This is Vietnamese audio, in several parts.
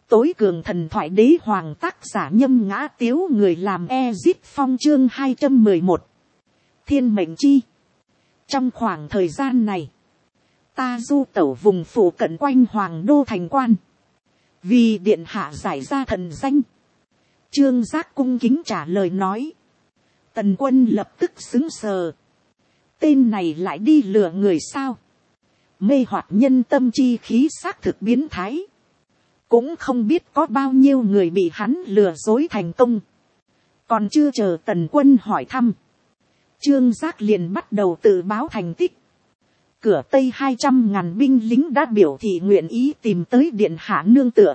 tối cường thần thoại đế hoàng, tác giả Nhâm Ngã Tiếu, người làm Ezip Phong, chương 211. Thiên mệnh chi. Trong khoảng thời gian này, ta du tẩu vùng phủ cận quanh hoàng đô thành quan, vì điện hạ giải ra thần danh. Trương Giác cung kính trả lời nói. Tần Quân lập tức xứng sờ. Tên này lại đi lừa người sao? Mê hoặc nhân tâm chi khí xác thực biến thái. Cũng không biết có bao nhiêu người bị hắn lừa dối thành công. Còn chưa chờ Tần Quân hỏi thăm, Trương Giác liền bắt đầu tự báo thành tích. Cửa Tây 200.000 binh lính đã biểu thị nguyện ý tìm tới điện hạ nương tựa.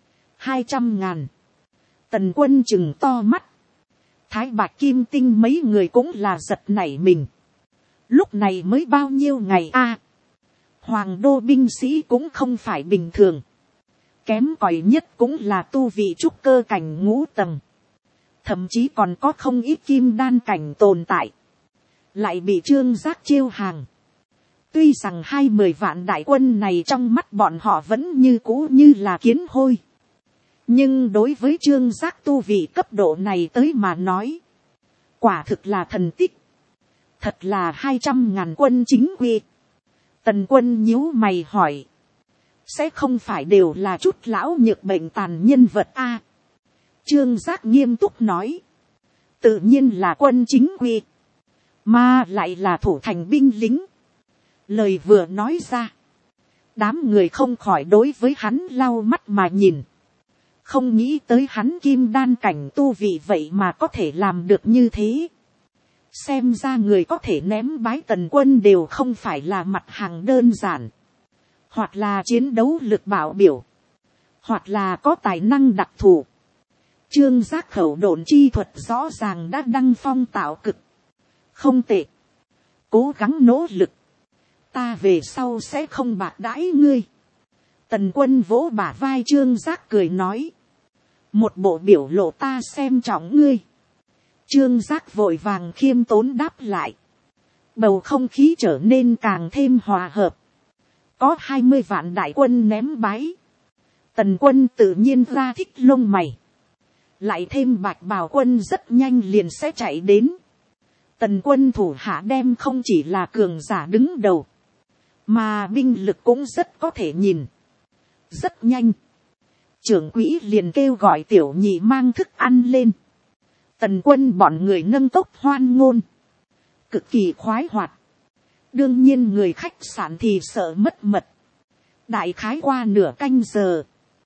200.000. Tần Quân chừng to mắt. Thái Bạch Kim Tinh mấy người cũng là giật nảy mình. Lúc này mới bao nhiêu ngày a? Hoàng đô binh sĩ cũng không phải bình thường. Kém cỏi nhất cũng là tu vị trúc cơ cảnh ngũ tầng. Thậm chí còn có không ít kim đan cảnh tồn tại. Lại bị Trương Giác chiêu hàng. Tuy rằng 20 vạn đại quân này trong mắt bọn họ vẫn như cũ như là kiến hôi. Nhưng đối với Trương Giác tu vị cấp độ này tới mà nói, quả thực là thần tích. Thật là 200.000 quân chính quy. Tần Quân nhíu mày hỏi. Sẽ không phải đều là chút lão nhược bệnh tàn nhân vật a? Trương Giác nghiêm túc nói. Tự nhiên là quân chính quy. Mà lại là thủ thành binh lính. Lời vừa nói ra, đám người không khỏi đối với hắn lau mắt mà nhìn. Không nghĩ tới hắn kim đan cảnh tu vị vậy mà có thể làm được như thế. Xem ra người có thể ném bái Tần Quân đều không phải là mặt hàng đơn giản. Hoặc là chiến đấu lực bảo biểu, hoặc là có tài năng đặc thù. Trương Giác khẩu độn chi thuật rõ ràng đã đăng phong tạo cực. Không tệ. Cố gắng nỗ lực. Ta về sau sẽ không bạc đãi ngươi. Tần Quân vỗ bả vai Trương Giác cười nói. Một bộ biểu lộ ta xem trọng ngươi. Trương Giác vội vàng khiêm tốn đáp lại. Bầu không khí trở nên càng thêm hòa hợp. Có 20 vạn đại quân ném bái. Tần Quân tự nhiên ra thích lông mày. Lại thêm Bạch Bào quân rất nhanh liền sẽ chạy đến. Tần Quân thủ hạ đem không chỉ là cường giả đứng đầu, mà binh lực cũng rất có thể nhìn. Rất nhanh, trưởng quỹ liền kêu gọi tiểu nhị mang thức ăn lên. Tần Quân bọn người nâng tốc hoan ngôn, cực kỳ khoái hoạt. Đương nhiên người khách sạn thì sợ mất mật. Đại khái qua nửa canh giờ,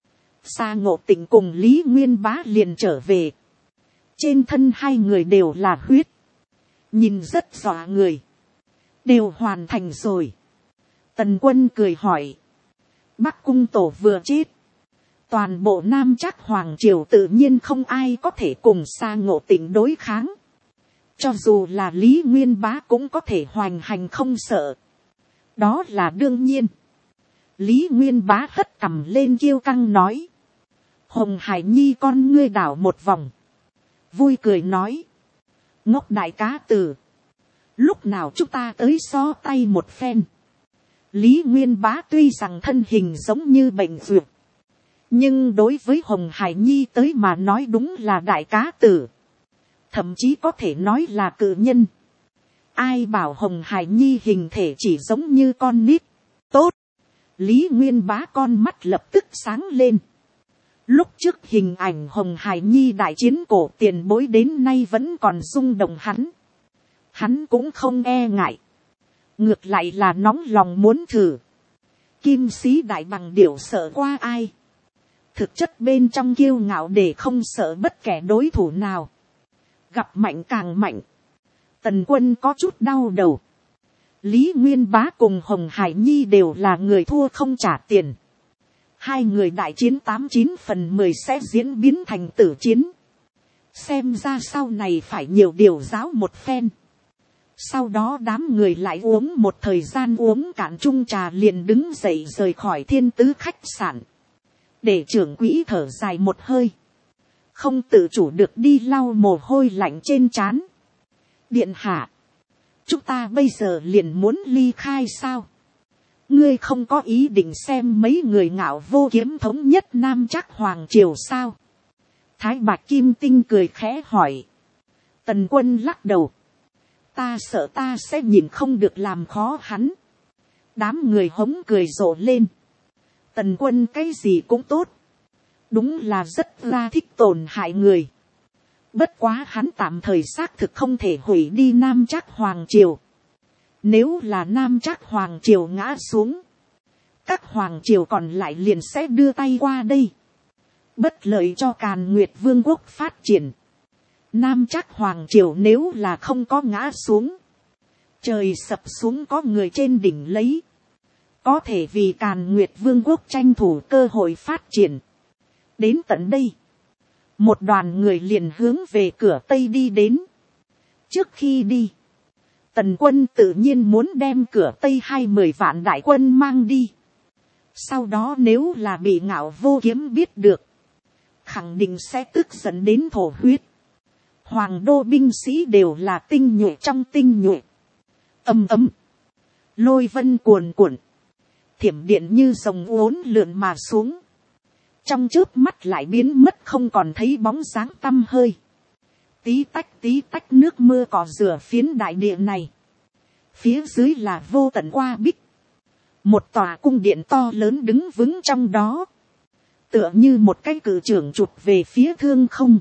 Sa Ngộ Tịnh cùng Lý Nguyên Bá liền trở về. Trên thân hai người đều là huyết, nhìn rất dọa người. Đều hoàn thành rồi. Tần Quân cười hỏi. Bắc Cung Tổ vừa chết, toàn bộ Nam Trác Hoàng Triều tự nhiên không ai có thể cùng Sa Ngộ Tịnh đối kháng. Cho dù là Lý Nguyên Bá cũng có thể hoành hành không sợ. Đó là đương nhiên. Lý Nguyên Bá hất cằm lên kiêu căng nói. Hồng Hải Nhi con ngươi đảo một vòng. Vui cười nói. Ngốc đại cá tử. Lúc nào chúng ta tới so tay một phen. Lý Nguyên Bá tuy rằng thân hình giống như bệnh duyệt, nhưng đối với Hồng Hải Nhi tới mà nói đúng là đại cá tử. Thậm chí có thể nói là cự nhân. Ai bảo Hồng Hải Nhi hình thể chỉ giống như con nít. Tốt. Lý Nguyên Bá con mắt lập tức sáng lên. Lúc trước hình ảnh Hồng Hải Nhi đại chiến cổ tiền bối đến nay vẫn còn rung động hắn. Hắn cũng không e ngại. Ngược lại là nóng lòng muốn thử. Kim sĩ đại bằng điểu sợ qua ai. Thực chất bên trong kiêu ngạo để không sợ bất kể đối thủ nào. Gặp mạnh càng mạnh. Tần Quân có chút đau đầu. Lý Nguyên Bá cùng Hồng Hải Nhi đều là người thua không trả tiền. Hai người đại chiến 89/10 sẽ diễn biến thành tử chiến. Xem ra sau này phải nhiều điều giáo một phen. Sau đó đám người lại uống một thời gian uống cạn chung trà liền đứng dậy rời khỏi Thiên Tứ khách sạn. Để trưởng quỹ thở dài một hơi. Không tự chủ được đi lau mồ hôi lạnh trên trán. Điện hạ. Chúng ta bây giờ liền muốn ly khai sao? ngươi không có ý định xem mấy người ngạo vô kiếm thống nhất Nam Trác Hoàng triều sao? Thái Bạch Kim Tinh cười khẽ hỏi. Tần Quân lắc đầu. Ta sợ ta sẽ nhìn không được làm khó hắn. Đám người hống cười rộ lên. Tần Quân cái gì cũng tốt. Đúng là rất ra thích tổn hại người. Bất quá hắn tạm thời xác thực không thể hủy đi Nam Trác Hoàng triều. Nếu là Nam Trác Hoàng triều ngã xuống, các hoàng triều còn lại liền sẽ đưa tay qua đây. Bất lợi cho Càn Nguyệt Vương quốc phát triển. Nam Trác Hoàng triều nếu là không có ngã xuống, trời sập xuống có người trên đỉnh lấy. Có thể vì Càn Nguyệt Vương quốc tranh thủ cơ hội phát triển. Đến tận đây, một đoàn người liền hướng về cửa Tây đi đến. Trước khi đi, Tần Quân tự nhiên muốn đem cửa Tây 20 vạn đại quân mang đi. Sau đó nếu là bị Ngạo Vô Kiếm biết được, khẳng định sẽ tức giận đến thổ huyết. Hoàng đô binh sĩ đều là tinh nhuệ trong tinh nhuệ. Ầm ầm, lôi vân cuồn cuộn, thiểm điện như rồng uốn lượn mà xuống. Trong chớp mắt lại biến mất không còn thấy bóng dáng tăm hơi. Tí tách nước mưa cỏ rửa phiến đại địa này. Phía dưới là vô tận qua bích. Một tòa cung điện to lớn đứng vững trong đó. Tựa như một cái cự trưởng chụp về phía thương không.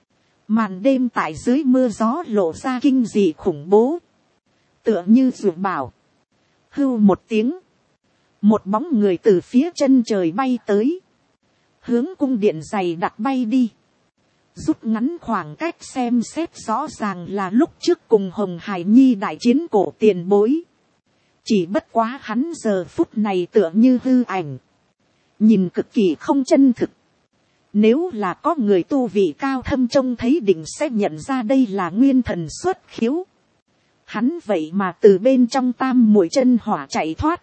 Màn đêm tại dưới mưa gió lộ ra kinh dị khủng bố. Tựa như dược bảo. Hưu một tiếng. Một bóng người từ phía chân trời bay tới. Hướng cung điện dày đặt bay đi. Rút ngắn khoảng cách xem xét rõ ràng là lúc trước cùng Hồng Hải Nhi đại chiến cổ tiền bối. Chỉ bất quá hắn giờ phút này tựa như hư ảnh. Nhìn cực kỳ không chân thực. Nếu là có người tu vị cao thâm trông thấy định sẽ nhận ra đây là nguyên thần xuất khiếu. Hắn vậy mà từ bên trong tam muội chân hỏa chạy thoát.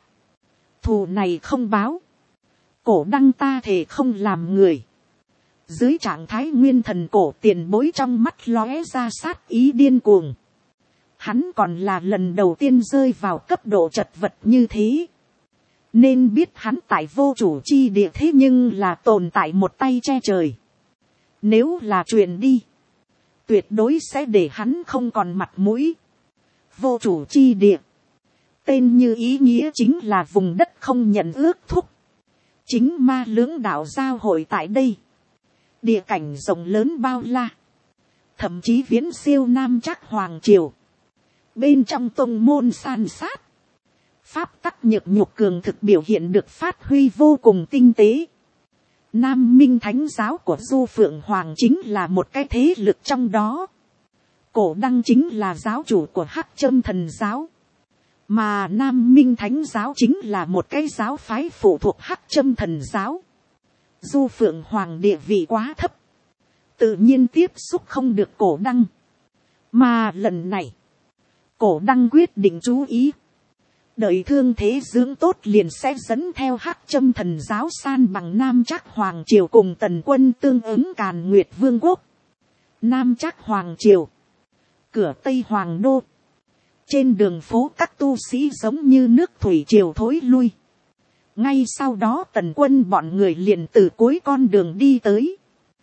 Thù này không báo. Cổ đăng ta thề không làm người. Dưới trạng thái nguyên thần cổ tiền bối trong mắt lóe ra sát ý điên cuồng. Hắn còn là lần đầu tiên rơi vào cấp độ chật vật như thế. Nên biết hắn tại vô chủ chi địa thế nhưng là tồn tại một tay che trời. Nếu là chuyện đi, tuyệt đối sẽ để hắn không còn mặt mũi. Vô chủ chi địa. Tên như ý nghĩa chính là vùng đất không nhận ước thúc. Chính ma lưỡng đạo giao hội tại đây. Địa cảnh rộng lớn bao la. Thậm chí viễn siêu Nam Trác Hoàng triều. Bên trong tông môn san sát. Pháp tắc nhược nhục cường thực biểu hiện được phát huy vô cùng tinh tế. Nam Minh Thánh giáo của Du Phượng Hoàng chính là một cái thế lực trong đó. Cổ đăng chính là giáo chủ của Hắc Châm Thần giáo. Mà Nam Minh Thánh giáo chính là một cái giáo phái phụ thuộc Hắc Châm Thần giáo. Du Phượng Hoàng địa vị quá thấp. Tự nhiên tiếp xúc không được cổ đăng. Mà lần này, cổ đăng quyết định chú ý. Đợi thương thế dưỡng tốt liền sẽ dẫn theo Hắc Châm Thần giáo san bằng Nam Trác Hoàng triều cùng Tần Quân tương ứng Càn Nguyệt Vương quốc. Nam Trác Hoàng triều. Cửa Tây Hoàng đô. Trên đường phố các tu sĩ giống như nước thủy triều thối lui. Ngay sau đó Tần Quân bọn người liền từ cuối con đường đi tới.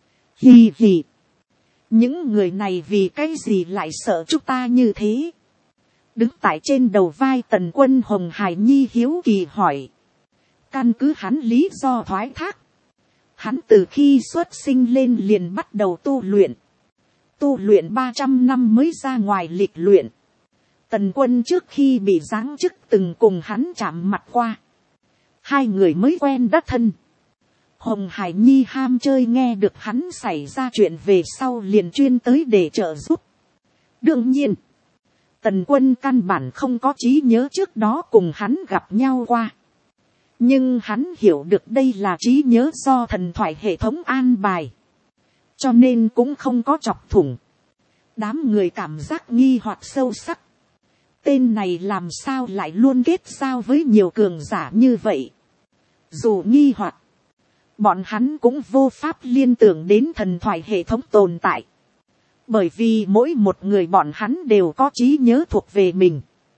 Hì hì. Những người này vì cái gì lại sợ chúng ta như thế? Đứng tại trên đầu vai Tần Quân Hồng Hải Nhi hiếu kỳ hỏi. Căn cứ hắn lý do thoái thác. Hắn từ khi xuất sinh lên liền bắt đầu tu luyện. Tu luyện 300 năm mới ra ngoài lịch luyện. Tần Quân trước khi bị giáng chức từng cùng hắn chạm mặt qua. Hai người mới quen đắc thân. Hồng Hải Nhi ham chơi nghe được hắn xảy ra chuyện về sau liền chuyên tới để trợ giúp. Đương nhiên, Tần Quân căn bản không có trí nhớ trước đó cùng hắn gặp nhau qua. Nhưng hắn hiểu được đây là trí nhớ do thần thoại hệ thống an bài. Cho nên cũng không có chọc thủng. Đám người cảm giác nghi hoặc sâu sắc. Tên này làm sao lại luôn kết giao với nhiều cường giả như vậy. Dù nghi hoặc, bọn hắn cũng vô pháp liên tưởng đến thần thoại hệ thống tồn tại. Bởi vì mỗi một người bọn hắn đều có trí nhớ thuộc về mình.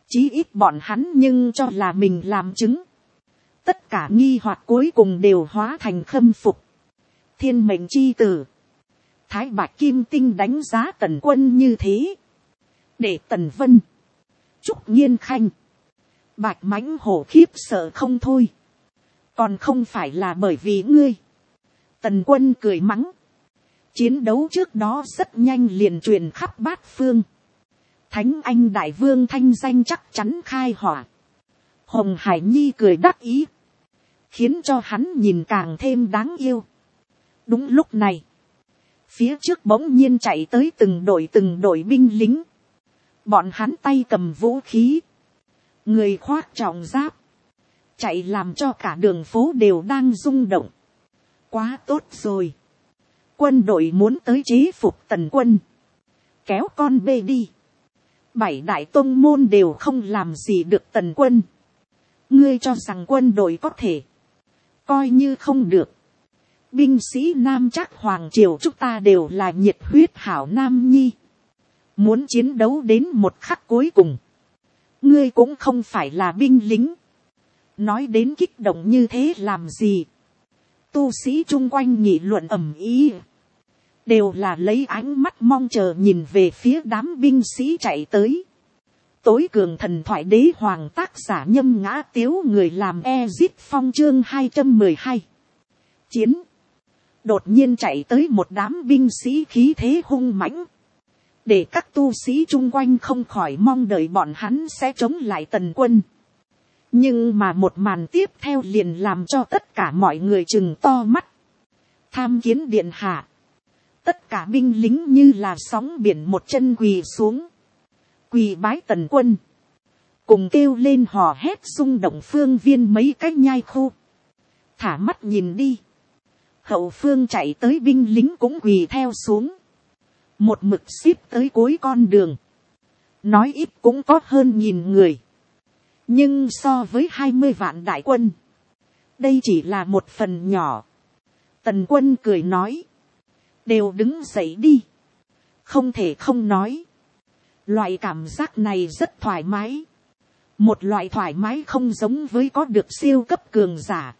Chí ít bọn hắn nhưng cho là mình làm chứng. Tất cả nghi hoặc cuối cùng đều hóa thành khâm phục. Thiên mệnh chi tử. Thái Bạch Kim Tinh đánh giá Tần Quân như thế. Để Tần Vân, Trúc Nhiên Khanh, Bạch Mãnh Hổ khiếp sợ không thôi. Còn không phải là bởi vì ngươi. Tần Quân cười mắng. Chiến đấu trước đó rất nhanh liền truyền khắp bát phương. Thánh Anh Đại Vương thanh danh chắc chắn khai hỏa. Hồng Hải Nhi cười đắc ý, khiến cho hắn nhìn càng thêm đáng yêu. Đúng lúc này, phía trước bỗng nhiên chạy tới từng đội binh lính. Bọn hắn tay cầm vũ khí, người khoác trọng giáp, chạy làm cho cả đường phố đều đang rung động. Quá tốt rồi. Quân đội muốn tới chế phục Tần Quân. Kéo con bê đi. 7 đại tông môn đều không làm gì được Tần Quân. Ngươi cho rằng quân đội có thể. Coi như không được. Binh sĩ Nam Trác Hoàng Triều chúng ta đều là nhiệt huyết hảo nam nhi. Muốn chiến đấu đến một khắc cuối cùng. Ngươi cũng không phải là binh lính. Nói đến kích động như thế làm gì. Tu sĩ chung quanh nghị luận ầm ĩ, đều là lấy ánh mắt mong chờ nhìn về phía đám binh sĩ chạy tới. Tối cường thần thoại đế hoàng tác giả Nhâm Ngã Tiếu, người làm Ezit Phong chương 212. Chiến. Đột nhiên chạy tới một đám binh sĩ khí thế hung mãnh. Để các tu sĩ chung quanh không khỏi mong đợi bọn hắn sẽ chống lại Tần Quân. Nhưng mà một màn tiếp theo liền làm cho tất cả mọi người trừng to mắt. Tham kiến điện hạ. Tất cả binh lính như là sóng biển một chân quỳ xuống. Quỳ bái Tần Quân. Cùng kêu lên hò hét rung động phương viên mấy cái nhai khu. Thả mắt nhìn đi. Hậu phương chạy tới binh lính cũng quỳ theo xuống. Một mực xếp tới cuối con đường. Nói ít cũng có hơn 1000 người. Nhưng so với 20 vạn đại quân. Đây chỉ là một phần nhỏ. Tần Quân cười nói. Đều đứng dậy đi. Không thể không nói. Loại cảm giác này rất thoải mái. Một loại thoải mái không giống với có được siêu cấp cường giả.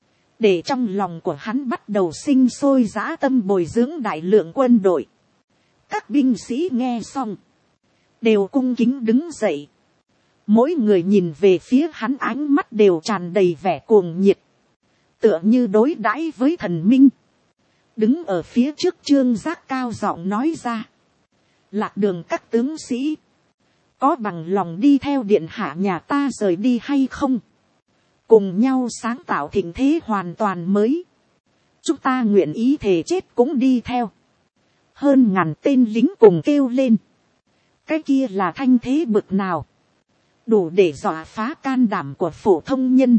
Để trong lòng của hắn bắt đầu sinh sôi dã tâm bồi dưỡng đại lượng quân đội. Các binh sĩ nghe xong. Đều cung kính đứng dậy. Mỗi người nhìn về phía hắn ánh mắt đều tràn đầy vẻ cuồng nhiệt. Tựa như đối đãi với thần minh. Đứng ở phía trước Trương Giác cao giọng nói ra. Lạc Đường các tướng sĩ. Có bằng lòng đi theo điện hạ nhà ta rời đi hay không? Cùng nhau sáng tạo thịnh thế hoàn toàn mới. Chúng ta nguyện ý thề chết cũng đi theo. Hơn 1000 tên lính cùng kêu lên. Cái kia là thanh thế bực nào? Đủ để dọa phá can đảm của phổ thông nhân.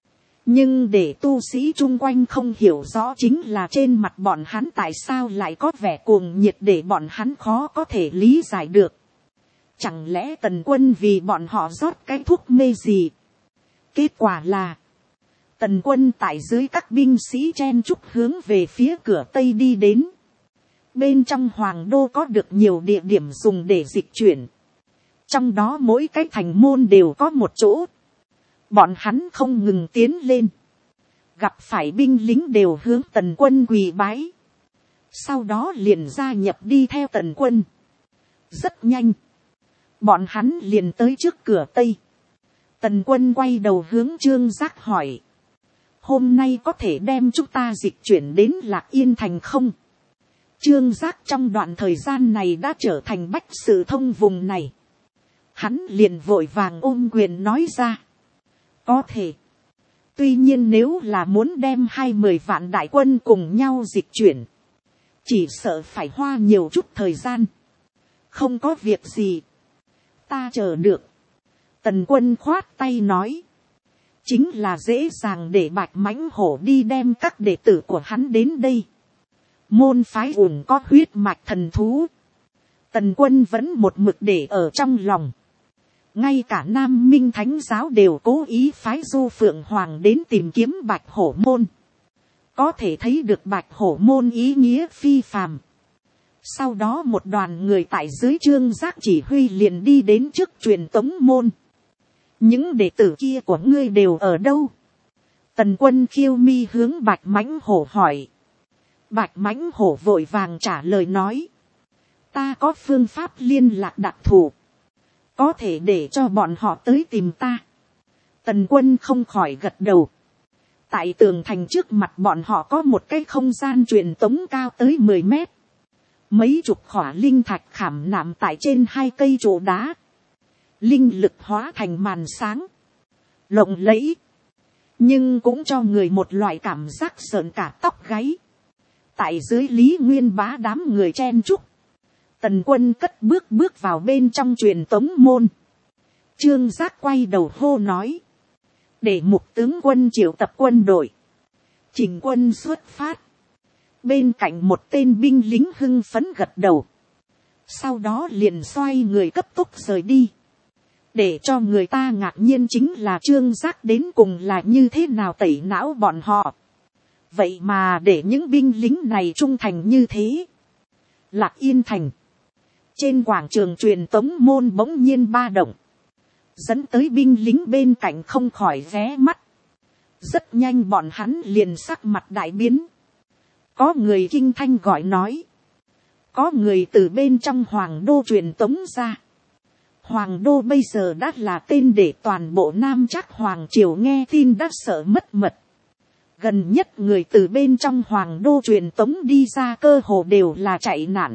Nhưng để tu sĩ chung quanh không hiểu rõ chính là trên mặt bọn hắn tại sao lại có vẻ cuồng nhiệt để bọn hắn khó có thể lý giải được. Chẳng lẽ Tần Quân vì bọn họ rót cái thuốc mê gì? Kết quả là Tần Quân tại dưới các binh sĩ chen chúc hướng về phía cửa Tây đi đến. Bên trong Hoàng Đô có được nhiều địa điểm dùng để dịch chuyển. Trong đó mỗi cái thành môn đều có một chỗ. Bọn hắn không ngừng tiến lên. Gặp phải binh lính đều hướng Tần Quân quỳ bái. Sau đó liền gia nhập đi theo Tần Quân. Rất nhanh. Bọn hắn liền tới trước cửa Tây. Tần Quân quay đầu hướng Trương Giác hỏi. Hôm nay có thể đem chúng ta dịch chuyển đến Lạc Yên Thành không? Trương Giác trong đoạn thời gian này đã trở thành bách sự thông vùng này. Hắn liền vội vàng ôm quyền nói ra. Có thể. Tuy nhiên nếu là muốn đem 20 vạn đại quân cùng nhau dịch chuyển. Chỉ sợ phải hoa nhiều chút thời gian. Không có việc gì. Ta chờ được. Tần Quân khoát tay nói. Chính là dễ dàng để Bạch Mãnh Hổ đi đem các đệ tử của hắn đến đây. Môn phái ủng có huyết mạch thần thú. Tần Quân vẫn một mực để ở trong lòng. Ngay cả Nam Minh Thánh Giáo đều cố ý phái Du Phượng Hoàng đến tìm kiếm Bạch Hổ Môn. Có thể thấy được Bạch Hổ Môn ý nghĩa phi phàm. Sau đó một đoàn người tại dưới Trương Giác chỉ huy liền đi đến trước truyền tống môn. những đệ tử kia của ngươi đều ở đâu? Tần Quân khiêu mi hướng Bạch Mãnh Hổ hỏi. Bạch Mãnh Hổ vội vàng trả lời nói, ta có phương pháp liên lạc đặc thù, có thể để cho bọn họ tới tìm ta. Tần Quân không khỏi gật đầu. Tại tường thành trước mặt bọn họ có một cái không gian truyền tống cao tới 10 mét. Mấy chục khỏa linh thạch khảm nạm tại trên 2 cây trụ đá. Linh lực hóa thành màn sáng, lộng lẫy, nhưng cũng cho người một loại cảm giác sợn cả tóc gáy. Tại dưới Lý Nguyên Bá đám người chen chúc, Tần Quân cất bước vào bên trong truyền tống môn. Trương Giác quay đầu hô nói, để Mục tướng quân triệu tập quân đội, chỉnh quân xuất phát. Bên cạnh một tên binh lính hưng phấn gật đầu, sau đó liền xoay người cấp tốc rời đi. Để cho người ta ngạc nhiên chính là Trương Giác đến cùng là như thế nào tẩy não bọn họ. Vậy mà để những binh lính này trung thành như thế. Lạc Yên Thành, trên quảng trường truyền tống môn bỗng nhiên ba động, dẫn tới binh lính bên cạnh không khỏi ghé mắt. Rất nhanh bọn hắn liền sắc mặt đại biến. Có người kinh thanh gọi nói, có người từ bên trong hoàng đô truyền tống ra. Hoàng đô bây giờ đã là tên để toàn bộ Nam Trác hoàng triều nghe tin đã sợ mất mật. Gần nhất người từ bên trong hoàng đô truyền tống đi ra cơ hồ đều là chạy nạn,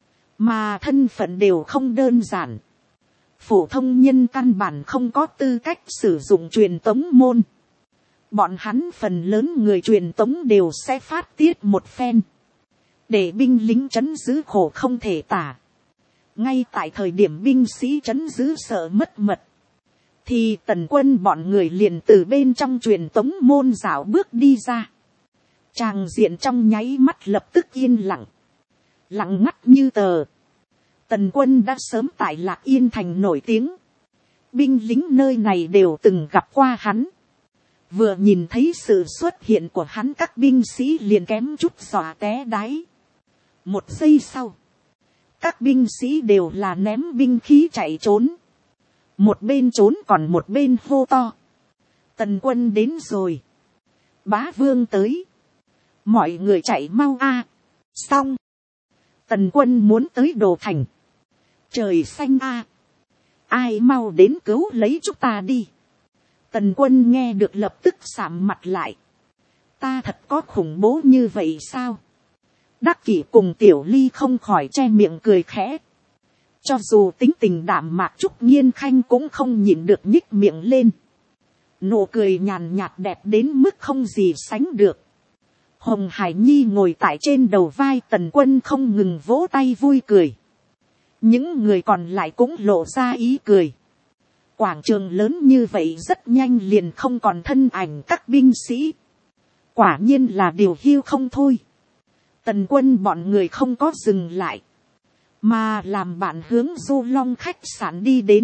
mà thân phận đều không đơn giản. Phổ thông nhân căn bản không có tư cách sử dụng truyền tống môn. Bọn hắn phần lớn người truyền tống đều sẽ phát tiết một phen, để binh lính trấn giữ khổ không thể tả. Ngay tại thời điểm binh sĩ trấn giữ sợ mất mật, thì Tần Quân bọn người liền từ bên trong truyền tống môn dạo bước đi ra. Tràng diện trong nháy mắt lập tức yên lặng, lặng ngắt như tờ. Tần Quân đã sớm tại Lạc Yên Thành nổi tiếng, binh lính nơi này đều từng gặp qua hắn. Vừa nhìn thấy sự xuất hiện của hắn, các binh sĩ liền kém chút xòa té đáy. Một giây sau, các binh sĩ đều là ném binh khí chạy trốn. Một bên trốn còn một bên hô to, Tần Quân đến rồi, bá vương tới, mọi người chạy mau a. Xong, Tần Quân muốn tới Đồ Thành, trời xanh a, ai mau đến cứu lấy chúng ta đi. Tần Quân nghe được lập tức sạm mặt lại. Ta thật có khủng bố như vậy sao? Đắc Kỷ cùng Tiểu Ly không khỏi che miệng cười khẽ. Cho dù tính tình đạm mạc Trúc Nghiên Khanh cũng không nhịn được nhích miệng lên. Nụ cười nhàn nhạt đẹp đến mức không gì sánh được. Hồng Hải Nhi ngồi tại trên đầu vai Tần Quân không ngừng vỗ tay vui cười. Những người còn lại cũng lộ ra ý cười. Quảng trường lớn như vậy rất nhanh liền không còn thân ảnh các binh sĩ. Quả nhiên là điều hiu không thôi. Tần Quân bọn người không có dừng lại, mà làm bạn hướng Du Long khách sạn đi đến.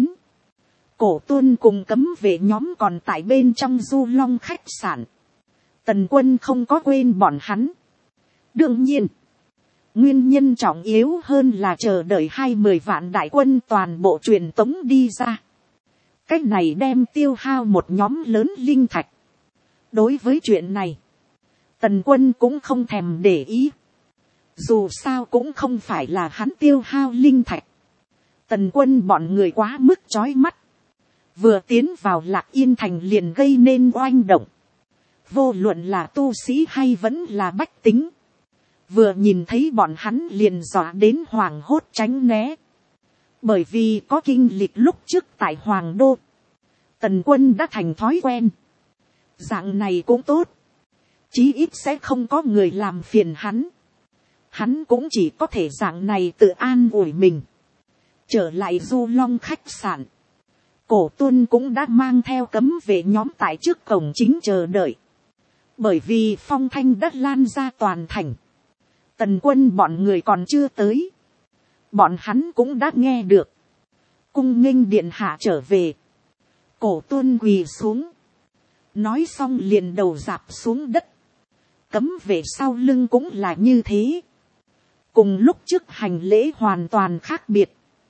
Cổ Tuân cùng cấm vệ nhóm còn tại bên trong Du Long khách sạn. Tần Quân không có quên bọn hắn. Đương nhiên, nguyên nhân trọng yếu hơn là chờ đợi 20 vạn đại quân toàn bộ truyền tống đi ra. Cách này đem tiêu hao một nhóm lớn linh thạch. Đối với chuyện này, Tần Quân cũng không thèm để ý. Dù sao cũng không phải là hắn tiêu hao linh thạch. Tần Quân bọn người quá mức chói mắt. Vừa tiến vào Lạc Yên Thành liền gây nên oanh động. Vô luận là tu sĩ hay vẫn là bách tính, vừa nhìn thấy bọn hắn liền dọa đến hoảng hốt tránh né. Bởi vì có kinh lịch lúc trước tại Hoàng Đô, Tần Quân đã thành thói quen. Dạng này cũng tốt, chí ít sẽ không có người làm phiền hắn. Hắn cũng chỉ có thể dạng này tự an ủi mình. Trở lại Du Long khách sạn, Cổ Tuân cũng đã mang theo cấm vệ nhóm tại trước cổng chính chờ đợi. Bởi vì phong thanh đã lan ra toàn thành, Tần Quân bọn người còn chưa tới, bọn hắn cũng đã nghe được. Cung nghênh điện hạ trở về. Cổ Tuân quỳ xuống, nói xong liền đầu rạp xuống đất. Cấm vệ sau lưng cũng là như thế. Cùng lúc trước hành lễ hoàn toàn khác biệt.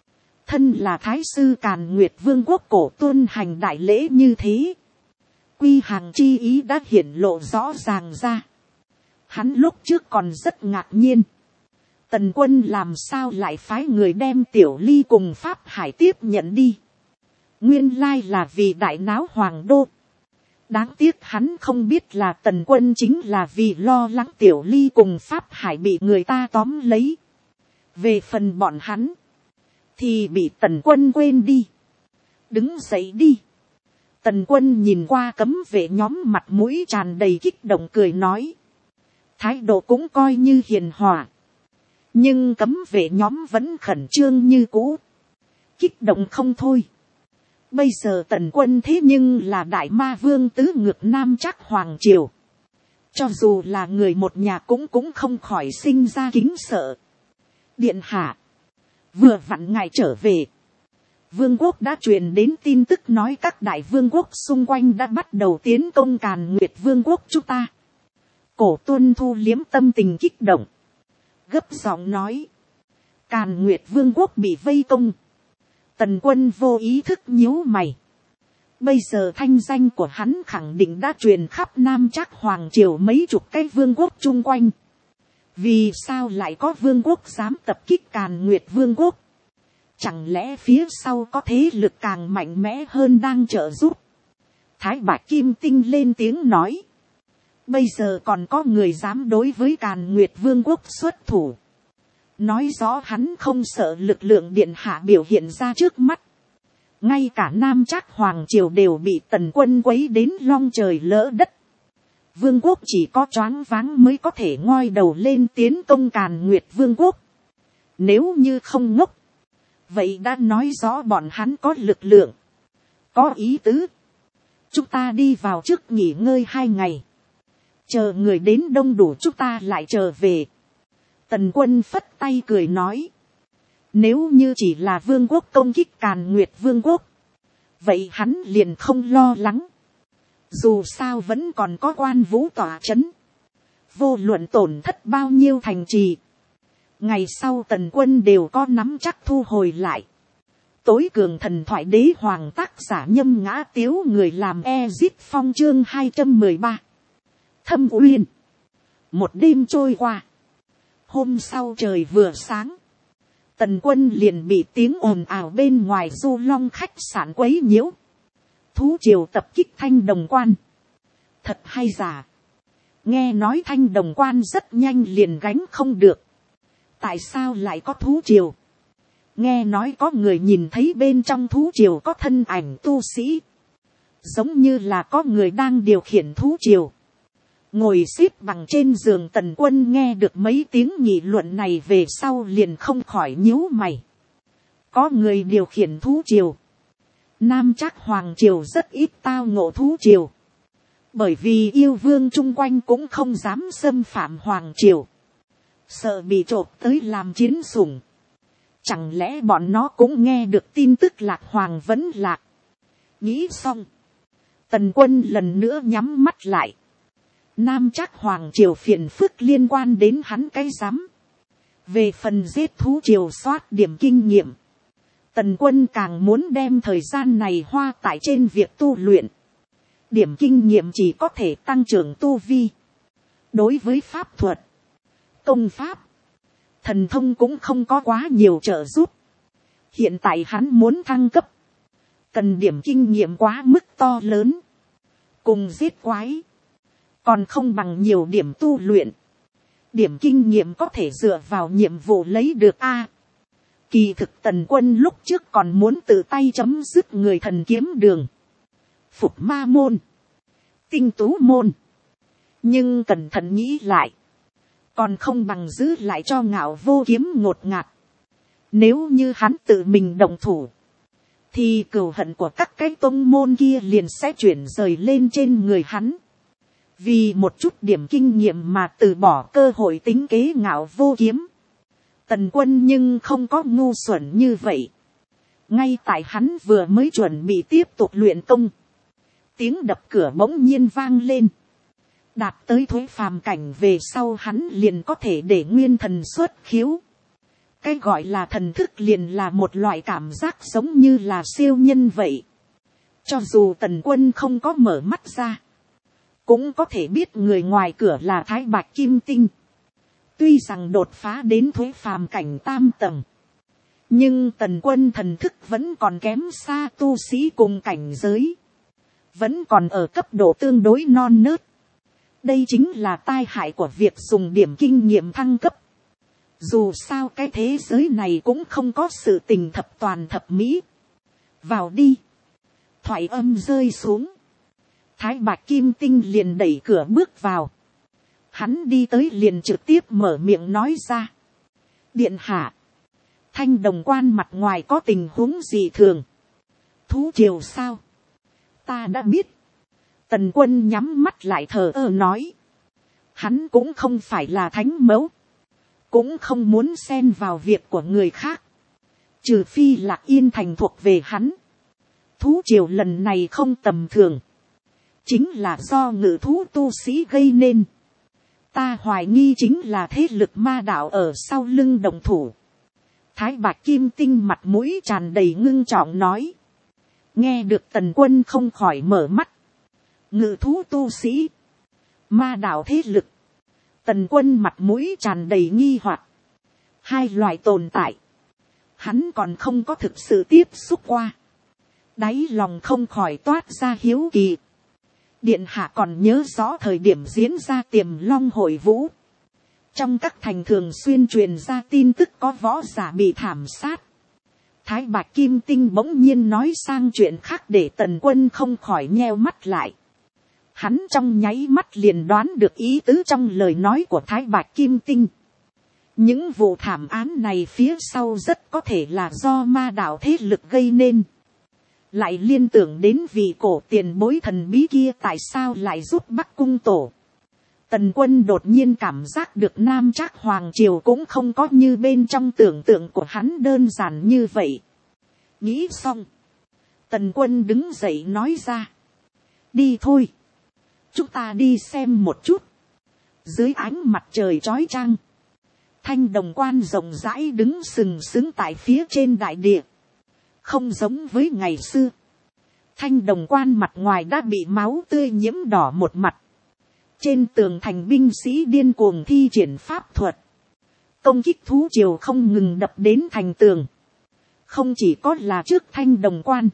thân là thái sư Càn Nguyệt Vương quốc cổ tuân hành đại lễ như thế, quy hàng chi ý đã hiển lộ rõ ràng ra. Hắn lúc trước còn rất ngạc nhiên, Tần Quân làm sao lại phái người đem Tiểu Ly cùng Pháp Hải tiếp nhận đi. Nguyên lai là vì đại náo hoàng đô. Đáng tiếc hắn không biết là Tần Quân chính là vì lo lắng Tiểu Ly cùng Pháp Hải bị người ta tóm lấy. Về phần bọn hắn, thì bị Tần Quân quên đi. Đứng dậy đi. Tần Quân nhìn qua cấm vệ nhóm mặt mũi tràn đầy kích động cười nói. Thái độ cũng coi như hiền hòa. Nhưng cấm vệ nhóm vẫn khẩn trương như cũ. Kích động không thôi. Bây giờ Tần Quân thế nhưng là đại ma vương tứ ngược Nam Trác Hoàng Triều. Cho dù là người một nhà cũng không khỏi sinh ra kính sợ. Điện hạ. Vừa vặn ngài trở về. Vương quốc đã truyền đến tin tức nói các đại vương quốc xung quanh đã bắt đầu tiến công Càn Nguyệt Vương quốc chúng ta. Cổ Tuân thu liếm tâm tình kích động. Gấp giọng nói. Càn Nguyệt Vương quốc bị vây công. Tần Quân vô ý thức nhíu mày. Bây giờ thanh danh của hắn khẳng định đã truyền khắp Nam Trác Hoàng Triều mấy chục cái vương quốc chung quanh. Vì sao lại có vương quốc dám tập kích Càn Nguyệt Vương quốc? Chẳng lẽ phía sau có thế lực càng mạnh mẽ hơn đang trợ giúp? Thái Bạch Kim Tinh lên tiếng nói. Bây giờ còn có người dám đối với Càn Nguyệt Vương quốc xuất thủ. Nói rõ hắn không sợ lực lượng điện hạ biểu hiện ra trước mắt. Ngay cả Nam Trác Hoàng Triều đều bị Tần Quân quấy đến long trời lỡ đất. Vương quốc chỉ có choáng váng mới có thể ngoi đầu lên tiến công Càn Nguyệt Vương quốc. Nếu như không ngốc, vậy đã nói rõ bọn hắn có lực lượng, có ý tứ. Chúng ta đi vào trước nghỉ ngơi 2 ngày. Chờ người đến đông đủ chúng ta lại trở về. Tần Quân phất tay cười nói. Nếu như chỉ là vương quốc công kích Càn Nguyệt Vương quốc, vậy hắn liền không lo lắng. Dù sao vẫn còn có Quan Vũ tỏa chấn. Vô luận tổn thất bao nhiêu thành trì, ngày sau Tần Quân đều có nắm chắc thu hồi lại. Tối cường thần thoại đế hoàng tác giả Nhâm Ngã Tiếu, người làm Ezit Phong chương 213. Thâm Uyên. Một đêm trôi qua. Hôm sau trời vừa sáng, Tần Quân liền bị tiếng ồn ào bên ngoài Du Long khách sạn quấy nhiễu. Thú triều tập kích Thanh Đồng Quan. Thật hay giả? Nghe nói Thanh Đồng Quan rất nhanh liền gánh không được. Tại sao lại có thú triều? Nghe nói có người nhìn thấy bên trong thú triều có thân ảnh tu sĩ. Giống như là có người đang điều khiển thú triều. Ngồi xếp bằng trên giường Tần Quân nghe được mấy tiếng nghị luận này về sau liền không khỏi nhíu mày. Có người điều khiển thú triều. Nam Trác Hoàng Triều rất ít tao ngộ thú triều. Bởi vì yêu vương chung quanh cũng không dám xâm phạm Hoàng Triều. Sợ bị trộm tới làm chiến sủng. Chẳng lẽ bọn nó cũng nghe được tin tức Lạc Hoàng vẫn lạc. Nghĩ xong, Tần Quân lần nữa nhắm mắt lại. Nam Trác Hoàng Triều phiền phức liên quan đến hắn cái rắm. Về phần giết thú triều soát điểm kinh nghiệm, Tần Quân càng muốn đem thời gian này hoa tại trên việc tu luyện. Điểm kinh nghiệm chỉ có thể tăng trưởng tu vi. Đối với pháp thuật, công pháp, thần thông cũng không có quá nhiều trợ giúp. Hiện tại hắn muốn thăng cấp, cần điểm kinh nghiệm quá mức to lớn. Cùng giết quái, còn không bằng nhiều điểm tu luyện. Điểm kinh nghiệm có thể dựa vào nhiệm vụ lấy được a. Kỳ thực Tần Quân lúc trước còn muốn tự tay chấm dứt người thần kiếm đường, Phục Ma môn, Tinh Tú môn. Nhưng cẩn thận nghĩ lại, còn không bằng giữ lại cho Ngạo Vô kiếm ngột ngạt. Nếu như hắn tự mình động thủ, thì cừu hận của các cái tông môn kia liền sẽ chuyển rời lên trên người hắn. Vì một chút điểm kinh nghiệm mà từ bỏ cơ hội tính kế Ngạo Vô kiếm. Tần Quân nhưng không có ngu xuẩn như vậy. Ngay tại hắn vừa mới chuẩn bị tiếp tục luyện công, tiếng đập cửa bỗng nhiên vang lên. Đạt tới Thối Phàm cảnh về sau hắn liền có thể để nguyên thần xuất khiếu. Cái gọi là thần thức liền là một loại cảm giác giống như là siêu nhân vậy. Cho dù Tần Quân không có mở mắt ra, cũng có thể biết người ngoài cửa là Thái Bạch Kim Tinh. Tuy rằng đột phá đến thuế phàm cảnh tam tầng, nhưng Tần Quân thần thức vẫn còn kém xa tu sĩ cùng cảnh giới. Vẫn còn ở cấp độ tương đối non nớt. Đây chính là tai hại của việc dùng điểm kinh nghiệm thăng cấp. Dù sao cái thế giới này cũng không có sự tình thập toàn thập mỹ. Vào đi. Thoại âm rơi xuống. Thái Bạch Kim Tinh liền đẩy cửa bước vào. Hắn đi tới liền trực tiếp mở miệng nói ra. Điện hạ. Thanh Đồng Quan mặt ngoài có tình huống gì thường. Thú triều sao? Ta đã biết. Tần Quân nhắm mắt lại thờ ơ nói. Hắn cũng không phải là thánh mẫu. Cũng không muốn xen vào việc của người khác. Trừ phi Lạc Yên Thành thuộc về hắn. Thú triều lần này không tầm thường. Chính là do ngự thú tu sĩ gây nên. Ta hoài nghi chính là thế lực ma đạo ở sau lưng đồng thủ. Thái Bạch Kim Tinh mặt mũi tràn đầy ngưng trọng nói. Nghe được Tần Quân không khỏi mở mắt. Ngự thú tu sĩ. Ma đạo thế lực. Tần Quân mặt mũi tràn đầy nghi hoặc. Hai loại tồn tại. Hắn còn không có thực sự tiếp xúc qua. Đáy lòng không khỏi toát ra hiếu kỳ. Điện hạ còn nhớ rõ thời điểm diễn ra Tiềm Long hội vũ. Trong các thành thường xuyên truyền ra tin tức có võ giả bị thảm sát. Thái Bạch Kim Tinh bỗng nhiên nói sang chuyện khác để Tần Quân không khỏi nheo mắt lại. Hắn trong nháy mắt liền đoán được ý tứ trong lời nói của Thái Bạch Kim Tinh. Những vụ thảm án này phía sau rất có thể là do ma đạo thế lực gây nên. Lại liên tưởng đến vị cổ tiền bối thần bí kia tại sao lại giúp Bắc Cung Tổ. Tần Quân đột nhiên cảm giác được Nam Trác Hoàng Triều cũng không có như bên trong tưởng tượng của hắn đơn giản như vậy. Nghĩ xong. Tần Quân đứng dậy nói ra. Đi thôi. Chúng ta đi xem một chút. Dưới ánh mặt trời chói chang. Thanh Đồng Quan rộng rãi đứng sừng sững tại phía trên đại địa. Không giống với ngày xưa. Thanh Đồng Quan mặt ngoài đã bị máu tươi nhiễm đỏ một mặt. Trên tường thành binh sĩ điên cuồng thi triển pháp thuật. Công kích thú triều không ngừng đập đến thành tường. Không chỉ có là trước Thanh Đồng Quan.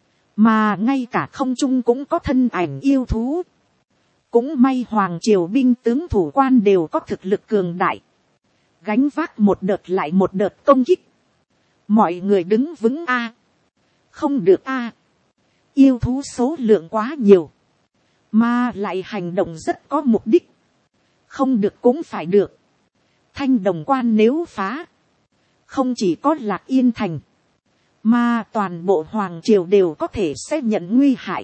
Mà ngay cả không trung cũng có thân ảnh yêu thú. Cũng may Hoàng Triều binh tướng thủ quan đều có thực lực cường đại. Gánh vác một đợt lại một đợt công kích. Mọi người đứng vững a. Không được a. Yêu thú số lượng quá nhiều. Mà lại hành động rất có mục đích. Không được cũng phải được. Thanh Đồng Quan nếu phá. Không chỉ có Lạc Yên Thành. Mà toàn bộ Hoàng Triều đều có thể sẽ nhận nguy hại.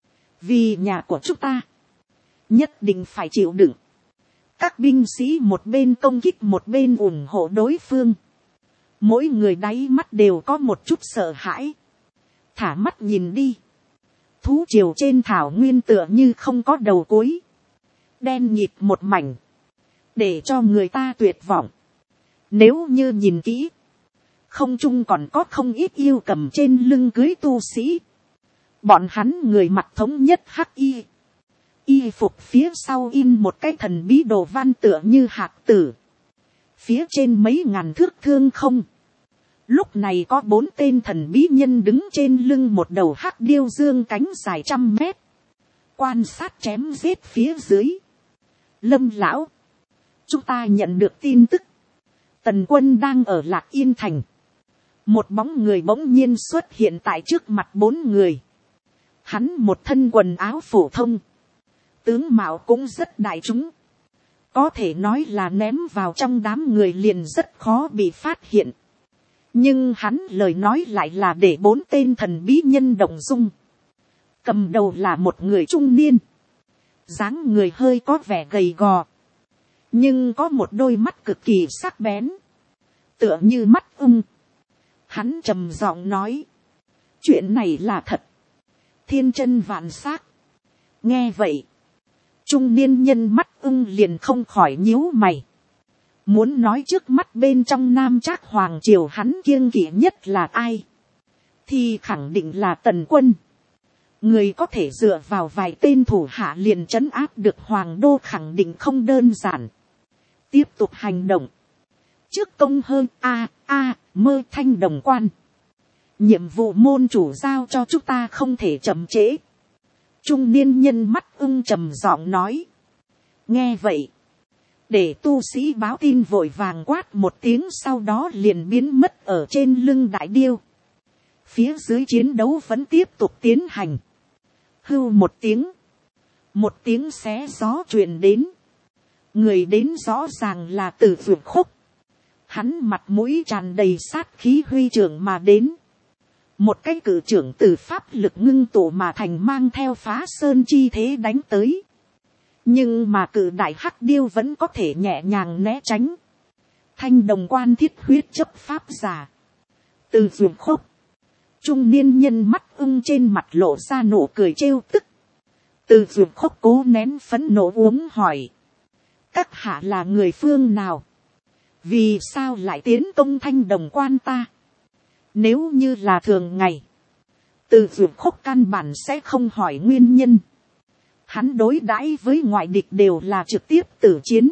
Vì nhà của chúng ta. Nhất định phải chịu đựng. Các binh sĩ một bên công kích một bên ủng hộ đối phương. Mỗi người đáy mắt đều có một chút sợ hãi. Thả mắt nhìn đi. Thú triều trên thảo nguyên tựa như không có đầu cuối. Đen nhịt một mảnh. Để cho người ta tuyệt vọng. Nếu như nhìn kỹ. Không trung còn có không ít yêu cầm trên lưng cưới tu sĩ. Bọn hắn người mặc thống nhất hắc y. Y phục phía sau in một cái thần bí đồ văn tựa như hạt tử. Phía trên mấy ngàn thước thương không. Lúc này có 4 tên thần bí nhân đứng trên lưng một đầu hắc điêu dương cánh dài 100 mét. Quan sát chém giết phía dưới. Lâm lão. Chúng ta nhận được tin tức. Tần Quân đang ở Lạc Yên Thành. Một bóng người bỗng nhiên xuất hiện tại trước mặt 4 người. Hắn một thân quần áo phổ thông. Tướng mạo cũng rất đại chúng. Có thể nói là ném vào trong đám người liền rất khó bị phát hiện. Nhưng hắn lời nói lại là để 4 tên thần bí nhân động dung. Cầm đầu là một người trung niên. Dáng người hơi có vẻ gầy gò. Nhưng có một đôi mắt cực kỳ sắc bén. Tựa như mắt ưng. Hắn trầm giọng nói. Chuyện này là thật. Thiên chân vạn xác. Nghe vậy. Trung niên nhân mắt ưng liền không khỏi nhíu mày. Muốn nói trước mắt bên trong Nam Trác Hoàng triều hắn kiêng kỵ nhất là ai, thì khẳng định là Tần Quân. Người có thể dựa vào vài tên thủ hạ liền trấn áp được Hoàng đô khẳng định không đơn giản. Tiếp tục hành động. Trước công hơn mơ Thanh Đồng Quan. Nhiệm vụ môn chủ giao cho chúng ta không thể chậm trễ. Trung niên nhân mắt ưng trầm giọng nói. Nghe vậy, để tu sĩ báo tin vội vàng quát một tiếng, sau đó liền biến mất ở trên lưng đại điêu. Phía dưới chiến đấu vẫn tiếp tục tiến hành. Hưu một tiếng xé gió truyền đến. Người đến rõ ràng là Từ Vượt Khúc. Hắn mặt mũi tràn đầy sát khí huy trưởng mà đến. Một cái cử trưởng từ pháp lực ngưng tụ mà thành, mang theo phá sơn chi thế đánh tới. Nhưng mà cử đại hắc điêu vẫn có thể nhẹ nhàng né tránh. Thanh Đồng Quan thiết huyết chấp pháp giả. Từ Vượt Khúc. Trung niên nhân mắt ưng trên mặt lộ ra nụ cười trêu tức. Từ Vượt Khúc cố nén phẫn nộ uống hỏi. Các hạ là người phương nào? Vì sao lại tiến công Thanh Đồng Quan ta? Nếu như là thường ngày, Từ Vượt Khúc căn bản sẽ không hỏi nguyên nhân. Hắn đối đãi với ngoại địch đều là trực tiếp tử chiến.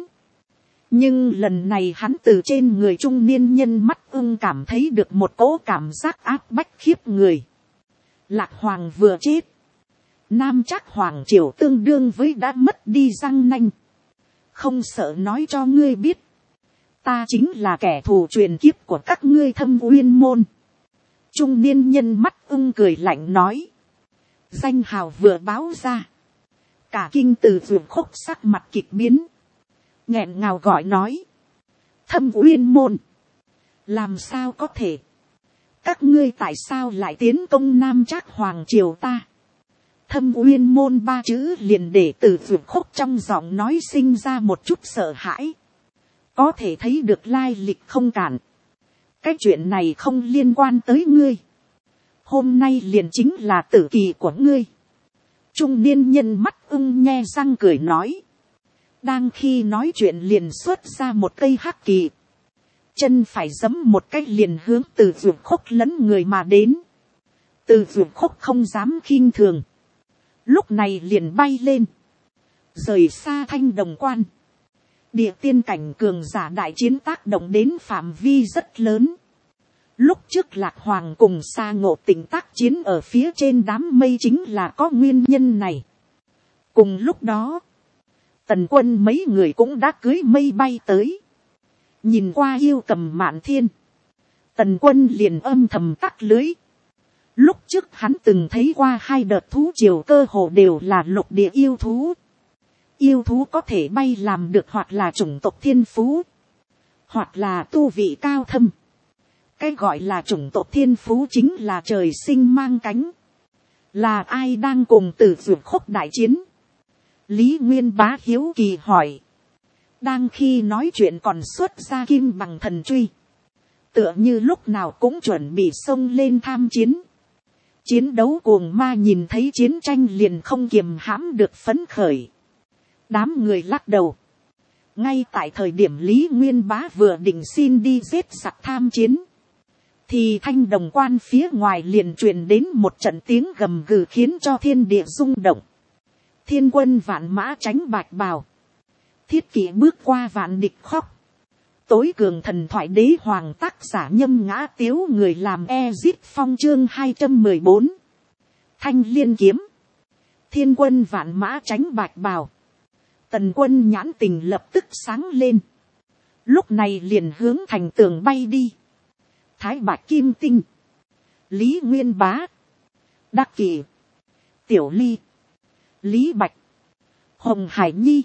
Nhưng lần này hắn từ trên người trung niên nhân mắt ưng cảm thấy được một cỗ cảm giác áp bách khiếp người. Lạc Hoàng vừa chết, Nam Trác Hoàng triều tương đương với đã mất đi răng nanh. Không sợ nói cho ngươi biết, ta chính là kẻ thù truyền kiếp của các ngươi Thâm Uyên môn. Trung niên nhân mắt ưng cười lạnh nói. Danh hào vừa báo ra, cả kinh Từ Vượt Khúc sắc mặt kịch biến, nghẹn ngào gọi nói. Thâm Uyên môn, làm sao có thể? Các ngươi tại sao lại tiến công Nam Trác Hoàng triều ta? Thâm Uyên môn ba chữ liền để Từ Vượt Khúc trong giọng nói sinh ra một chút sợ hãi. Có thể thấy được lai lịch không cản. Cái chuyện này không liên quan tới ngươi. Hôm nay liền chính là tử kỳ của ngươi. Trung niên nhân mắt ưng nhe răng cười nói. Đang khi nói chuyện liền xuất ra một cây hắc kỳ. Chân phải giẫm một cách liền hướng Từ Vượt Khúc lấn người mà đến. Từ Vượt Khúc không dám khinh thường. Lúc này liền bay lên. Rời xa Thanh Đồng Quan. Địa tiên cảnh cường giả đại chiến tác động đến phạm vi rất lớn. Lúc trước Lạc Hoàng cùng Sa Ngộ Tịnh tác chiến ở phía trên đám mây chính là có nguyên nhân này. Cùng lúc đó, Tần Quân mấy người cũng đã cưới mây bay tới. Nhìn qua Yêu Cầm Mạn Thiên, Tần Quân liền âm thầm tắc lưới. Lúc trước hắn từng thấy qua hai đợt thú triều cơ hồ đều là lục địa yêu thú. Yêu thú có thể bay làm được hoặc là chủng tộc thiên phú, hoặc là tu vị cao thâm. Cái gọi là chủng tộc thiên phú chính là trời sinh mang cánh. Là ai đang cùng Từ Vượt Khúc đại chiến? Lý Nguyên Bá hiếu kỳ hỏi. Đang khi nói chuyện còn xuất ra kim bằng thần truy. Tựa như lúc nào cũng chuẩn bị xông lên tham chiến. Chiến đấu cuồng ma nhìn thấy chiến tranh liền không kiềm hãm được phấn khởi. Đám người lắc đầu. Ngay tại thời điểm Lý Nguyên Bá vừa định xin đi giết giặc tham chiến, thì Thanh Đồng Quan phía ngoài liền truyền đến một trận tiếng gầm gừ khiến cho thiên địa rung động. Thiên quân vạn mã tránh bạch bào. Thiết kỷ bước qua vạn địch khóc. Tối cường thần thoại đế hoàng tác giả Nhâm Ngã Tiếu, người làm Ezit Phong chương 214. Thanh Liên kiếm. Thiên quân vạn mã tránh bạch bào. Tần Quân nhãn tình lập tức sáng lên. Lúc này liền hướng thành tường bay đi. Thái Bạch Kim Tinh, Lý Nguyên Bá, Đắc Kỷ, Tiểu Ly, Lý Bạch, Hồng Hải Nhi,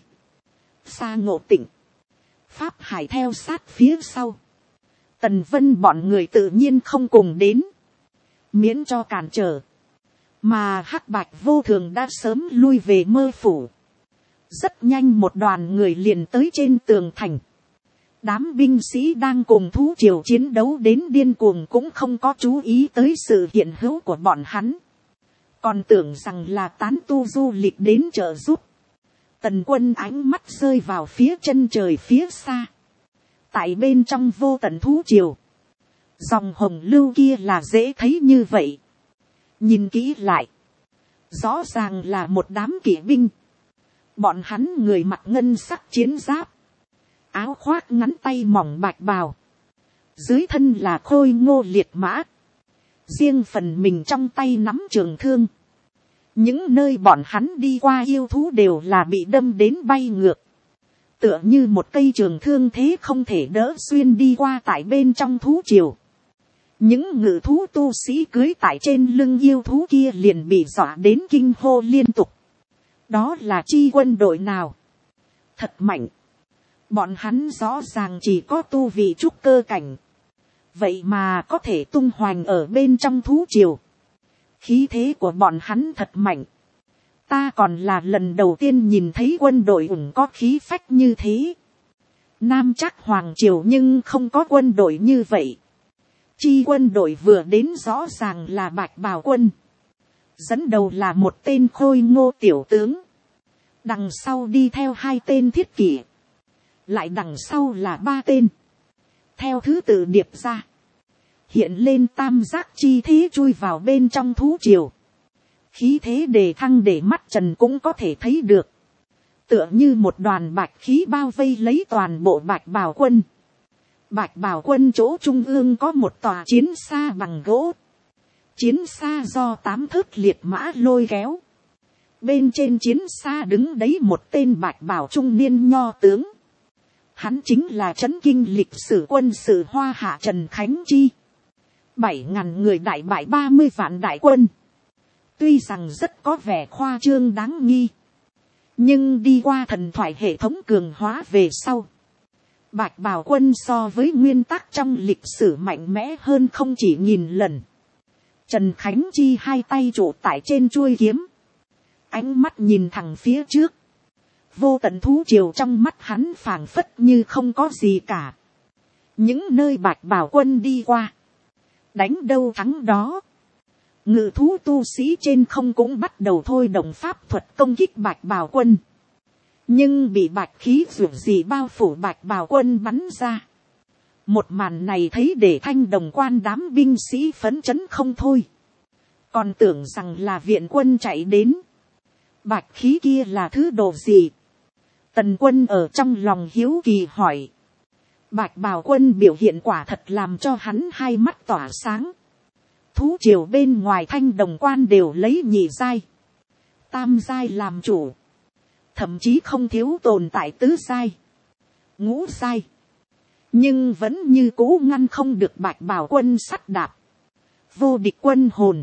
Sa Ngộ Tịnh, Pháp Hải theo sát phía sau. Tần Vân bọn người tự nhiên không cùng đến, miễn cho cản trở. Mà Hắc Bạch Vô Thường đã sớm lui về Mơ Phủ. Rất nhanh một đoàn người liền tới trên tường thành. Đám binh sĩ đang cùng thú triều chiến đấu đến điên cuồng cũng không có chú ý tới sự hiện hữu của bọn hắn. Còn tưởng rằng là tán tu du lịch đến trợ giúp. Tần Quân ánh mắt rơi vào phía chân trời phía xa. tại bên trong vô tận thú triều. Dòng hồng lưu kia là dễ thấy như vậy. Nhìn kỹ lại, rõ ràng là một đám kỵ binh. Bọn hắn người mặc ngân sắc chiến giáp, áo khoác ngắn tay mỏng bạch bào, dưới thân là khôi ngô liệt mã, riêng phần mình trong tay nắm trường thương. Những nơi bọn hắn đi qua yêu thú đều là bị đâm đến bay ngược, tựa như một cây trường thương thế không thể đỡ xuyên đi qua tại bên trong thú triều. Những ngự thú tu sĩ cưới tại trên lưng yêu thú kia liền bị dọa đến kinh hô liên tục. Đó là chi quân đội nào? Thật mạnh. Bọn hắn rõ ràng chỉ có tu vị trúc cơ cảnh. Vậy mà có thể tung hoành ở bên trong thú triều. Khí thế của bọn hắn thật mạnh. Ta còn là lần đầu tiên nhìn thấy quân đội ủng có khí phách như thế. Nam chắc hoàng triều nhưng không có quân đội như vậy. Chi quân đội vừa đến rõ ràng là bạch bào quân. Dẫn đầu là một tên khôi ngô tiểu tướng. Đằng sau đi theo 2 tên thiết kỷ. Lại đằng sau là 3 tên. Theo thứ tự điệp ra. Hiện lên tam giác chi thế chui vào bên trong thú triều. Khí thế đề thăng để mắt trần cũng có thể thấy được. Tựa như một đoàn bạch khí bao vây lấy toàn bộ bạch bào quân. Bạch bào quân chỗ trung ương có một tòa chiến xa bằng gỗ. Chiến xa do 8 thớt liệt mã lôi kéo. Bên trên chiến xa đứng đấy một tên bạch bào trung niên nho tướng. Hắn chính là chấn kinh lịch sử quân sự Hoa Hạ Trần Khánh Chi. 7.000 người đại bại 30 vạn đại quân. Tuy rằng rất có vẻ khoa trương đáng nghi. Nhưng đi qua thần thoại hệ thống cường hóa về sau. Bạch bào quân so với nguyên tắc trong lịch sử mạnh mẽ hơn không chỉ 1000 lần. Trần Khánh Chi 2 tay trụ tại trên chuôi kiếm. Ánh mắt nhìn thẳng phía trước. Vô tận thú triều trong mắt hắn phảng phất như không có gì cả. Những nơi bạch bào quân đi qua. Đánh đâu thắng đó. Ngự thú tu sĩ trên không cũng bắt đầu thôi động pháp thuật công kích bạch bào quân. Nhưng bị bạch khí rủ gì bao phủ bạch bào quân bắn ra. Một màn này thấy để Thanh Đồng Quan đám binh sĩ phấn chấn không thôi. Còn tưởng rằng là viện quân chạy đến. Bạch khí kia là thứ đồ gì? Tần Quân ở trong lòng hiếu kỳ hỏi. Bạch bào quân biểu hiện quả thật làm cho hắn 2 mắt tỏa sáng. Thú triều bên ngoài Thanh Đồng Quan đều lấy nhị giai, tam giai làm chủ. Thậm chí không thiếu tồn tại tứ giai, ngũ giai. Nhưng vẫn như cũ ngăn không được bạch bào quân sắt đạp. Vô địch quân hồn.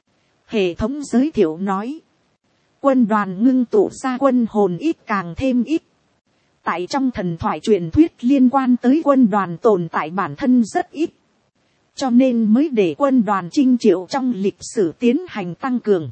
Hệ thống giới thiệu nói. Quân đoàn ngưng tụ ra quân hồn ít càng thêm ít. Tại trong thần thoại truyền thuyết liên quan tới quân đoàn tồn tại bản thân rất ít. Cho nên mới để quân đoàn chinh triệu trong lịch sử tiến hành tăng cường.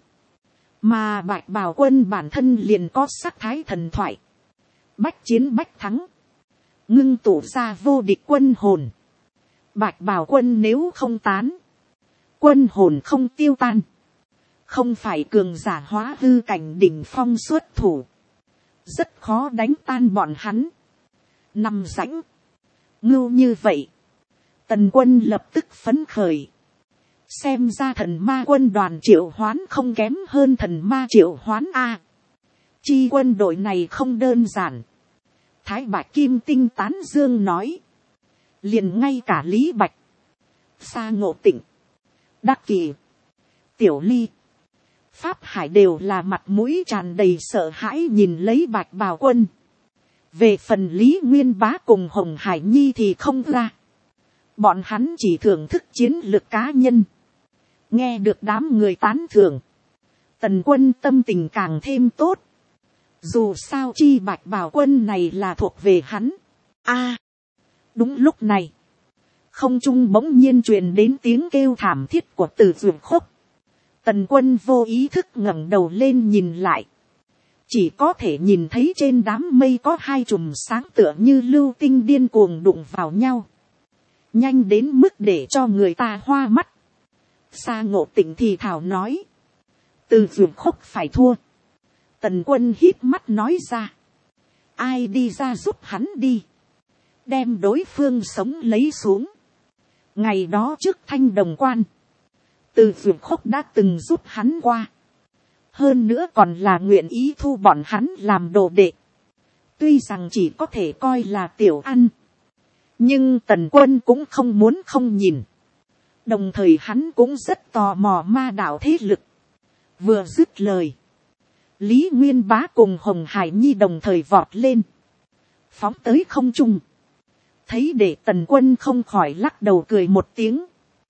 Mà bạch bào quân bản thân liền có sắc thái thần thoại. Bách chiến bách thắng. Ngưng tụ ra vô địch quân hồn. Bạch bào quân nếu không tán. Quân hồn không tiêu tan. Không phải cường giả hóa hư cảnh đỉnh phong xuất thủ. Rất khó đánh tan bọn hắn. Nằm rãnh. Ngưu như vậy. Tần Quân lập tức phấn khởi. Xem ra thần ma quân đoàn triệu hoán không kém hơn thần ma triệu hoán A. Chi quân đội này không đơn giản. Thái Bạch Kim Tinh tán dương nói. Liền ngay cả Lý Bạch, Sa Ngộ Tịnh, Đắc Kỳ, Tiểu Ly, Pháp Hải đều là mặt mũi tràn đầy sợ hãi nhìn lấy bạch bào quân. Về phần Lý Nguyên Bá cùng Hồng Hải Nhi thì không ra. Bọn hắn chỉ thưởng thức chiến lược cá nhân. Nghe được đám người tán thưởng. Tần Quân tâm tình càng thêm tốt. Dù sao chi bạch bào quân này là thuộc về hắn. Đúng lúc này. Không trung bỗng nhiên truyền đến tiếng kêu thảm thiết của Từ Dược Khúc. Tần Quân vô ý thức ngẩng đầu lên nhìn lại. Chỉ có thể nhìn thấy trên đám mây có 2 chùm sáng tựa như lưu tinh điên cuồng đụng vào nhau. Nhanh đến mức để cho người ta hoa mắt. Sa Ngộ Tịnh thì thảo nói. Từ Dược Khúc phải thua. Tần Quân híp mắt nói ra. Ai đi ra giúp hắn đi. đem đối phương sống lấy xuống. Ngày đó trước Thanh Đồng Quan, từ Vượt Khốc đã từng giúp hắn qua, hơn nữa còn là nguyện ý thu bọn hắn làm đồ đệ. Tuy rằng chỉ có thể coi là tiểu ăn, nhưng Tần Quân cũng không muốn không nhìn. Đồng thời hắn cũng rất tò mò ma đạo thế lực. Vừa dứt lời, Lý Nguyên Bá cùng Hồng Hải Nhi đồng thời vọt lên, phóng tới không trung. Thấy để Tần Quân không khỏi lắc đầu cười một tiếng.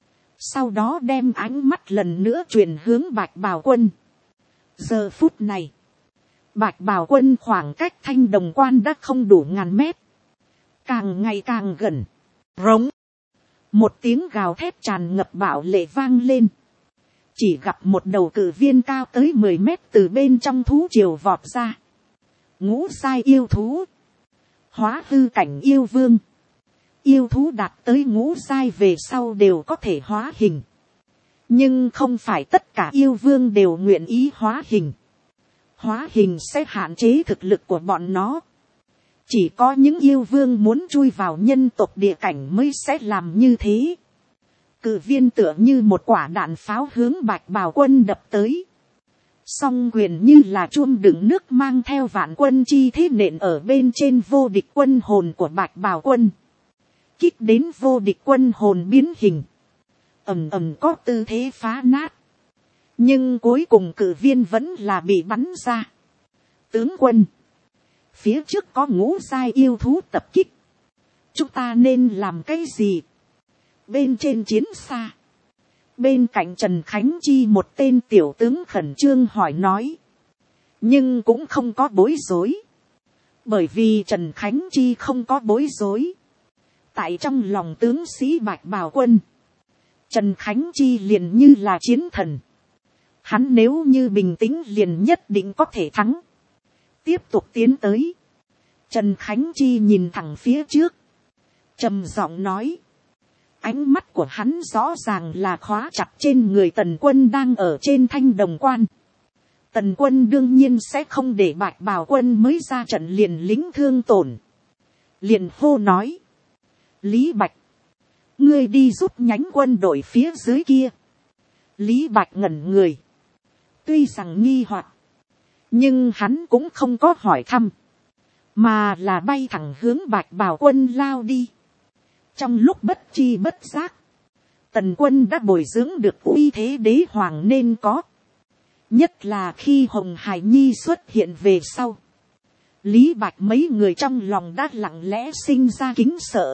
Sau đó đem ánh mắt lần nữa chuyển hướng Bạch Bào Quân. Giờ phút này, Bạch Bào Quân khoảng cách Thanh Đồng Quan đã không đủ ngàn mét, càng ngày càng gần. Rống, một tiếng gào thét tràn ngập bạo lệ vang lên. Chỉ gặp một đầu cử viên cao tới 10 mét từ bên trong thú triều vọt ra. Ngũ giai yêu thú, hóa hư cảnh yêu vương. Yêu thú đạt tới ngũ giai về sau đều có thể hóa hình, nhưng không phải tất cả yêu vương đều nguyện ý hóa hình. Hóa hình sẽ hạn chế thực lực của bọn nó. Chỉ có những yêu vương muốn chui vào nhân tộc địa cảnh mới sẽ làm như thế. Cự viên tựa như một quả đạn pháo hướng Bạch Bào Quân đập tới. Song quyền như là chuông đựng nước mang theo vạn quân chi thế nện ở bên trên vô địch quân hồn của Bạch Bào Quân. Kích đến vô địch quân hồn biến hình. Ầm ầm có tư thế phá nát. Nhưng cuối cùng cự viên vẫn là bị bắn ra. Tướng quân, phía trước có ngũ giai yêu thú tập kích. Chúng ta nên làm cái gì? Bên trên chiến xa, bên cạnh Trần Khánh Chi một tên tiểu tướng khẩn trương hỏi nói. Nhưng cũng không có bối rối. Bởi vì Trần Khánh Chi không có bối rối. Tại trong lòng tướng sĩ Bạch Bào Quân, Trần Khánh Chi liền như là chiến thần. Hắn nếu như bình tĩnh liền nhất định có thể thắng. Tiếp tục tiến tới. Trần Khánh Chi nhìn thẳng phía trước, trầm giọng nói. Ánh mắt của hắn rõ ràng là khóa chặt trên người Tần Quân đang ở trên Thanh Đồng Quan. Tần Quân đương nhiên sẽ không để Bạch Bào Quân mới ra trận liền lính thương tổn. Liền hô nói. Lý Bạch, ngươi đi giúp nhánh quân đội phía dưới kia. Lý Bạch ngẩn người. Tuy rằng nghi hoặc, nhưng hắn cũng không có hỏi thăm, mà là bay thẳng hướng Bạch Bào Quân lao đi. Trong lúc bất chi bất giác, Tần Quân đã bồi dưỡng được uy thế đế hoàng nên có. Nhất là khi Hồng Hải Nhi xuất hiện về sau, Lý Bạch mấy người trong lòng đã lặng lẽ sinh ra kính sợ.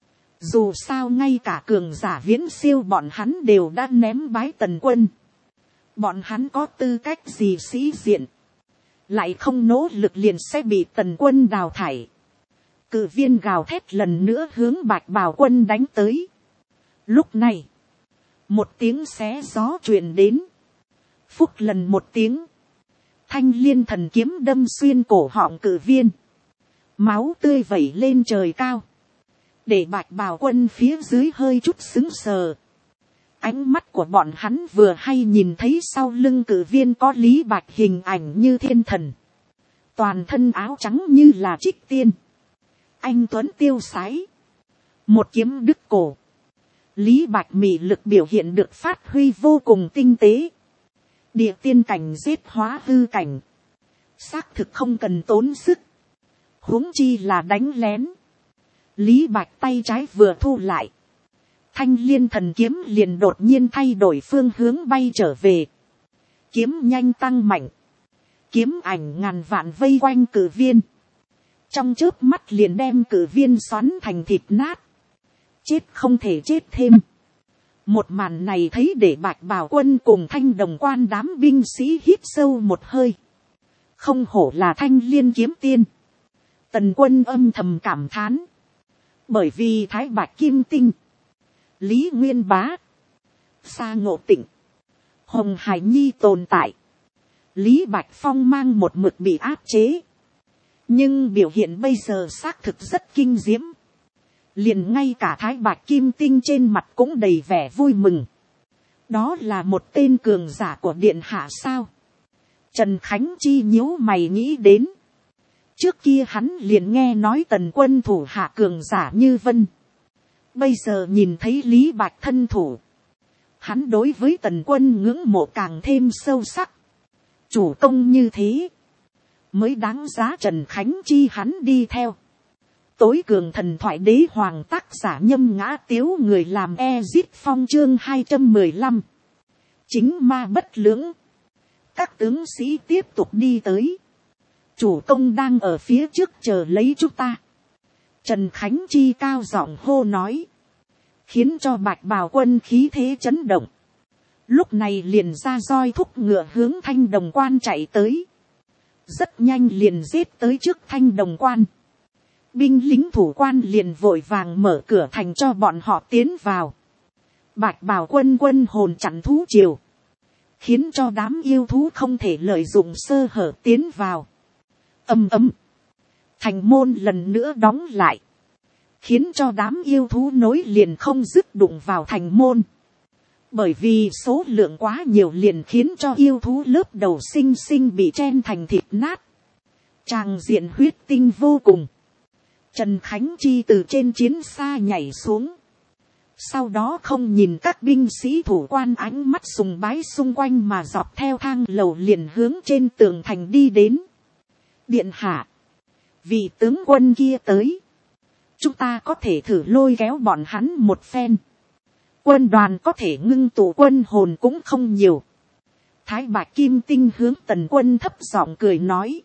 Dù sao ngay cả cường giả viễn siêu bọn hắn đều đã ném bái Tần Quân. Bọn hắn có tư cách gì sĩ diện, lại không nỗ lực liền sẽ bị Tần Quân đào thải. Cự viên gào thét lần nữa hướng Bạch Bào Quân đánh tới. Lúc này, một tiếng xé gió truyền đến. Phúc lần một tiếng, Thanh Liên thần kiếm đâm xuyên cổ họng cự viên. Máu tươi vẩy lên trời cao, để Bạch Bào Quân phía dưới hơi chút sững sờ. Ánh mắt của bọn hắn vừa hay nhìn thấy sau lưng cự viên có Lý Bạch hình ảnh như thiên thần. Toàn thân áo trắng như là trích tiên. Anh tuấn tiêu sái. Một kiếm đứt cổ. Lý Bạch mị lực biểu hiện được phát huy vô cùng tinh tế. Địa tiên cảnh giết hóa hư cảnh. Xác thực không cần tốn sức. Huống chi là đánh lén. Lý Bạch tay trái vừa thu lại. Thanh Liên thần kiếm liền đột nhiên thay đổi phương hướng bay trở về. Kiếm nhanh tăng mạnh. Kiếm ảnh ngàn vạn vây quanh cự viên. Trong chớp mắt liền đem cự viên xoắn thành thịt nát. Chết không thể chết thêm. Một màn này thấy để Bạch Bào Quân cùng Thanh Đồng Quan đám binh sĩ hít sâu một hơi. Không hổ là Thanh Liên kiếm tiên. Tần Quân âm thầm cảm thán. Bởi vì Thái Bạch Kim Tinh, Lý Nguyên Bá, Sa Ngộ Tịnh, Hồng Hải Nhi tồn tại, Lý Bạch Phong mang một mực bị áp chế. Nhưng biểu hiện bây giờ xác thực rất kinh diễm. Liền ngay cả Thái Bạch Kim Tinh trên mặt cũng đầy vẻ vui mừng. Đó là một tên cường giả của điện hạ sao? Trần Khánh Chi nhíu mày nghĩ đến. Trước kia hắn liền nghe nói tần quân thủ hạ cường giả như vân. Bây giờ nhìn thấy Lý Bạch thân thủ. Hắn đối với tần quân ngưỡng mộ càng thêm sâu sắc. Chủ công như thế. Mới đáng giá Trần Khánh Chi hắn đi theo. Tối cường thần thoại đế hoàng tác giả Nhâm Ngã Tiếu, người làm Ezit Phong chương 215. Chính ma bất lưỡng. Các tướng sĩ tiếp tục đi tới. Chủ công đang ở phía trước chờ lấy chúng ta. Trần Khánh Chi cao giọng hô nói. Khiến cho Bạch Bào quân khí thế chấn động. Lúc này liền ra roi thúc ngựa hướng Thanh Đồng Quan chạy tới. Rất nhanh liền giết tới trước Thanh Đồng Quan. Binh lính thủ quan liền vội vàng mở cửa thành cho bọn họ tiến vào. Bạch Bào quân quân hồn chặn thú triều. Khiến cho đám yêu thú không thể lợi dụng sơ hở tiến vào. Ầm ầm. Thành môn lần nữa đóng lại. Khiến cho đám yêu thú nối liền không dứt đụng vào thành môn. Bởi vì số lượng quá nhiều liền khiến cho yêu thú lớp đầu sinh sinh bị chen thành thịt nát. Tràng diện huyết tinh vô cùng. Trần Khánh Chi từ trên chiến xa nhảy xuống. Sau đó không nhìn các binh sĩ thủ quan ánh mắt sùng bái xung quanh mà dọc theo thang lầu liền hướng trên tường thành đi đến. Điện hạ. Vị tướng quân kia tới. Chúng ta có thể thử lôi kéo bọn hắn một phen. Quân đoàn có thể ngưng tụ quân hồn cũng không nhiều. Thái Bạch Kim Tinh hướng Tần Quân thấp giọng cười nói.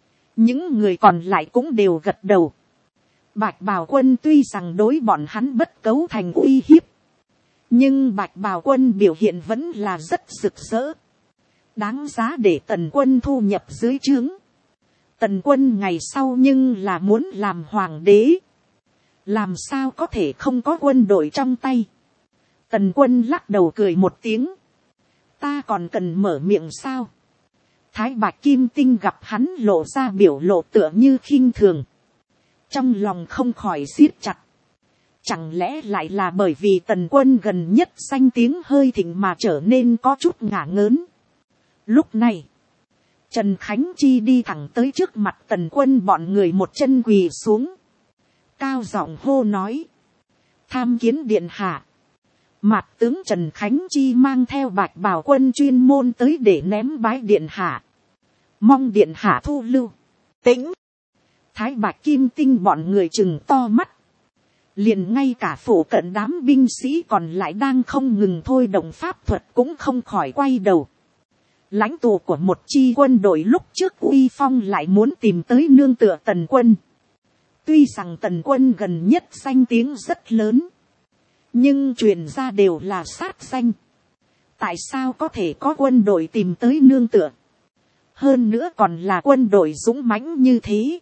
Những người còn lại cũng đều gật đầu. Bạch Bào quân tuy rằng đối bọn hắn bất cấu thành uy hiếp. Nhưng Bạch Bào quân biểu hiện vẫn là rất rực rỡ. Đáng giá để Tần Quân thu nhập dưới trướng. Tần Quân ngày sau nhưng là muốn làm hoàng đế. Làm sao có thể không có quân đội trong tay. Tần Quân lắc đầu cười một tiếng. Ta còn cần mở miệng sao? Thái Bạch Kim Tinh gặp hắn lộ ra biểu lộ tựa như khinh thường. Trong lòng không khỏi siết chặt. Chẳng lẽ lại là bởi vì Tần Quân gần nhất danh tiếng hơi thịnh mà trở nên có chút ngả ngớn. Lúc này, Trần Khánh Chi đi thẳng tới trước mặt Tần Quân bọn người một chân quỳ xuống. Cao giọng hô nói. Tham kiến điện hạ. Mạt tướng Trần Khánh Chi mang theo Bạch Bào quân chuyên môn tới để ném bái điện hạ. Mong điện hạ thu lưu. Tĩnh. Thái Bạch Kim Tinh bọn người chừng to mắt. Liền ngay cả phủ cận đám binh sĩ còn lại đang không ngừng thôi động pháp thuật cũng không khỏi quay đầu. Lãnh tụ của một chi quân đội lúc trước uy phong lại muốn tìm tới nương tựa Tần Quân. Tuy rằng Tần Quân gần nhất danh tiếng rất lớn. Nhưng truyền ra đều là sát danh. Tại sao có thể có quân đội tìm tới nương tựa? Hơn nữa còn là quân đội dũng mãnh như thế.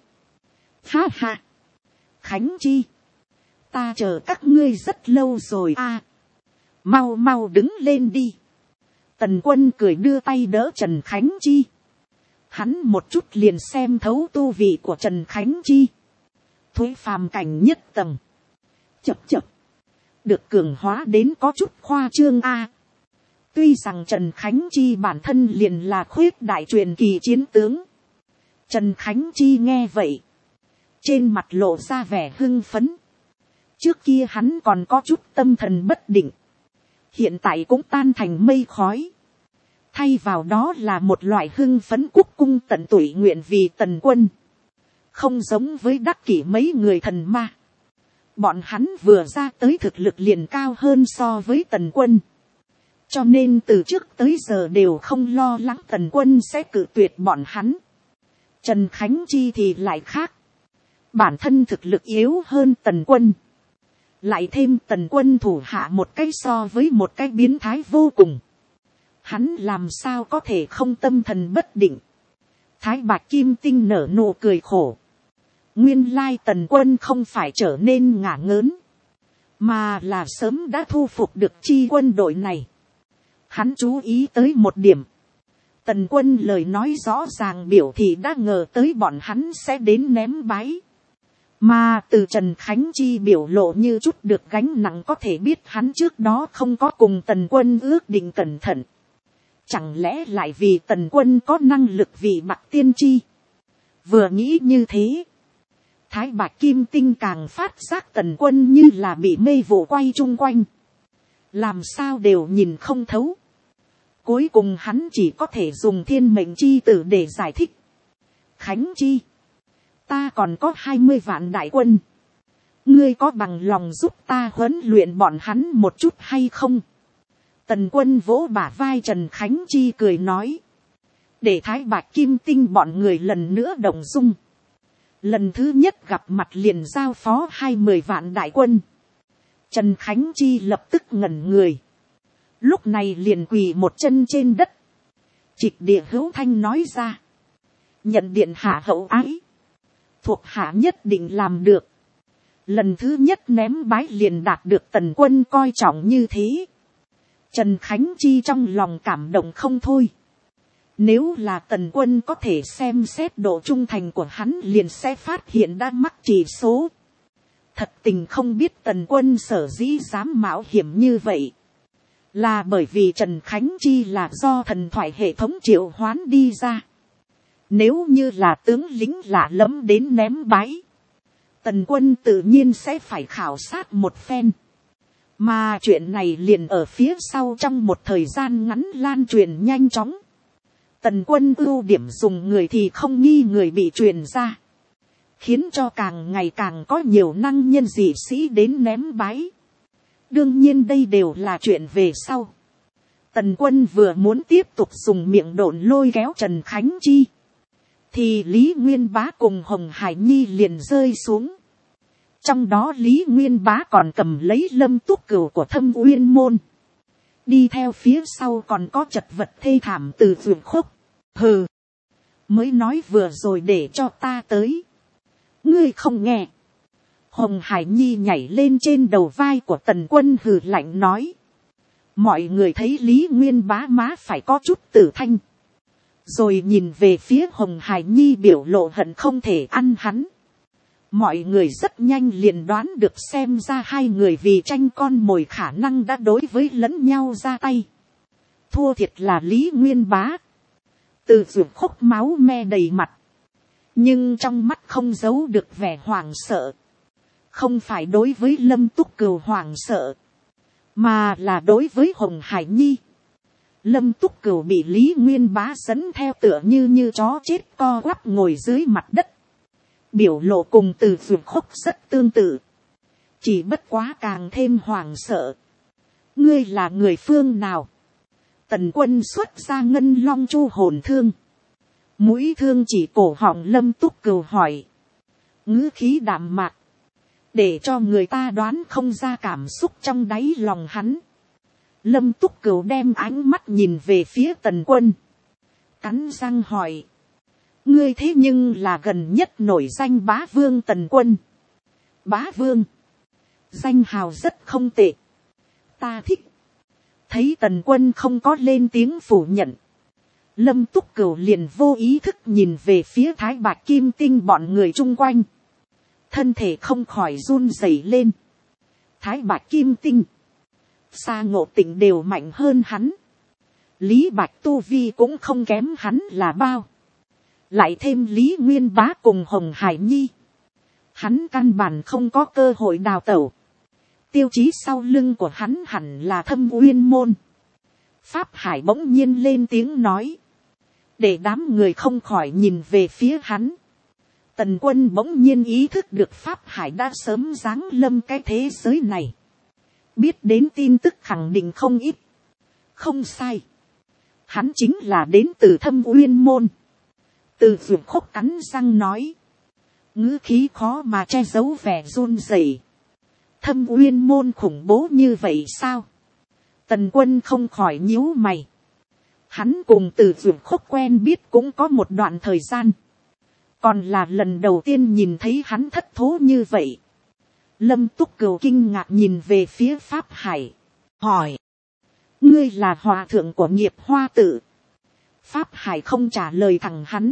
Ha ha. Khánh Chi. Ta chờ các ngươi rất lâu rồi à. Mau mau đứng lên đi. Tần Quân cười đưa tay đỡ Trần Khánh Chi. Hắn một chút liền xem thấu tu vị của Trần Khánh Chi. Thuế phàm cảnh nhất tầng. Chập chập. Được cường hóa đến có chút khoa trương a. Tuy rằng Trần Khánh Chi bản thân liền là khuyết đại truyền kỳ chiến tướng. Trần Khánh Chi nghe vậy. Trên mặt lộ ra vẻ hưng phấn. Trước kia hắn còn có chút tâm thần bất định. Hiện tại cũng tan thành mây khói. Thay vào đó là một loại hưng phấn quốc cung tận tụy nguyện vì Tần Quân. Không giống với đắc kỷ mấy người thần ma. Bọn hắn vừa ra tới thực lực liền cao hơn so với Tần Quân. Cho nên từ trước tới giờ đều không lo lắng Tần Quân sẽ cự tuyệt bọn hắn. Trần Khánh Chi thì lại khác. Bản thân thực lực yếu hơn Tần Quân. Lại thêm Tần Quân thủ hạ một cái so với một cái biến thái vô cùng. Hắn làm sao có thể không tâm thần bất định. Thái Bạch Kim Tinh nở nụ cười khổ. Nguyên lai Tần Quân không phải trở nên ngả ngớn. Mà là sớm đã thu phục được chi quân đội này. Hắn chú ý tới một điểm. Tần Quân lời nói rõ ràng biểu thị đã ngờ tới bọn hắn sẽ đến ném bái. Mà từ Trần Khánh Chi biểu lộ như chút được gánh nặng có thể biết hắn trước đó không có cùng Tần Quân ước định cẩn thận. Chẳng lẽ lại vì Tần Quân có năng lực vì bạc tiên tri. Vừa nghĩ như thế, Thái Bạch Kim Tinh càng phát giác Tần Quân như là bị mê vụ quay chung quanh, làm sao đều nhìn không thấu. Cuối cùng hắn chỉ có thể dùng thiên mệnh chi tử để giải thích. Khánh Chi, ta còn có 20 vạn đại quân, ngươi có bằng lòng giúp ta huấn luyện bọn hắn một chút hay không? Tần Quân vỗ bả vai Trần Khánh Chi cười nói, để Thái Bạch Kim Tinh bọn người lần nữa động dung. Lần thứ nhất gặp mặt liền giao phó 20 vạn đại quân. Trần Khánh Chi lập tức ngẩn người, lúc này liền quỳ một chân trên đất, trịch địa hữu thanh nói ra, nhận điện hạ hậu ái, thuộc hạ nhất định làm được. Lần thứ nhất ném bái liền đạt được Tần Quân coi trọng như thế, Trần Khánh Chi trong lòng cảm động không thôi. Nếu là Tần Quân có thể xem xét độ trung thành của hắn liền sẽ phát hiện đã mắc chỉ số. Thật tình không biết Tần Quân sở dĩ dám mạo hiểm như vậy, là bởi vì Trần Khánh Chi là do thần thoại hệ thống triệu hoán đi ra. Nếu như là tướng lính lạ lẫm đến ném bái, Tần Quân tự nhiên sẽ phải khảo sát một phen. Mà chuyện này liền ở phía sau trong một thời gian ngắn lan truyền nhanh chóng. Tần Quân ưu điểm dùng người thì không nghi người bị truyền ra, khiến cho càng ngày càng có nhiều năng nhân dị sĩ đến ném bái. Đương nhiên đây đều là chuyện về sau. Tần Quân vừa muốn tiếp tục dùng miệng độn lôi kéo Trần Khánh Chi, thì Lý Nguyên Bá cùng Hồng Hải Nhi liền rơi xuống. Trong đó Lý Nguyên Bá còn cầm lấy Lâm Túc Cửu của Thâm Uyên Môn. Đi theo phía sau còn có chật vật thê thảm từ Dược Khúc. Hừ, mới nói vừa rồi để cho ta tới, ngươi không nghe. Hồng Hải Nhi nhảy lên trên đầu vai của Tần Quân hừ lạnh nói. Mọi người thấy Lý Nguyên Bá má phải có chút tử thanh, rồi nhìn về phía Hồng Hải Nhi biểu lộ hận không thể ăn hắn. Mọi người rất nhanh liền đoán được xem ra hai người vì tranh con mồi khả năng đã đối với lẫn nhau ra tay. Thua thiệt là Lý Nguyên Bá. Từ Dược Khúc máu me đầy mặt, nhưng trong mắt không giấu được vẻ hoảng sợ. Không phải đối với Lâm Túc Cửu hoảng sợ, mà là đối với Hồng Hải Nhi. Lâm Túc Cửu bị Lý Nguyên Bá dẫn theo tựa như chó chết co quắp ngồi dưới mặt đất. Biểu lộ cùng Từ Dược Khúc rất tương tự, chỉ bất quá càng thêm hoảng sợ. Ngươi là người phương nào? Tần Quân xuất ra Ngân Long Chu hồn thương, mũi thương chỉ cổ họng Lâm Túc Cửu hỏi, ngữ khí đạm mạc, để cho người ta đoán không ra cảm xúc trong đáy lòng hắn. Lâm Túc Cửu đem ánh mắt nhìn về phía Tần Quân, cắn răng hỏi, ngươi thế nhưng là gần nhất nổi danh bá vương Tần Quân. Bá vương, danh hào rất không tệ, ta thích. Thấy Tần Quân không có lên tiếng phủ nhận, Lâm Túc Cửu liền vô ý thức nhìn về phía Thái Bạch Kim Tinh bọn người chung quanh, thân thể không khỏi run rẩy lên. Thái Bạch Kim Tinh, Sa Ngộ Tịnh đều mạnh hơn hắn, Lý Bạch tu vi cũng không kém hắn là bao, lại thêm Lý Nguyên Bá cùng Hồng Hải Nhi, hắn căn bản không có cơ hội đào tẩu. Tiêu chí sau lưng của hắn hẳn là Thâm Uyên Môn. Pháp Hải bỗng nhiên lên tiếng nói, để đám người không khỏi nhìn về phía hắn. Tần Quân bỗng nhiên ý thức được Pháp Hải đã sớm giáng lâm cái thế giới này, biết đến tin tức khẳng định không ít. Không sai, hắn chính là đến từ Thâm Uyên Môn. Từ Dược Khúc cắn răng nói, ngữ khí khó mà che giấu vẻ run rẩy. Thâm Uyên Môn khủng bố như vậy sao? Tần Quân không khỏi nhíu mày. Hắn cùng Từ Dược Khúc quen biết cũng có một đoạn thời gian, còn là lần đầu tiên nhìn thấy hắn thất thố như vậy. Lâm Túc Cửu kinh ngạc nhìn về phía Pháp Hải, hỏi, ngươi là hòa thượng của Nghiệp Hoa Tự? Pháp Hải không trả lời thẳng hắn,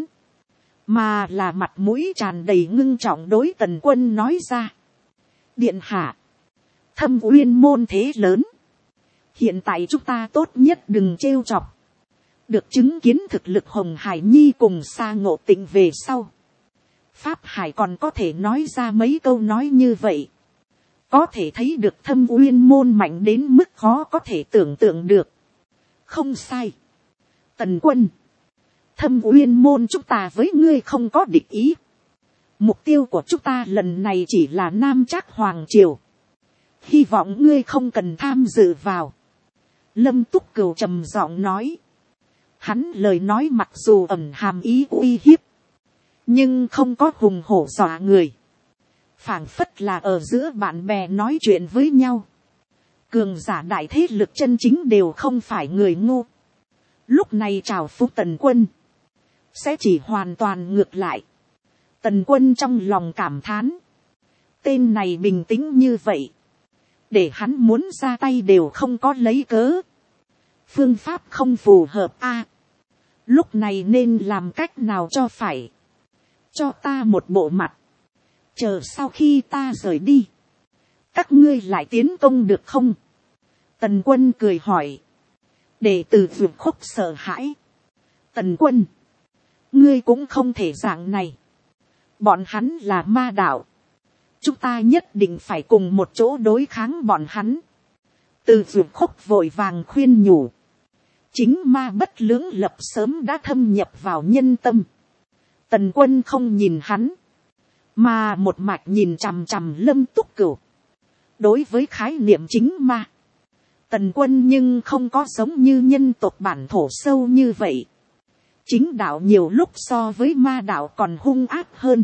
mà là mặt mũi tràn đầy ngưng trọng đối Tần Quân nói ra, điện hạ, Thâm Uyên Môn thế lớn, hiện tại chúng ta tốt nhất đừng trêu chọc. Được chứng kiến thực lực Hồng Hải Nhi cùng Sa Ngộ Tịnh về sau, Pháp Hải còn có thể nói ra mấy câu nói như vậy. Có thể thấy được Thâm Uyên môn mạnh đến mức khó có thể tưởng tượng được. Không sai. Tần Quân. Thâm Uyên môn chúng ta với ngươi không có địch ý. Mục tiêu của chúng ta lần này chỉ là Nam Trác Hoàng Triều. Hy vọng ngươi không cần tham dự vào. Lâm Túc Cửu trầm giọng nói. Hắn lời nói mặc dù ẩn hàm ý uy hiếp, nhưng không có hùng hổ dọa người. Phảng phất là ở giữa bạn bè nói chuyện với nhau. Cường giả đại thế lực chân chính đều không phải người ngu. Lúc này trào phúng Tần Quân sẽ chỉ hoàn toàn ngược lại. Tần Quân trong lòng cảm thán. Tên này bình tĩnh như vậy, để hắn muốn ra tay đều không có lấy cớ. Phương pháp không phù hợp a. Lúc này nên làm cách nào cho phải. Cho ta một bộ mặt. Chờ sau khi ta rời đi, các ngươi lại tiến công được không? Tần Quân cười hỏi. Đệ tử Vượt Khúc sợ hãi. Tần Quân, ngươi cũng không thể dạng này. Bọn hắn là ma đạo. Chúng ta nhất định phải cùng một chỗ đối kháng bọn hắn. Từ Vượt Khúc vội vàng khuyên nhủ. Chính ma bất lưỡng lập sớm đã thâm nhập vào nhân tâm. Tần Quân không nhìn hắn, mà một mạch nhìn chằm chằm Lâm Túc Cửu. Đối với khái niệm chính ma, Tần Quân nhưng không có giống như nhân tộc bản thổ sâu như vậy. Chính đạo nhiều lúc so với ma đạo còn hung ác hơn.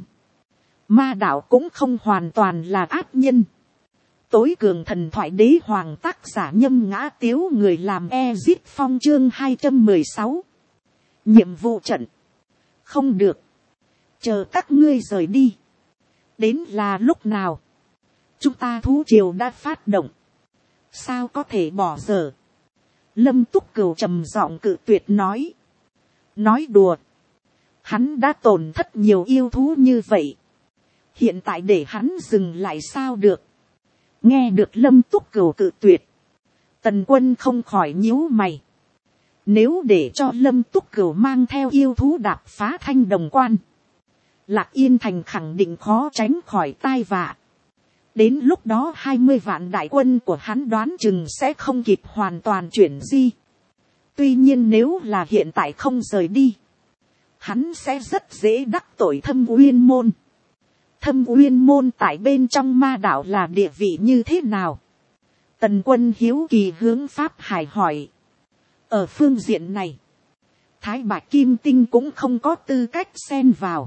Ma đạo cũng không hoàn toàn là ác nhân. Tối cường thần thoại đế hoàng tác giả Nhâm Ngã Tiếu người làm Ezit Phong chương 216. Nhiệm vụ trận. Không được. Chờ các ngươi rời đi. Đến là lúc nào? Chúng ta thú triều đã phát động. Sao có thể bỏ dở? Lâm Túc Cửu trầm giọng cự tuyệt nói. Nói đùa. Hắn đã tổn thất nhiều yêu thú như vậy. Hiện tại để hắn dừng lại sao được? Nghe được Lâm Túc Cửu cự tuyệt, Tần Quân không khỏi nhíu mày. Nếu để cho Lâm Túc Cửu mang theo yêu thú đạp phá Thanh Đồng Quan, Lạc Yên Thành khẳng định khó tránh khỏi tai vạ. Đến lúc đó 20 vạn đại quân của hắn đoán chừng sẽ không kịp hoàn toàn chuyển di. Tuy nhiên nếu là hiện tại không rời đi, hắn sẽ rất dễ đắc tội Thâm Uyên môn. Thâm Uyên môn tại bên trong ma đạo là địa vị như thế nào? Tần Quân hiếu kỳ hướng Pháp Hải hỏi. Ở phương diện này, Thái Bạch Kim Tinh cũng không có tư cách xen vào.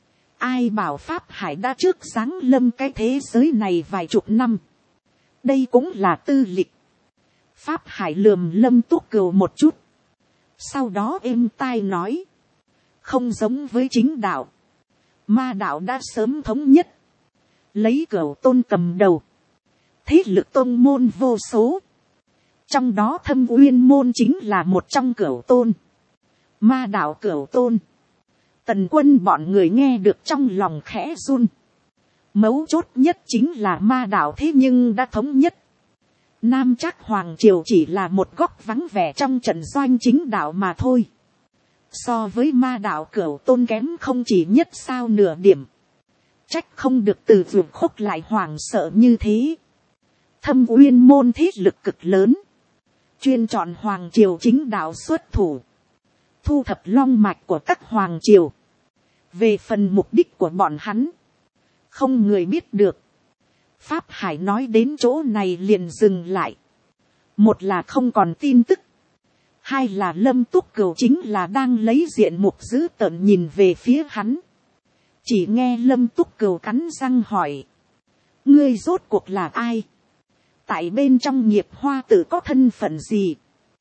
Ai bảo Pháp Hải đã trước giáng lâm cái thế giới này vài chục năm. Đây cũng là tư lịch. Pháp Hải lườm Lâm Túc Cửu một chút. Sau đó êm tai nói. Không giống với chính đạo. Ma đạo đã sớm thống nhất. Lấy Cửu Tôn cầm đầu. Thế lực tôn môn vô số. Trong đó Thâm Uyên môn chính là một trong Cửu Tôn. Ma đạo Cửu Tôn. Tần Quân bọn người nghe được trong lòng khẽ run. Mấu chốt nhất chính là ma đạo thế nhưng đã thống nhất. Nam Trác Hoàng Triều chỉ là một góc vắng vẻ trong trận doanh chính đạo mà thôi. So với ma đạo Cửu Tôn kém không chỉ nhất sao nửa điểm. Trách không được Từ Vượt Khúc lại hoảng sợ như thế. Thâm Uyên môn thế lực cực lớn. Chuyên chọn Hoàng Triều chính đạo xuất thủ. Thu thập long mạch của các Hoàng Triều. Về phần mục đích của bọn hắn, không người biết được. Pháp Hải nói đến chỗ này liền dừng lại. Một là không còn tin tức. Hai là Lâm Túc Cửu chính là đang lấy diện mục dữ tợn nhìn về phía hắn. Chỉ nghe Lâm Túc Cửu cắn răng hỏi. Ngươi rốt cuộc là ai? Tại bên trong nghiệp hoa tử có thân phận gì?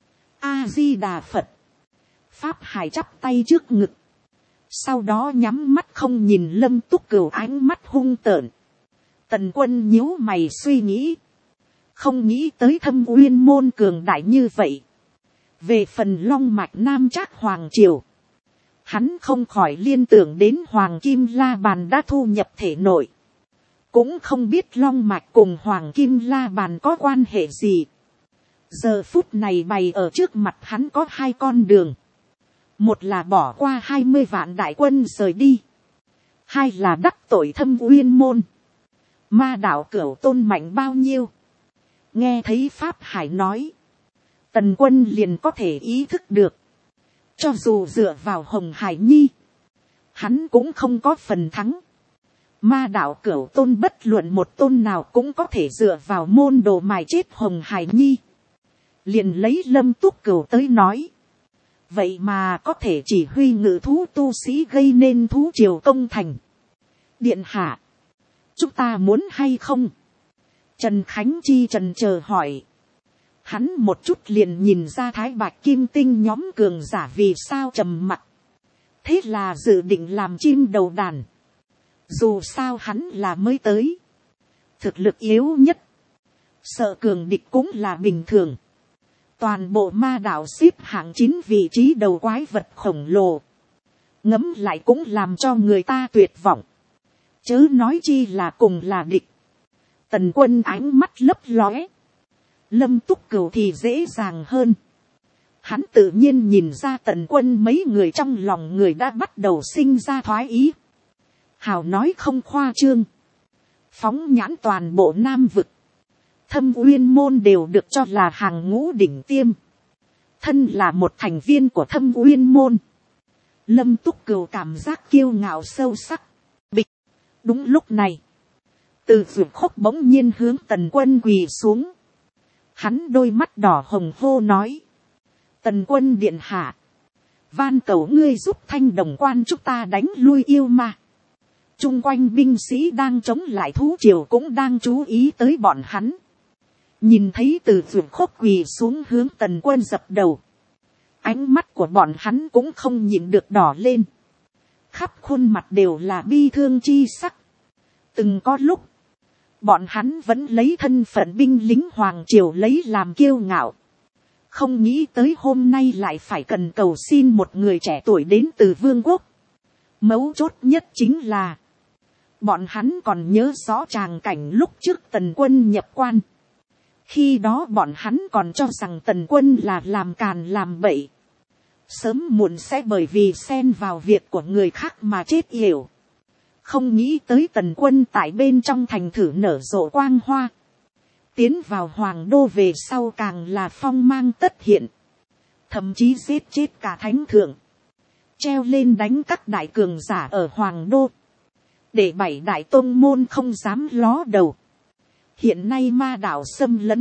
A-di-đà Phật. Pháp Hải chắp tay trước ngực. Sau đó nhắm mắt không nhìn Lâm Túc Cửu ánh mắt hung tợn. Tần Quân nhíu mày suy nghĩ. Không nghĩ tới Thâm Uyên môn cường đại như vậy. Về phần long mạch Nam Trác Hoàng Triều, hắn không khỏi liên tưởng đến Hoàng Kim La Bàn đã thu nhập thể nội. Cũng không biết long mạch cùng Hoàng Kim La Bàn có quan hệ gì. Giờ phút này bày ở trước mặt hắn có hai con đường. Một là bỏ qua 20 vạn đại quân rời đi. hai là đắc tội Thâm Uyên môn. Ma đạo Cửu Tôn mạnh bao nhiêu? Nghe thấy Pháp Hải nói, Tần Quân liền có thể ý thức được, cho dù dựa vào Hồng Hải Nhi, hắn cũng không có phần thắng. Ma đạo Cửu Tôn bất luận một tôn nào cũng có thể dựa vào môn đồ mài chết Hồng Hải Nhi. Liền lấy Lâm Túc Cửu tới nói, vậy mà có thể chỉ huy ngự thú tu sĩ gây nên thú triều công thành. Điện hạ, chúng ta muốn hay không? Trần Khánh Chi trần chờ hỏi. Hắn một chút liền nhìn ra Thái Bạch Kim Tinh nhóm cường giả vì sao trầm mặc. Thế là dự định làm chim đầu đàn. Dù sao hắn là mới tới, thực lực yếu nhất, sợ cường địch cũng là bình thường. Toàn bộ ma đạo xếp hạng 9 vị trí đầu quái vật khổng lồ, ngấm lại cũng làm cho người ta tuyệt vọng, chớ nói chi là cùng là địch. Tần Quân ánh mắt lấp lóe, Lâm Túc Cửu thì dễ dàng hơn. Hắn tự nhiên nhìn ra Tần Quân mấy người trong lòng người đã bắt đầu sinh ra thoái ý. Hào nói không khoa trương, phóng nhãn toàn bộ Nam vực, Thâm Uyên môn đều được cho là hàng ngũ đỉnh tiêm. Thân là một thành viên của Thâm Uyên môn, Lâm Túc Cửu cảm giác kiêu ngạo sâu sắc. Bịch. Đúng lúc này, từ vượt khúc bỗng nhiên hướng Tần Quân quỳ xuống. Hắn đôi mắt đỏ hồng hô nói, Tần Quân điện hạ, van cầu ngươi giúp Thanh Đồng quan chúng ta đánh lui yêu ma. Chung quanh binh sĩ đang chống lại thú triều cũng đang chú ý tới bọn hắn. Nhìn thấy từ vượt khúc quỳ xuống hướng Tần Quân dập đầu, ánh mắt của bọn hắn cũng không nhịn được đỏ lên. Khắp khuôn mặt đều là bi thương chi sắc. Từng có lúc, bọn hắn vẫn lấy thân phận binh lính hoàng triều lấy làm kiêu ngạo. Không nghĩ tới hôm nay lại phải cần cầu xin một người trẻ tuổi đến từ vương quốc. Mấu chốt nhất chính là, bọn hắn còn nhớ rõ tràng cảnh lúc trước Tần Quân nhập quan. Khi đó bọn hắn còn cho rằng Tần Quân là làm càn làm bậy, sớm muộn sẽ bởi vì xen vào việc của người khác mà chết yểu. Không nghĩ tới Tần Quân tại bên trong thành thử nở rộ quang hoa. Tiến vào hoàng đô về sau càng là phong mang tất hiện. Thậm chí giết chết cả thánh thượng. Treo lên đánh các đại cường giả ở hoàng đô. Để 7 đại tôn môn không dám ló đầu. Hiện nay ma đạo xâm lấn.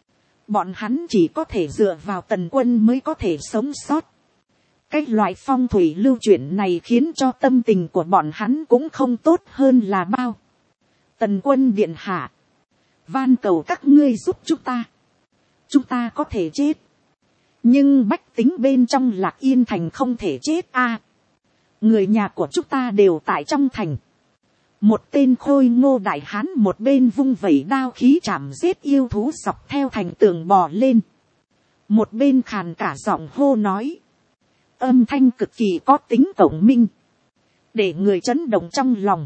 Bọn hắn chỉ có thể dựa vào Tần Quân mới có thể sống sót. Cái loại phong thủy lưu chuyển này khiến cho tâm tình của bọn hắn cũng không tốt hơn là bao. Tần Quân điện hạ, van cầu các ngươi giúp chúng ta. Chúng ta có thể chết, nhưng bách tính bên trong Lạc Yên thành không thể chết a. Người nhà của chúng ta đều tại trong thành. Một tên khôi ngô đại hán một bên vung vẩy đao khí chạm giết yêu thú dọc theo thành tường bò lên. Một bên khàn cả giọng hô nói. Âm thanh cực kỳ có tính cộng minh, để người chấn động trong lòng.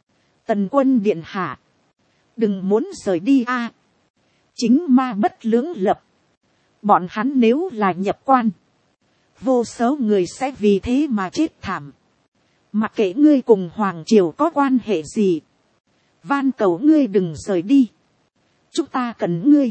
Tần Quân điện hạ, đừng muốn rời đi a. Chính ma bất lưỡng lập. Bọn hắn nếu là nhập quan, vô số người sẽ vì thế mà chết thảm. Mặc kệ ngươi cùng hoàng triều có quan hệ gì, van cầu ngươi đừng rời đi. Chúng ta cần ngươi.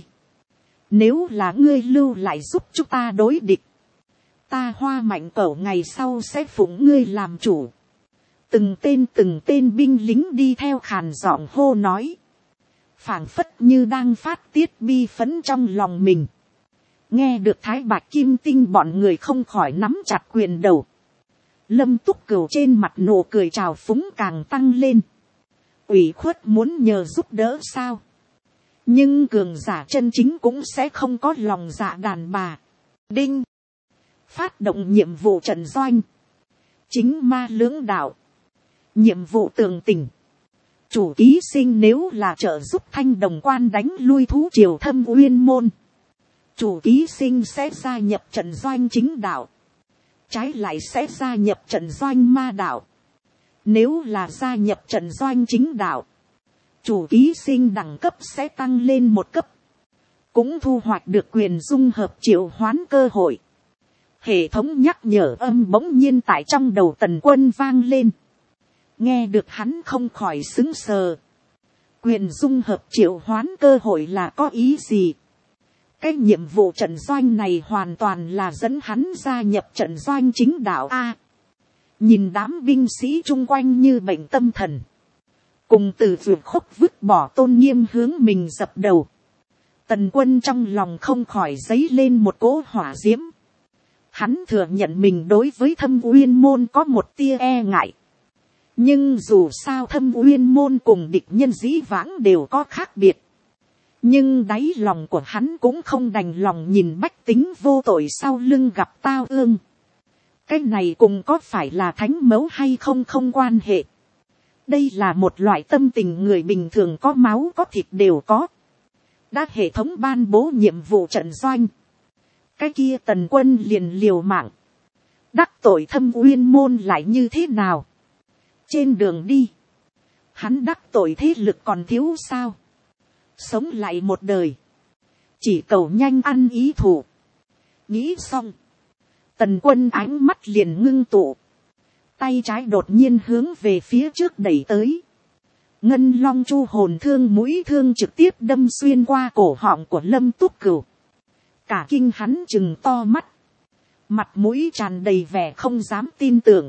Nếu là ngươi lưu lại giúp chúng ta đối địch, ta Hoa Mạnh Cẩu ngày sau sẽ phụng ngươi làm chủ. Từng tên binh lính đi theo khàn giọng hô nói, phảng phất như đang phát tiết bi phấn trong lòng mình. Nghe được Thái Bạch Kim Tinh bọn người không khỏi nắm chặt quyền đầu. Lâm Túc Cửu trên mặt nụ cười trào phúng càng tăng lên. Ủy khuất muốn nhờ giúp đỡ sao? Nhưng cường giả chân chính cũng sẽ không có lòng dạ đàn bà. Đinh. Phát động nhiệm vụ trận doanh. Chính ma lưỡng đạo. Nhiệm vụ tường tình. Chủ ký sinh nếu là trợ giúp Thanh Đồng quan đánh lui thú triều Thâm Uyên môn, chủ ký sinh sẽ gia nhập trận doanh chính đạo. Trái lại sẽ gia nhập trận doanh ma đạo. Nếu là gia nhập trận doanh chính đạo, chủ ký sinh đẳng cấp sẽ tăng lên một cấp. Cũng thu hoạch được quyền dung hợp triệu hoán cơ hội. Hệ thống nhắc nhở âm bỗng nhiên tại trong đầu Tần Quân vang lên. Nghe được hắn không khỏi xứng sờ. Quyền dung hợp triệu hoán cơ hội là có ý gì? Cái nhiệm vụ trận doanh này hoàn toàn là dẫn hắn gia nhập trận doanh chính đạo A. Nhìn đám binh sĩ chung quanh như bệnh tâm thần. Cùng từ vượt khúc vứt bỏ tôn nghiêm hướng mình dập đầu. Tần Quân trong lòng không khỏi dấy lên một cỗ hỏa diễm. Hắn thừa nhận mình đối với Thâm Uyên môn có một tia e ngại. Nhưng dù sao Thâm Uyên môn cùng địch nhân dĩ vãng đều có khác biệt. Nhưng đáy lòng của hắn cũng không đành lòng nhìn bách tính vô tội sau lưng gặp tao ương. Cái này cùng có phải là thánh mẫu hay không không quan hệ. Đây là một loại tâm tình người bình thường có máu có thịt đều có. Đã hệ thống ban bố nhiệm vụ trận doanh. Cái kia Tần Quân liền liều mạng. Đắc tội Thâm Uyên môn lại như thế nào? Trên đường đi. Hắn đắc tội thế lực còn thiếu sao? Sống lại một đời. Chỉ cầu nhanh ăn ý thủ. Nghĩ xong. Tần Quân ánh mắt liền ngưng tụ. Tay trái đột nhiên hướng về phía trước đẩy tới. Ngân long chu hồn thương mũi thương trực tiếp đâm xuyên qua cổ họng của Lâm Túc Cửu. Cả kinh hắn trừng to mắt. Mặt mũi tràn đầy vẻ không dám tin tưởng.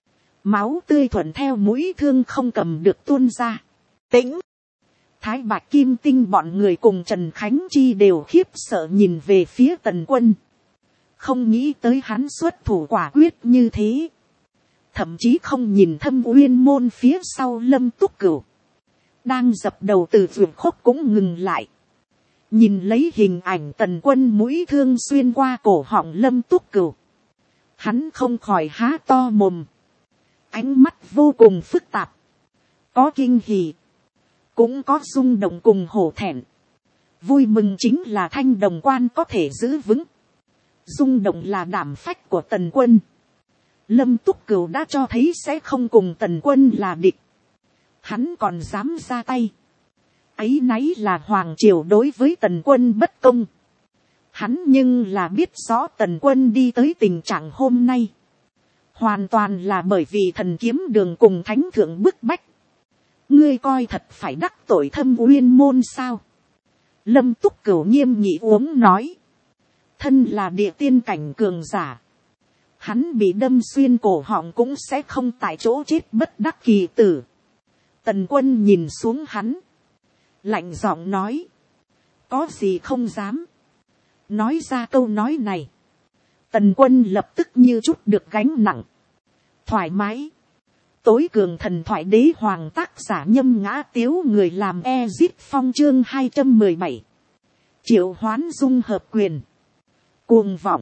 Máu tươi thuận theo mũi thương không cầm được tuôn ra. Tĩnh. Thái Bạch Kim Tinh bọn người cùng Trần Khánh Chi đều khiếp sợ nhìn về phía Tần Quân. Không nghĩ tới hắn xuất thủ quả quyết như thế. Thậm chí không nhìn Thâm Uyên môn phía sau Lâm Túc Cửu. Đang dập đầu từ vượt khúc cũng ngừng lại. Nhìn lấy hình ảnh Tần Quân mũi thương xuyên qua cổ họng Lâm Túc Cửu. Hắn không khỏi há to mồm. Ánh mắt vô cùng phức tạp. Có kinh hỉ. Cũng có rung động cùng hổ thẹn. Vui mừng chính là Thanh Đồng Quan có thể giữ vững. Rung động là đảm phách của Tần Quân. Lâm Túc Cửu đã cho thấy sẽ không cùng Tần Quân là địch. Hắn còn dám ra tay. Ấy nấy là Hoàng Triều đối với Tần Quân bất công. Hắn nhưng là biết rõ Tần Quân đi tới tình trạng hôm nay. Hoàn toàn là bởi vì Thần Kiếm Đường cùng Thánh Thượng bức bách. Ngươi coi thật phải đắc tội Thâm Uyên môn sao? Lâm Túc Cửu nghiêm nghị uống nói. Thân là địa tiên cảnh cường giả. Hắn bị đâm xuyên cổ họng cũng sẽ không tại chỗ chết bất đắc kỳ tử. Tần Quân nhìn xuống hắn. Lạnh giọng nói. Có gì không dám. Nói ra câu nói này. Tần Quân lập tức như chút được gánh nặng. Thoải mái. Tối cường thần thoại đế hoàng tác giả Nhâm Ngã Tiếu người làm Ezit Phong chương 217. Triệu hoán dung hợp quyền. Cuồng vọng.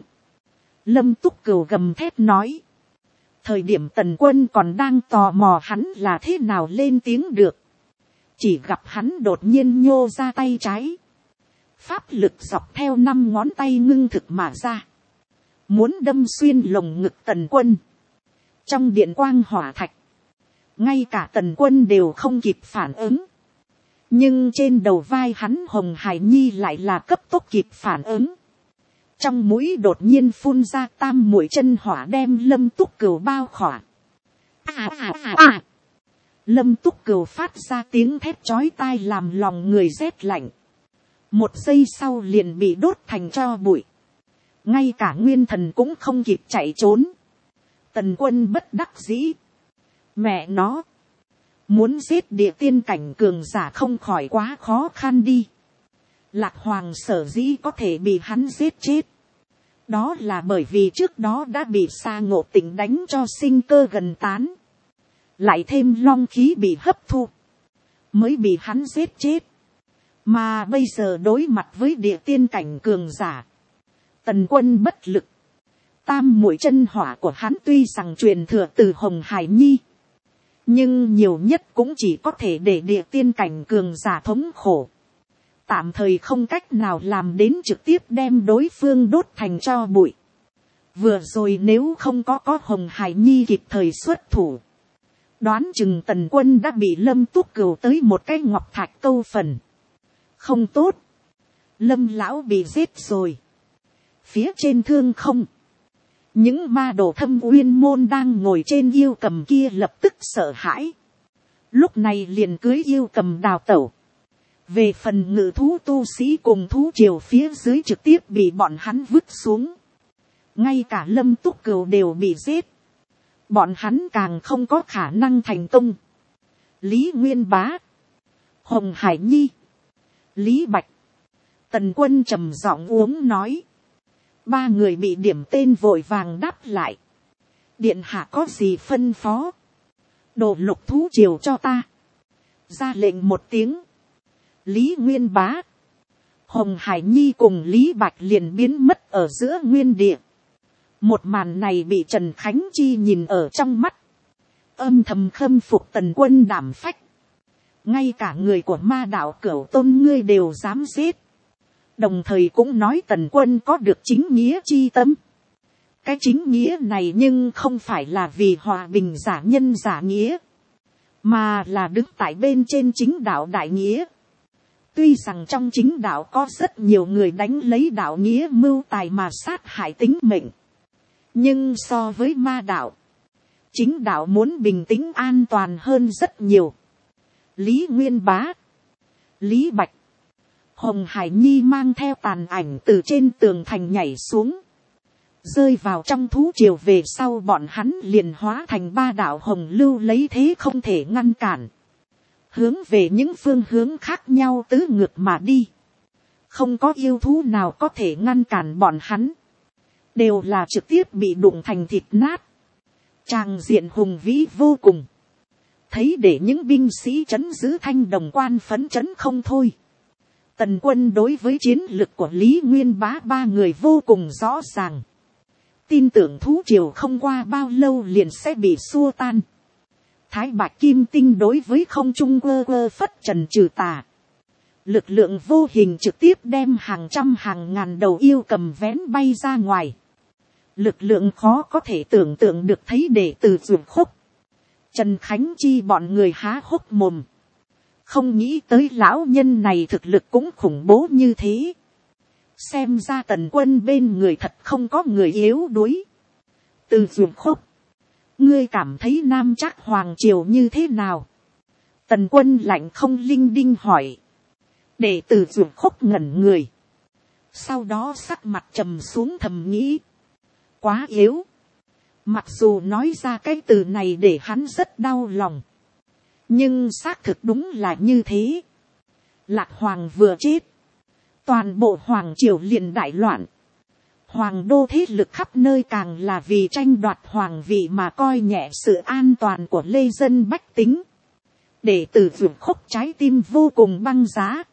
Lâm Túc Cửu gầm thét nói. Thời điểm Tần Quân còn đang tò mò hắn là thế nào lên tiếng được. Chỉ gặp hắn đột nhiên nhô ra tay trái. Pháp lực dọc theo 5 ngón tay ngưng thực mà ra. Muốn đâm xuyên lồng ngực Tần Quân. Trong điện quang hỏa thạch. Ngay cả Tần Quân đều không kịp phản ứng. Nhưng trên đầu vai hắn Hồng Hải Nhi lại là cấp tốc kịp phản ứng. Trong mũi đột nhiên phun ra tam muội chân hỏa đem Lâm Túc Cửu bao khỏa. Lâm Túc Cửu phát ra tiếng thét chói tai làm lòng người rét lạnh. Một giây sau liền bị đốt thành tro bụi. Ngay cả nguyên thần cũng không kịp chạy trốn. Tần Quân bất đắc dĩ. Mẹ nó. Muốn giết địa tiên cảnh cường giả không khỏi quá khó khăn đi. Lạc Hoàng sở dĩ có thể bị hắn giết chết. Đó là bởi vì trước đó đã bị Sa Ngộ Tĩnh đánh cho sinh cơ gần tán. Lại thêm long khí bị hấp thu. Mới bị hắn giết chết. Mà bây giờ đối mặt với địa tiên cảnh cường giả. Tần Quân bất lực. Tam muội chân hỏa của hắn tuy rằng truyền thừa từ Hồng Hải Nhi. Nhưng nhiều nhất cũng chỉ có thể để địa tiên cảnh cường giả thống khổ. Tạm thời không cách nào làm đến trực tiếp đem đối phương đốt thành tro bụi. Vừa rồi nếu không có Hồng Hải Nhi kịp thời xuất thủ. Đoán chừng Tần Quân đã bị Lâm Túc Cửu tới một cái ngọc thạch câu phần. Không tốt. Lâm lão bị giết rồi. Phía trên thương không. Những ma đồ Thâm Uyên môn đang ngồi trên yêu cầm kia lập tức sợ hãi. Lúc này liền cưới yêu cầm đào tẩu. Về phần ngự thú tu sĩ cùng thú triều phía dưới trực tiếp bị bọn hắn vứt xuống. Ngay cả Lâm Túc Cửu đều bị giết. Bọn hắn càng không có khả năng thành công. Lý Nguyên Bá, Hồng Hải Nhi, Lý Bạch, Tần Quân trầm giọng uống nói. Ba người bị điểm tên vội vàng đáp lại. Điện hạ có gì phân phó? Đồ lục thú triều cho ta. Ra lệnh một tiếng. Lý Nguyên Bá, Hồng Hải Nhi cùng Lý Bạch liền biến mất ở giữa nguyên địa. Một màn này bị Trần Khánh Chi nhìn ở trong mắt. Âm thầm khâm phục Tần Quân đảm phách. Ngay cả người của ma đạo Cửu Tôn ngươi đều dám giết. Đồng thời cũng nói Tần Quân có được chính nghĩa chi tâm. Cái chính nghĩa này nhưng không phải là vì hòa bình giả nhân giả nghĩa. Mà là đứng tại bên trên chính đạo đại nghĩa. Tuy rằng trong chính đạo có rất nhiều người đánh lấy đạo nghĩa mưu tài mà sát hại tính mệnh. Nhưng so với ma đạo, chính đạo muốn bình tĩnh an toàn hơn rất nhiều. Lý Nguyên Bá, Lý Bạch, Hồng Hải Nhi mang theo tàn ảnh từ trên tường thành nhảy xuống. Rơi vào trong thú triều về sau bọn hắn liền hóa thành ba đạo hồng lưu lấy thế không thể ngăn cản. Hướng về những phương hướng khác nhau tứ ngược mà đi. Không có yêu thú nào có thể ngăn cản bọn hắn. Đều là trực tiếp bị đụng thành thịt nát. Tràng diện hùng vĩ vô cùng. Thấy để những binh sĩ trấn giữ Thanh Đồng Quan phấn chấn không thôi. Tần Quân đối với chiến lực của Lý Nguyên Bá ba người vô cùng rõ ràng. Tin tưởng thú triều không qua bao lâu liền sẽ bị xua tan. Thái Bạch Kim Tinh đối với không trung quơ quơ phất trần trừ tà. Lực lượng vô hình trực tiếp đem hàng trăm hàng ngàn đầu yêu cầm vén bay ra ngoài. Lực lượng khó có thể tưởng tượng được thấy để từ ruột khúc. Trần Khánh Chi bọn người há hốc mồm. Không nghĩ tới lão nhân này thực lực cũng khủng bố như thế. Xem ra Tần Quân bên người thật không có người yếu đuối. Từ ruột khúc. Ngươi cảm thấy Nam Trác Hoàng Triều như thế nào? Tần Quân lạnh không linh đinh hỏi. Để từ ruột khúc ngẩn người. Sau đó sắc mặt trầm xuống thầm nghĩ. Quá yếu. Mặc dù nói ra cái từ này để hắn rất đau lòng. Nhưng xác thực đúng là như thế. Lạc Hoàng vừa chết. Toàn bộ Hoàng Triều liền đại loạn. Hoàng đô thế lực khắp nơi càng là vì tranh đoạt hoàng vị mà coi nhẹ sự an toàn của lê dân bách tính. Để từ vượt khúc trái tim vô cùng băng giá.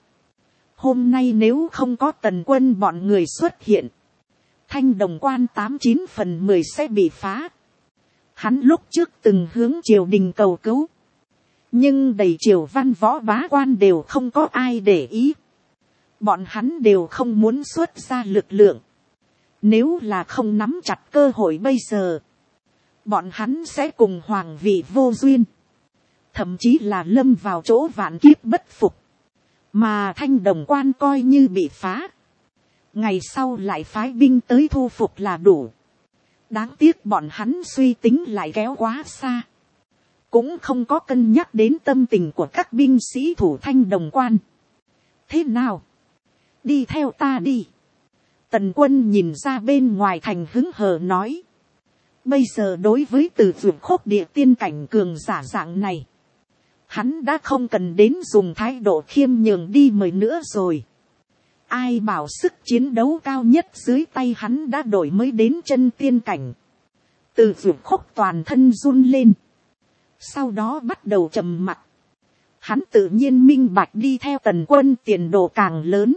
Hôm nay nếu không có Tần Quân bọn người xuất hiện. Thanh Đồng Quan 89/10 sẽ bị phá. Hắn lúc trước từng hướng triều đình cầu cứu. Nhưng đầy triều văn võ bá quan đều không có ai để ý. Bọn hắn đều không muốn xuất ra lực lượng. Nếu là không nắm chặt cơ hội bây giờ. Bọn hắn sẽ cùng hoàng vị vô duyên. Thậm chí là lâm vào chỗ vạn kiếp bất phục. Mà Thanh Đồng Quan coi như bị phá. Ngày sau lại phái binh tới thu phục là đủ. Đáng tiếc bọn hắn suy tính lại kéo quá xa. Cũng không có cân nhắc đến tâm tình của các binh sĩ thủ Thanh Đồng Quan. Thế nào? Đi theo ta đi. Tần Quân nhìn ra bên ngoài thành hứng hờ nói. Bây giờ đối với từ vượt khúc địa tiên cảnh cường giả dạng này. Hắn đã không cần đến dùng thái độ khiêm nhường đi mời nữa rồi. Ai bảo sức chiến đấu cao nhất dưới tay hắn đã đổi mới đến chân tiên cảnh. Từ vượt khúc toàn thân run lên. Sau đó bắt đầu trầm mặc. Hắn tự nhiên minh bạch đi theo Tần Quân tiền đồ càng lớn.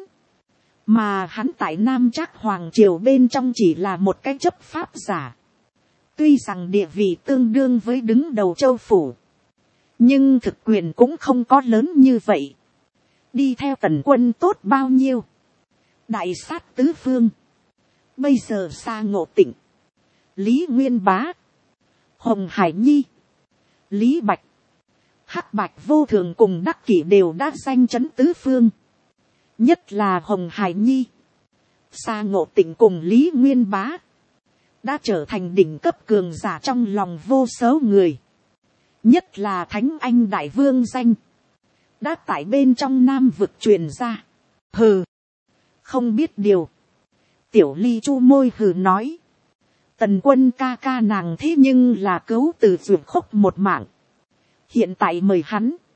Mà hắn tại Nam Trác Hoàng Triều bên trong chỉ là một cái chấp pháp giả. Tuy rằng địa vị tương đương với đứng đầu châu phủ. Nhưng thực quyền cũng không có lớn như vậy. Đi theo Tần Quân tốt bao nhiêu. Đại sát tứ phương. Bây giờ xa Ngộ Tịnh. Lý Nguyên Bá. Hồng Hải Nhi. Lý Bạch. Hắc Bạch Vô Thường cùng Đắc Kỷ đều đã danh chấn tứ phương. Nhất là Hồng Hải Nhi. Xa Ngộ Tịnh cùng Lý Nguyên Bá. đã trở thành đỉnh cấp cường giả trong lòng vô số người, nhất là Thánh Anh Đại Vương danh, đã tại bên trong Nam vực truyền ra. Hừ, không biết điều. Tiểu Ly chu môi hừ nói, Tần Quân ca ca nàng thế nhưng là cứu từ Dược Khúc một mạng, hiện tại mời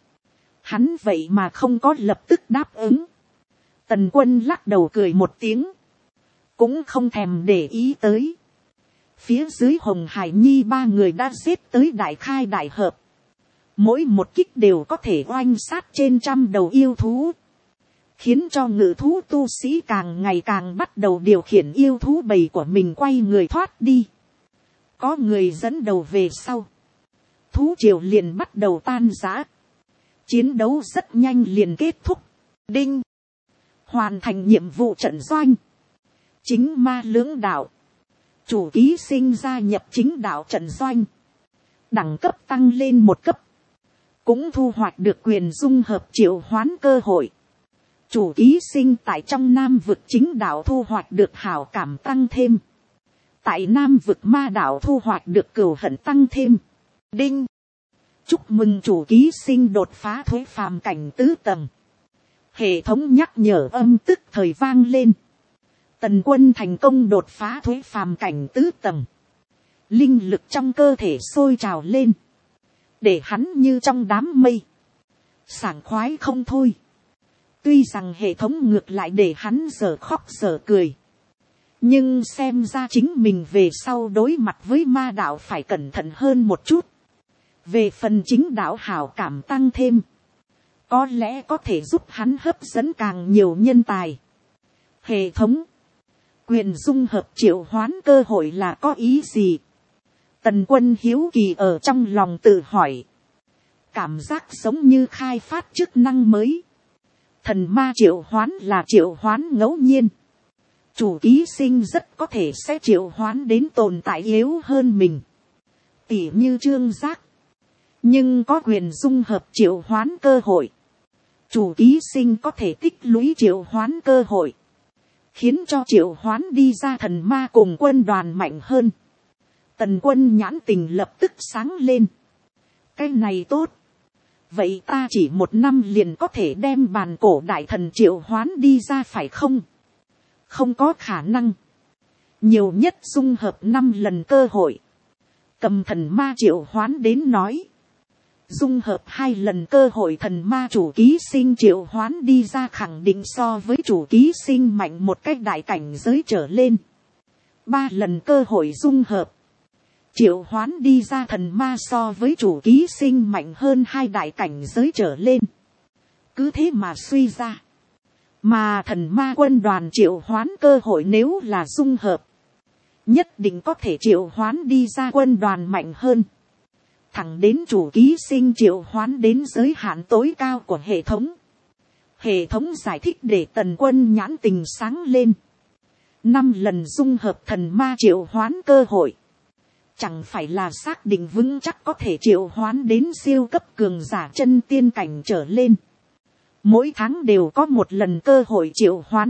hắn vậy mà không có lập tức đáp ứng. Tần Quân lắc đầu cười một tiếng, cũng không thèm để ý tới. Phía dưới Hồng Hải Nhi ba người đã giết tới đại khai đại hợp, mỗi một kích đều có thể oanh sát trên 100 đầu yêu thú, khiến cho ngự thú tu sĩ càng ngày càng bắt đầu điều khiển yêu thú bầy của mình quay người thoát đi. Có người dẫn đầu về sau, thú triều liền bắt đầu tan rã, chiến đấu rất nhanh liền kết thúc. Đinh, hoàn thành nhiệm vụ trận doanh, chính ma lưỡng đạo, chủ ký sinh gia nhập chính đạo trận doanh, đẳng cấp tăng lên 1 cấp, cũng thu hoạch được quyền dung hợp triệu hoán cơ hội. Chủ ký sinh tại trong Nam vực chính đạo thu hoạch được hảo cảm tăng thêm, tại Nam vực ma đạo thu hoạch được cừu hận tăng thêm. Đinh, chúc mừng chủ ký sinh đột phá thuế phàm cảnh 4 tầng. Hệ thống nhắc nhở âm tức thời vang lên. Tần Quân thành công đột phá thuế phàm cảnh 4 tầng. Linh lực trong cơ thể sôi trào lên, để hắn như trong đám mây, sảng khoái không thôi. Tuy rằng hệ thống ngược lại để hắn giờ khóc giờ cười, nhưng xem ra chính mình về sau đối mặt với ma đạo phải cẩn thận hơn một chút. Về phần chính đạo hảo cảm tăng thêm, có lẽ có thể giúp hắn hấp dẫn càng nhiều nhân tài. Hệ thống, quyền dung hợp triệu hoán cơ hội là có ý gì? Tần Quân hiếu kỳ ở trong lòng tự hỏi. Cảm giác giống như khai phát chức năng mới. Thần ma triệu hoán là triệu hoán ngẫu nhiên. Chủ ký sinh rất có thể sẽ triệu hoán đến tồn tại yếu hơn mình, tỉ như Trương Giác. Nhưng có quyền dung hợp triệu hoán cơ hội, chủ ký sinh có thể tích lũy triệu hoán cơ hội, khiến cho triệu hoán đi ra thần ma cùng quân đoàn mạnh hơn. Tần Quân nhãn tình lập tức sáng lên. Cái này tốt. Vậy ta chỉ 1 năm liền có thể đem bàn cổ đại thần triệu hoán đi ra phải không? Không có khả năng. Nhiều nhất dung hợp 5 lần cơ hội. Cầm thần ma triệu hoán đến nói. Dung hợp 2 lần cơ hội thần ma chủ ký sinh triệu hoán đi ra khẳng định so với chủ ký sinh mạnh một cách đại cảnh giới trở lên. 3 lần cơ hội dung hợp, triệu hoán đi ra thần ma so với chủ ký sinh mạnh hơn 2 đại cảnh giới trở lên. Cứ thế mà suy ra. Mà thần ma quân đoàn triệu hoán cơ hội nếu là dung hợp, nhất định có thể triệu hoán đi ra quân đoàn mạnh hơn. Thẳng đến chủ ký sinh triệu hoán đến giới hạn tối cao của hệ thống. Hệ thống giải thích để Tần Quân nhãn tình sáng lên. 5 lần dung hợp thần ma triệu hoán cơ hội, chẳng phải là xác định vững chắc có thể triệu hoán đến siêu cấp cường giả chân tiên cảnh trở lên. Mỗi tháng đều có 1 lần cơ hội triệu hoán.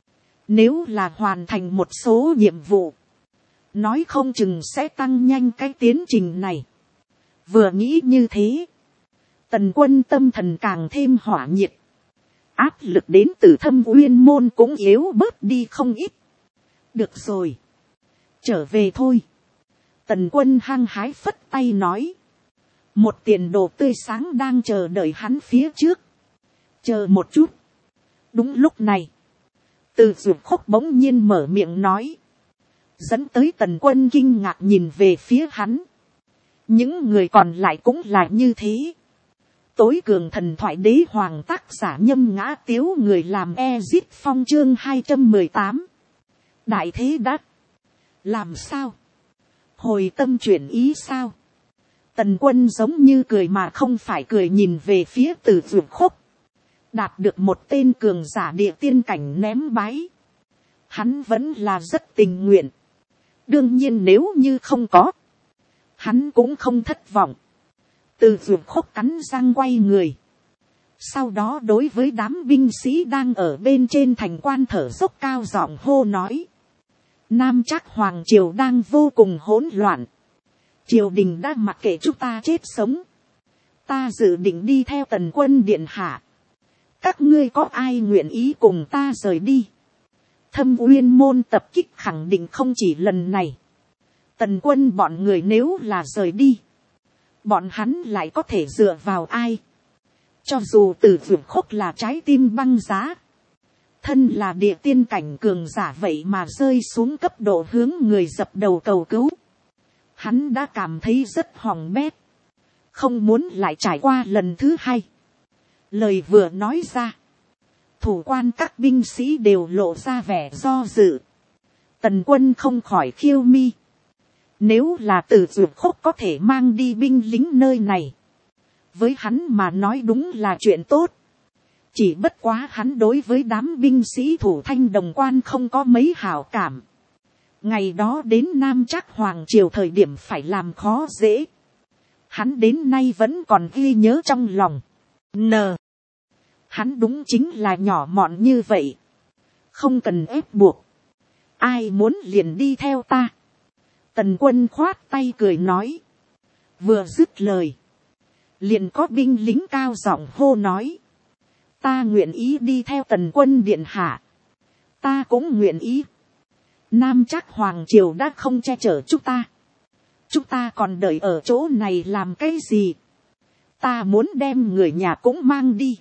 Nếu là hoàn thành một số nhiệm vụ, nói không chừng sẽ tăng nhanh cái tiến trình này. Vừa nghĩ như thế, Tần Quân tâm thần càng thêm hỏa nhiệt. Áp lực đến từ Thâm Uyên môn cũng yếu bớt đi không ít. Được rồi, trở về thôi. Tần Quân hăng hái phất tay nói. Một tiền đồ tươi sáng đang chờ đợi hắn phía trước. Chờ một chút. Đúng lúc này, Từ Dược Khúc bỗng nhiên mở miệng nói, dẫn tới Tần Quân kinh ngạc nhìn về phía hắn. Những người còn lại cũng là như thế. Tối cường thần thoại đế hoàng tác giả Nhâm Ngã Tiếu, người làm Ezit Phong chương 218. Đại thế đắc. Làm sao? Hồi tâm chuyển ý sao? Tần Quân giống như cười mà không phải cười nhìn về phía Từ Dược Khúc. Đạt được một tên cường giả địa tiên cảnh ném bái, hắn vẫn là rất tình nguyện. Đương nhiên nếu như không có, hắn cũng không thất vọng. Từ Dược Khúc cắn răng quay người. Sau đó đối với đám binh sĩ đang ở bên trên thành quan thở dốc cao giọng hô nói. Nam Trác hoàng triều đang vô cùng hỗn loạn. Triều đình đã mặc kệ chúng ta chết sống. Ta dự định đi theo Tần quân điện hạ. Các ngươi có ai nguyện ý cùng ta rời đi? Thâm Uyên môn tập kích khẳng định không chỉ lần này. Tần quân bọn người nếu là rời đi, bọn hắn lại có thể dựa vào ai? Cho dù Từ Vượt Khốc là trái tim băng giá, thân là địa tiên cảnh cường giả vậy mà rơi xuống cấp độ hướng người dập đầu cầu cứu. Hắn đã cảm thấy rất hỏng bét, không muốn lại trải qua lần thứ hai. Lời vừa nói ra, thủ quan các binh sĩ đều lộ ra vẻ do dự. Tần quân không khỏi khiêu mi. Nếu là Từ Vượt Khốc có thể mang đi binh lính nơi này, với hắn mà nói đúng là chuyện tốt. Chỉ bất quá hắn đối với đám binh sĩ thủ Thanh Đồng Quan không có mấy hảo cảm. Ngày đó đến Nam Trác hoàng triều thời điểm phải làm khó dễ, hắn đến nay vẫn còn ghi nhớ trong lòng. Hắn đúng chính là nhỏ mọn như vậy, không cần ép buộc. Ai muốn liền đi theo ta? Tần quân khoát tay cười nói. Vừa dứt lời, liền có binh lính cao giọng hô nói. Ta nguyện ý đi theo Tần quân điện hạ. Ta cũng nguyện ý. Nam Trác hoàng triều đã không che chở chúng ta còn đợi ở chỗ này làm cái gì? Ta muốn đem người nhà cũng mang đi.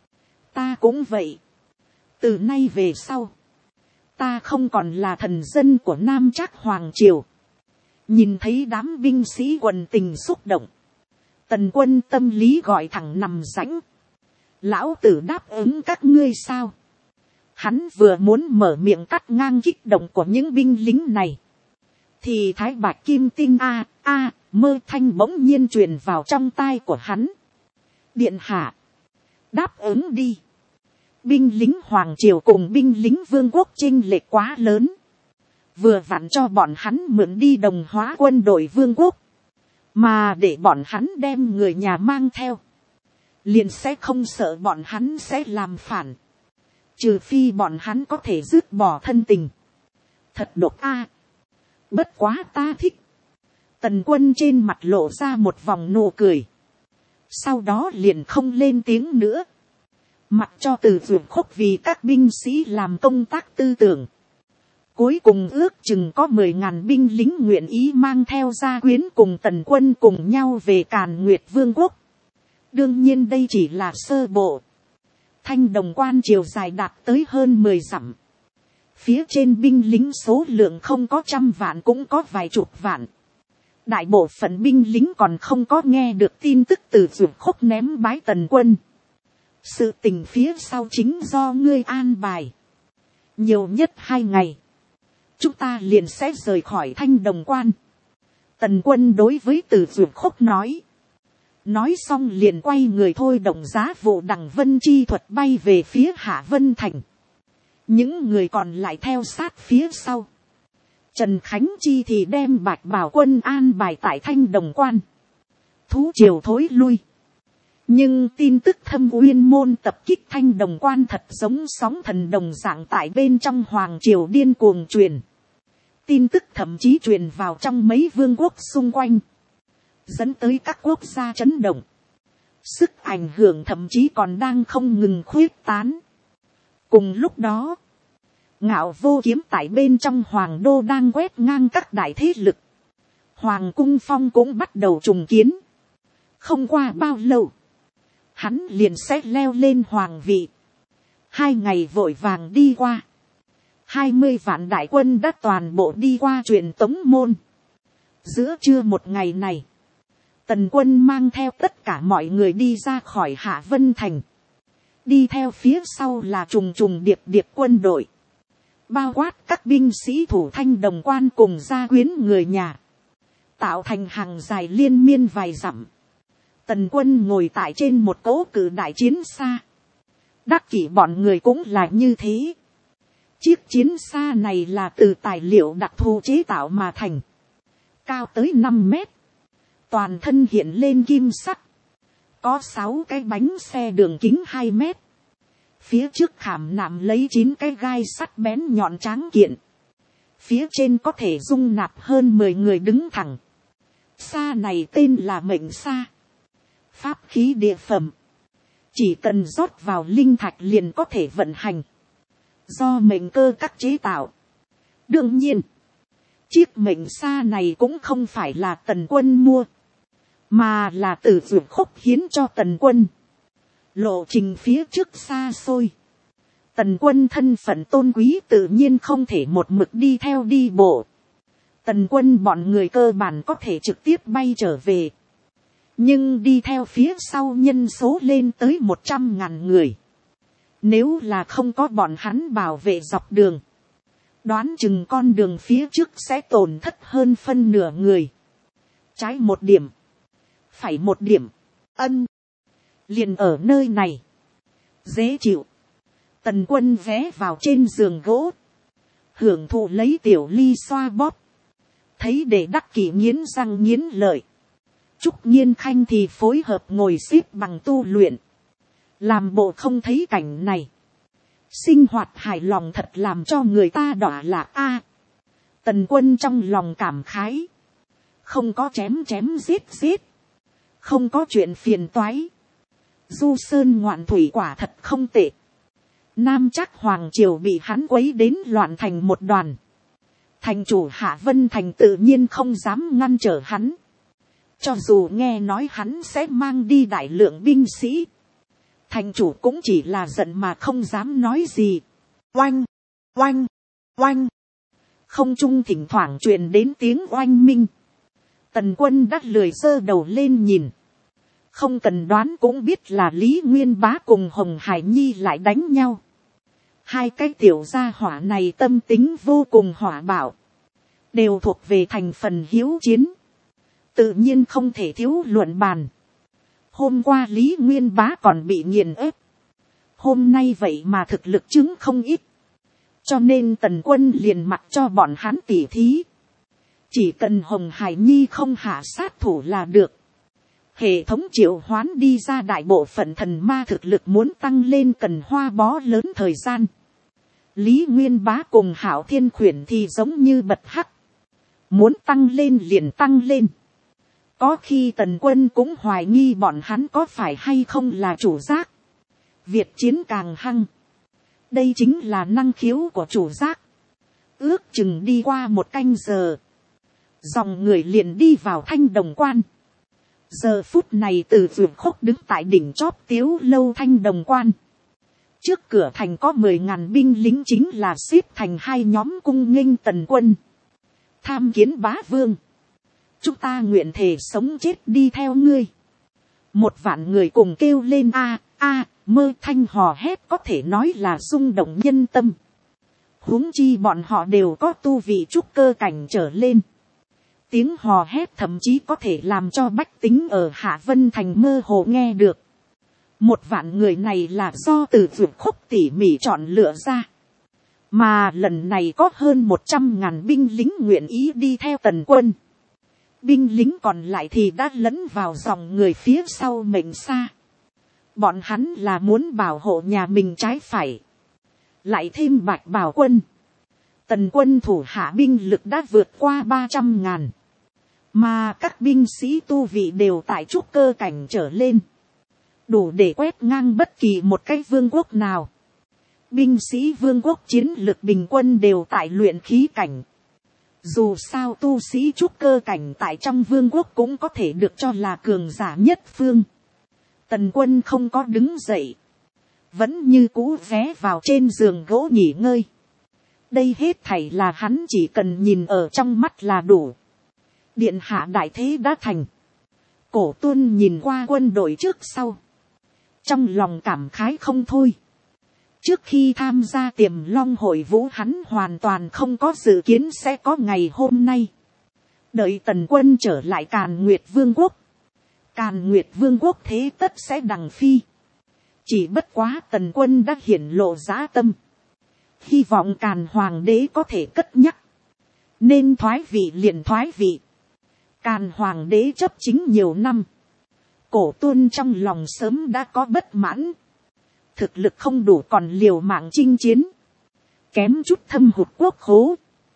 Ta cũng vậy. Từ nay về sau, ta không còn là thần dân của Nam Trác hoàng triều. Nhìn thấy đám binh sĩ quần tình xúc động, Tần quân tâm lý gọi thẳng nằm rãnh. Lão tử đáp ứng các ngươi sao? Hắn vừa muốn mở miệng cắt ngang kích động của những binh lính này, thì thái bạch kim tinh mơ thanh bỗng nhiên truyền vào trong tai của hắn. Điện hạ, đáp ứng đi. Binh lính hoàng triều cùng binh lính vương quốc chênh lệch quá lớn, vừa vặn cho bọn hắn mượn đi đồng hóa quân đội vương quốc, mà để bọn hắn đem người nhà mang theo, liền sẽ không sợ bọn hắn sẽ làm phản, trừ phi bọn hắn có thể dứt bỏ thân tình. Thật độc bất quá ta thích. Tần quân trên mặt lộ ra một vòng nụ cười, sau đó liền không lên tiếng nữa, mặc cho Từ Vượt Khốc vì các binh sĩ làm công tác tư tưởng. Cuối cùng ước chừng có 10.000 binh lính nguyện ý mang theo gia quyến cùng Tần quân cùng nhau về Càn Nguyệt Vương quốc. Đương nhiên đây chỉ là sơ bộ. Thanh Đồng Quan chiều dài đạt tới hơn 10 dặm. Phía trên binh lính số lượng không có 100 vạn cũng có vài chục vạn. Đại bộ phận binh lính còn không có nghe được tin tức Từ Vượt Khốc ném bái Tần quân. Sự tình phía sau chính do ngươi an bài. Nhiều nhất 2 ngày, chúng ta liền sẽ rời khỏi Thanh Đồng Quan. Tần quân đối với Từ Vượt Khốc nói. Nói xong liền quay người thôi động giá vụ đằng vân chi thuật bay về phía Hạ Vân Thành. Những người còn lại theo sát phía sau. Trần Khánh Chi thì đem Bạch Bảo Quân an bài tại Thanh Đồng Quan. Thú triều thối lui. Nhưng tin tức Thâm Uyên môn tập kích Thanh Đồng Quan thật giống sóng thần đồng dạng tại bên trong hoàng triều điên cuồng truyền. Tin tức thậm chí truyền vào trong mấy vương quốc xung quanh, dẫn tới các quốc gia chấn động. Sức ảnh hưởng thậm chí còn đang không ngừng khuếch tán. Cùng lúc đó, Ngạo Vô Kiếm tại bên trong hoàng đô đang quét ngang các đại thế lực. Hoàng cung phong cũng bắt đầu trùng kiến. Không qua bao lâu, hắn liền sẽ leo lên hoàng vị. 2 ngày vội vàng đi qua, 20 vạn đại quân đã toàn bộ đi qua truyền tống môn. Giữa trưa một ngày này, Tần quân mang theo tất cả mọi người đi ra khỏi Hạ Vân Thành. Đi theo phía sau là trùng trùng điệp điệp quân đội, bao quát các binh sĩ thủ Thanh Đồng Quan cùng gia quyến người nhà, tạo thành hàng dài liên miên vài dặm. Tần quân ngồi tại trên một cỗ cử đại chiến xa. Đắc kỷ bọn người cũng là như thế. Chiếc chiến xa này là từ tài liệu đặc thù chế tạo mà thành, cao tới 5 mét, toàn thân hiện lên kim sắt, có 6 cái bánh xe đường kính 2 mét, phía trước khảm nạm lấy 9 cái gai sắt bén nhọn tráng kiện. phía trên có thể dung nạp hơn 10 người đứng thẳng. Sa này tên là mệnh sa, pháp khí địa phẩm, chỉ cần rót vào linh thạch liền có thể vận hành, do mệnh cơ các chế tạo. Đương nhiên, chiếc mệnh sa này cũng không phải là Tần Quân mua, mà là từ Dược Khúc hiến cho Tần Quân. Lộ trình phía trước xa xôi, Tần Quân thân phận tôn quý tự nhiên không thể một mực đi theo đi bộ. Tần Quân bọn người cơ bản có thể trực tiếp bay trở về, nhưng đi theo phía sau nhân số lên tới 100.000 người. Nếu là không có bọn hắn bảo vệ dọc đường, đoán chừng con đường phía trước sẽ tổn thất hơn phân nửa người. Trái một điểm, phải một điểm, ân, liền ở nơi này, dễ chịu. Tần Quân ghé vào trên giường gỗ, hưởng thụ lấy tiểu ly xoa bóp, thấy để đắc kỷ nghiến răng nghiến lợi. Trúc Nhiên Khanh thì phối hợp ngồi xếp bằng tu luyện, làm bộ không thấy cảnh này. Sinh hoạt hài lòng thật làm cho người ta đọa lạc a. Tần Quân trong lòng cảm khái, không có chém chém giết giết, không có chuyện phiền toái. Du sơn ngoạn thủy quả thật không tệ. Nam Trác Hoàng Triều bị hắn quấy đến loạn thành một đoàn. Thành chủ Hạ Vân Thành tự nhiên không dám ngăn trở hắn. Cho dù nghe nói hắn sẽ mang đi đại lượng binh sĩ, thành chủ cũng chỉ là giận mà không dám nói gì. Oanh, oanh, oanh. Không trung thỉnh thoảng truyền đến tiếng oanh minh. Tần Quân đắt lười giơ đầu lên nhìn. Không cần đoán cũng biết là Lý Nguyên Bá cùng Hồng Hải Nhi lại đánh nhau. Hai cái tiểu gia hỏa này tâm tính vô cùng hỏa bạo, đều thuộc về thành phần hiếu chiến, tự nhiên không thể thiếu luận bàn. Hôm qua Lý Nguyên Bá còn bị nghiền ép, hôm nay vậy mà thực lực chứng không ít, cho nên Tần Quân liền mặc cho bọn hắn tỉ thí. Chỉ cần Hồng Hải Nhi không hạ sát thủ là được. Hệ thống triệu hoán đi ra đại bộ phận thần ma thực lực muốn tăng lên cần hoa bó lớn thời gian. Lý Nguyên Bá cùng Hạo Thiên Khuyển thì giống như bật hắc, muốn tăng lên liền tăng lên. Có khi Tần Quân cũng hoài nghi bọn hắn có phải hay không là chủ giác. Việt chiến càng hăng, đây chính là năng khiếu của chủ giác. Ước chừng đi qua 1 canh giờ, dòng người liền đi vào Thanh Đồng Quan. Giờ phút này từ Dược Khúc đứng tại đỉnh chóp Tiếu Lâu Thanh Đồng Quan. Trước cửa thành có 10.000 binh lính chính là xếp thành hai nhóm cung nghênh Tần Quân. Tham kiến bá vương, chúng ta nguyện thể sống chết đi theo ngươi. 1 vạn người cùng kêu lên a a mơ thanh hò hét, có thể nói là rung động nhân tâm. Huống chi bọn họ đều có tu vị trúc cơ cảnh trở lên. Tiếng hò hét thậm chí có thể làm cho bách tính ở Hạ Vân Thành mơ hồ nghe được. 1 vạn người này là do từ Dược Khúc tỉ mỉ chọn lựa ra. Mà lần này có hơn 100.000 binh lính nguyện ý đi theo Tần Quân. Binh lính còn lại thì đã lẫn vào dòng người phía sau mệnh sa. Bọn hắn là muốn bảo hộ nhà mình trái phải. Lại thêm Bạch Bào quân. Tần Quân thủ hạ binh lực đã vượt qua 300.000. Mà các binh sĩ tu vị đều tại trúc cơ cảnh trở lên. Đủ để quét ngang bất kỳ một cái vương quốc nào. Binh sĩ vương quốc chiến lực bình quân đều tại luyện khí cảnh. Dù sao tu sĩ trúc cơ cảnh tại trong vương quốc cũng có thể được cho là cường giả nhất phương. Tần Quân không có đứng dậy, vẫn như cũ ghé vào trên giường gỗ nghỉ ngơi. Đây hết thảy là hắn chỉ cần nhìn ở trong mắt là đủ. Điện hạ đại thế đã thành. Cổ Tuân nhìn qua quân đội trước sau, trong lòng cảm khái không thôi. Trước khi tham gia Tiềm Long hội vũ hắn hoàn toàn không có dự kiến sẽ có ngày hôm nay. Đợi Tần Quân trở lại Càn Nguyệt Vương quốc, Càn Nguyệt Vương quốc thế tất sẽ đằng phi. Chỉ bất quá Tần Quân đã hiển lộ dã tâm. Hy vọng Càn Hoàng đế có thể cất nhắc. Nên thoái vị liền thoái vị. Càn Hoàng đế chấp chính nhiều năm. Cổ Tuân trong lòng sớm đã có bất mãn. Thực lực không đủ còn liều mạng chinh chiến. Kém chút thâm hụt quốc khố.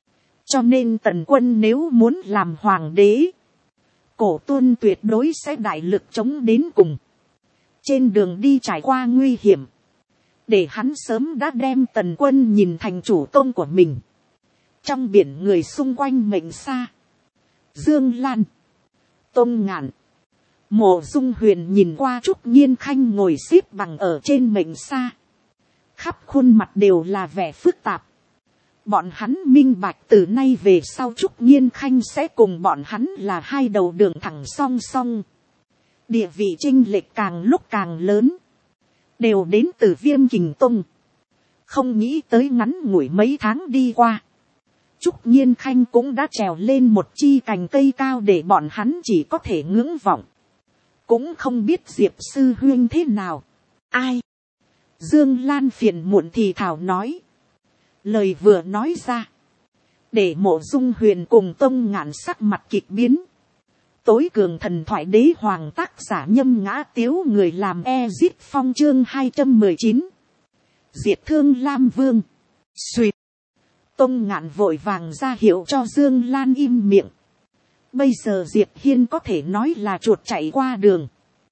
Cho nên Tần Quân nếu muốn làm hoàng đế, Cổ Tuân tuyệt đối sẽ đại lực chống đến cùng. Trên đường đi trải qua nguy hiểm, để hắn sớm đã đem Tần Quân nhìn thành chủ công của mình. Trong biển người xung quanh mệnh xa, Dương Lan, Tôn Ngạn, Mộ Dung Huyền nhìn qua Trúc Nhiên Khanh ngồi xếp bằng ở trên mệnh xa, khắp khuôn mặt đều là vẻ phức tạp. Bọn hắn minh bạch từ nay về sau Trúc Nhiên Khanh sẽ cùng bọn hắn là hai đầu đường thẳng song song. Địa vị chênh lệch càng lúc càng lớn, đều đến từ Viêm Kình Tông. Không nghĩ tới ngắn ngủi mấy tháng đi qua, Trúc Nhiên Khanh cũng đã trèo lên một chi cành cây cao để bọn hắn chỉ có thể ngưỡng vọng. Cũng không biết Diệp sư huynh thế nào. Ai? Dương Lan phiền muộn thì thảo nói. Lời vừa nói ra, để Mộ Dung Huyền cùng Tông Ngạn sắc mặt kịch biến. Tối cường thần thoại đế hoàng tác giả Nhâm Ngã Tiếu người làm Ezip Phong chương 219. Diệt Thương Lam Vương. Xuyệt. Tông Ngạn vội vàng ra hiệu cho Dương Lan im miệng. Bây giờ Diệp Hiên có thể nói là chuột chạy qua đường.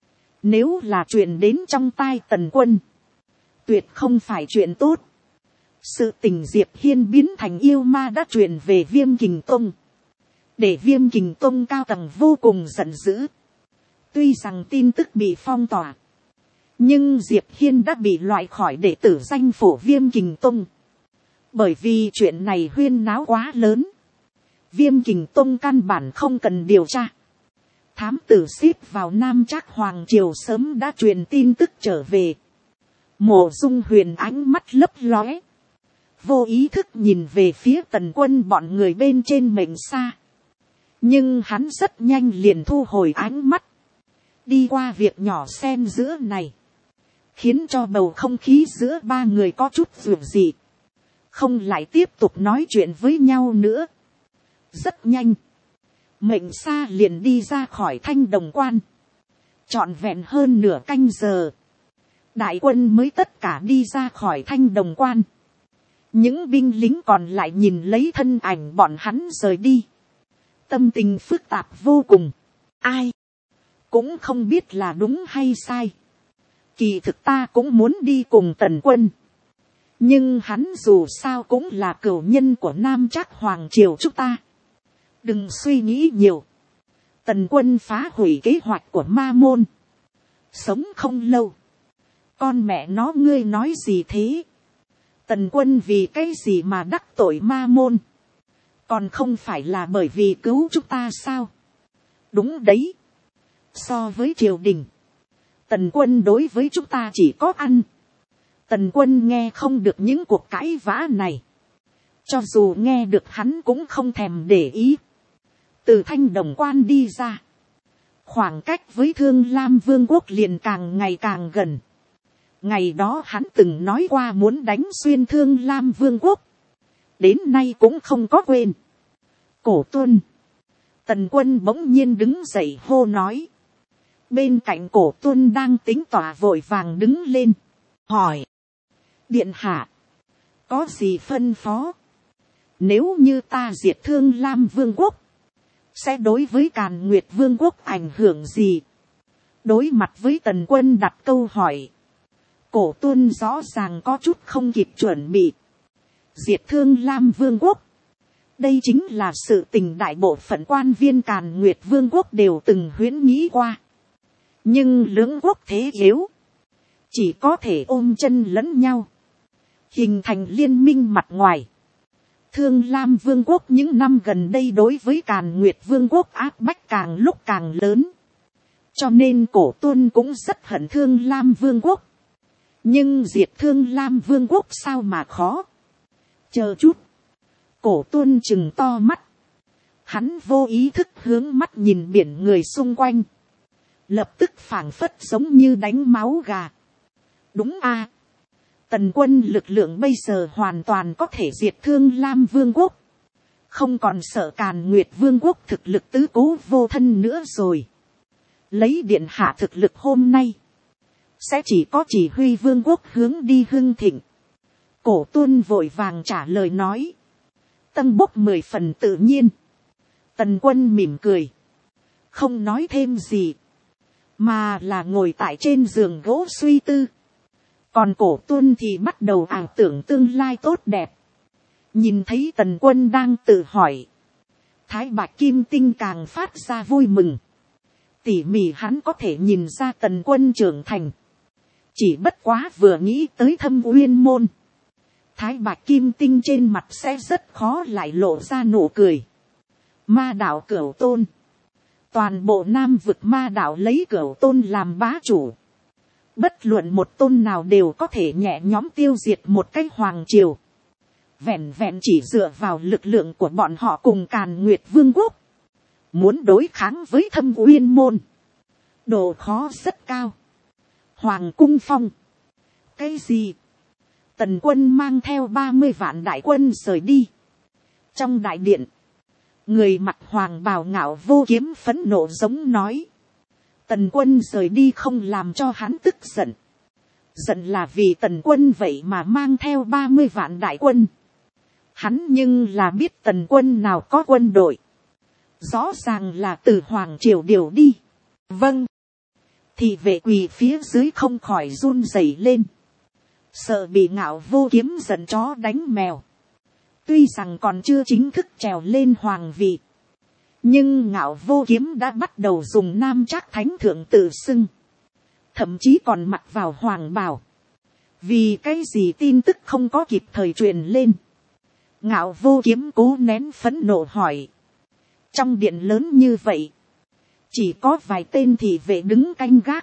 Nếu là chuyện đến trong tai Tần Quân, tuyệt không phải chuyện tốt. Sự tình Diệp Hiên biến thành yêu ma đã truyền về Viêm Kình Tông, để Viêm Kình Tông cao tầng vô cùng giận dữ. Tuy rằng tin tức bị phong tỏa, nhưng Diệp Hiên đã bị loại khỏi đệ tử danh phủ Viêm Kình Tông. Bởi vì chuyện này huyên náo quá lớn, Viêm Kình Tông căn bản không cần điều tra. Thám tử xếp vào Nam Trác Hoàng Triều sớm đã truyền tin tức trở về. Mộ Dung Huyền ánh mắt lấp lóe, vô ý thức nhìn về phía Tần Quân bọn người bên trên mệnh xa. Nhưng hắn rất nhanh liền thu hồi ánh mắt, đi qua việc nhỏ xen giữa này, khiến cho bầu không khí giữa ba người có chút dường dị, không lại tiếp tục nói chuyện với nhau nữa. Rất nhanh, mệnh xa liền đi ra khỏi Thanh Đồng Quan. Trọn vẹn hơn nửa canh giờ, đại quân mới tất cả đi ra khỏi Thanh Đồng Quan. Những binh lính còn lại nhìn lấy thân ảnh bọn hắn rời đi, tâm tình phức tạp vô cùng. Ai cũng không biết là đúng hay sai. Kỳ thực ta cũng muốn đi cùng Tần Quân, nhưng hắn dù sao cũng là cửu nhân của Nam Trác Hoàng Triều chúng ta. Đừng suy nghĩ nhiều. Tần Quân phá hủy kế hoạch của ma môn, sống không lâu. Con mẹ nó, ngươi nói gì thế? Tần Quân vì cái gì mà đắc tội ma môn? Còn không phải là bởi vì cứu chúng ta sao? Đúng đấy. So với triều đình, Tần Quân đối với chúng ta chỉ có ăn. Tần Quân nghe không được những cuộc cãi vã này. Cho dù nghe được hắn cũng không thèm để ý. Từ Thanh Đồng Quan đi ra, khoảng cách với Thương Lam Vương quốc liền càng ngày càng gần. Ngày đó hắn từng nói qua muốn đánh xuyên Thương Lam Vương quốc, đến nay cũng không có quên. Cổ Tuân. Tần Quân bỗng nhiên đứng dậy hô nói. Bên cạnh Cổ Tuân đang tính tỏa vội vàng đứng lên, hỏi. Điện hạ, có gì phân phó? Nếu như ta diệt Thương Lam Vương quốc, sẽ đối với Càn Nguyệt Vương quốc ảnh hưởng gì? Đối mặt với Tần Quân đặt câu hỏi, Cổ Tuân rõ ràng có chút không kịp chuẩn bị. Diệt Thương Lam Vương quốc, đây chính là sự tình đại bộ phận quan viên Càn Nguyệt Vương quốc đều từng huyễn nghĩ qua. Nhưng lưỡng quốc thế yếu, chỉ có thể ôm chân lẫn nhau, hình thành liên minh mặt ngoài. Thương Lam Vương quốc những năm gần đây đối với Càn Nguyệt Vương quốc áp bách càng lúc càng lớn, cho nên Cổ Tuân cũng rất hận Thương Lam Vương quốc. Nhưng diệt Thương Lam Vương quốc sao mà khó? Chờ chút. Cổ Tuân chừng to mắt, hắn vô ý thức hướng mắt nhìn biển người xung quanh, lập tức phảng phất giống như đánh máu gà. Đúng a, Tần Quân lực lượng bây giờ hoàn toàn có thể diệt Thương Lam Vương quốc, không còn sợ Càn Nguyệt Vương quốc thực lực tứ cố vô thân nữa rồi. Lấy điện hạ thực lực hôm nay, sẽ chỉ có chỉ huy vương quốc hướng đi hưng thịnh. Cổ Tuân vội vàng trả lời nói. tâng bốc 10 phần tự nhiên. Tần Quân mỉm cười, không nói thêm gì, mà là ngồi tại trên giường gỗ suy tư. Còn Cổ Tuân thì bắt đầu ảo tưởng tương lai tốt đẹp. Nhìn thấy Tần Quân đang tự hỏi, Thái Bạch Kim Tinh càng phát ra vui mừng. Tỉ mỉ hắn có thể nhìn ra Tần Quân trưởng thành. Chỉ bất quá vừa nghĩ tới Thâm Uyên Môn, Thái Bạch Kim Tinh trên mặt sẽ rất khó lại lộ ra nụ cười. Ma đạo Cửu Tôn. Toàn bộ Nam vực ma đạo lấy Cửu Tôn làm bá chủ. Bất luận một tôn nào đều có thể nhẹ nhõm tiêu diệt một cái hoàng triều. Vẹn vẹn chỉ dựa vào lực lượng của bọn họ cùng Càn Nguyệt Vương quốc. Muốn đối kháng với Thâm Uyên Môn, độ khó rất cao. Hoàng Cung Phong. Cái gì? Tần Quân mang theo 30 vạn đại quân rời đi. Trong đại điện, người mặc hoàng bào Ngạo Vô Kiếm phẫn nộ giống nói. Tần Quân rời đi không làm cho hắn tức giận. Giận là vì Tần Quân vậy mà mang theo 30 vạn đại quân. Hắn nhưng là biết Tần Quân nào có quân đội. Rõ ràng là từ Hoàng Triều điều đi. Vâng. Thì vệ quỳ phía dưới không khỏi run rẩy lên. Sợ bị Ngạo Vô Kiếm giận chó đánh mèo. Tuy rằng còn chưa chính thức trèo lên hoàng vị, nhưng Ngạo Vô Kiếm đã bắt đầu dùng Nam Trác Thánh Thượng tự xưng. Thậm chí còn mặc vào hoàng bào. Vì cái gì tin tức không có kịp thời truyền lên. Ngạo Vô Kiếm cố nén phẫn nộ hỏi. Trong điện lớn như vậy, chỉ có vài tên thị vệ đứng canh gác.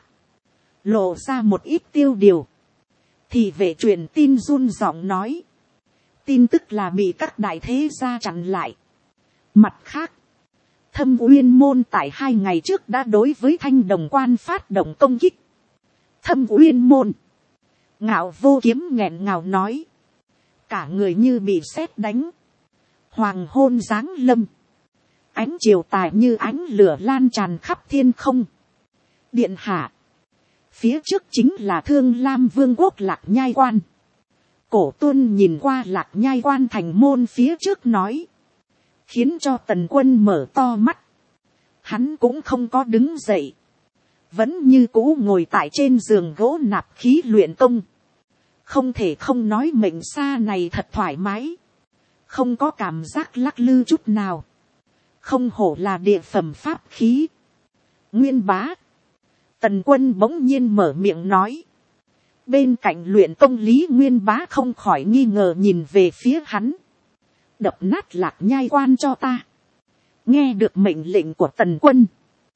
Lộ ra một ít tiêu điều. Thị vệ truyền tin run giọng nói. Tin tức là bị các đại thế gia chặn lại. Mặt khác, Thâm Uyên Môn tại 2 ngày trước đã đối với Thanh Đồng Quan phát động công kích. Thâm Uyên Môn. Ngạo Vô Kiếm nghẹn ngào nói. Cả người như bị sét đánh. Hoàng hôn giáng lâm. Ánh chiều tà như ánh lửa lan tràn khắp thiên không. Điện hạ. Phía trước chính là Thương Lam Vương quốc Lạc Nhai Quan. Cổ Tuân nhìn qua Lạc Nhai Quan thành môn phía trước nói. Khiến cho Tần Quân mở to mắt. Hắn cũng không có đứng dậy. Vẫn như cũ ngồi tại trên giường gỗ nạp khí luyện công. Không thể không nói mệnh xa này thật thoải mái. Không có cảm giác lắc lư chút nào. Không hổ là địa phẩm pháp khí. Nguyên bá. Tần Quân bỗng nhiên mở miệng nói. Bên cạnh luyện công Lý Nguyên bá không khỏi nghi ngờ nhìn về phía hắn. Đập nát Lạc Nhai Quan cho ta. Nghe được mệnh lệnh của Tần Quân.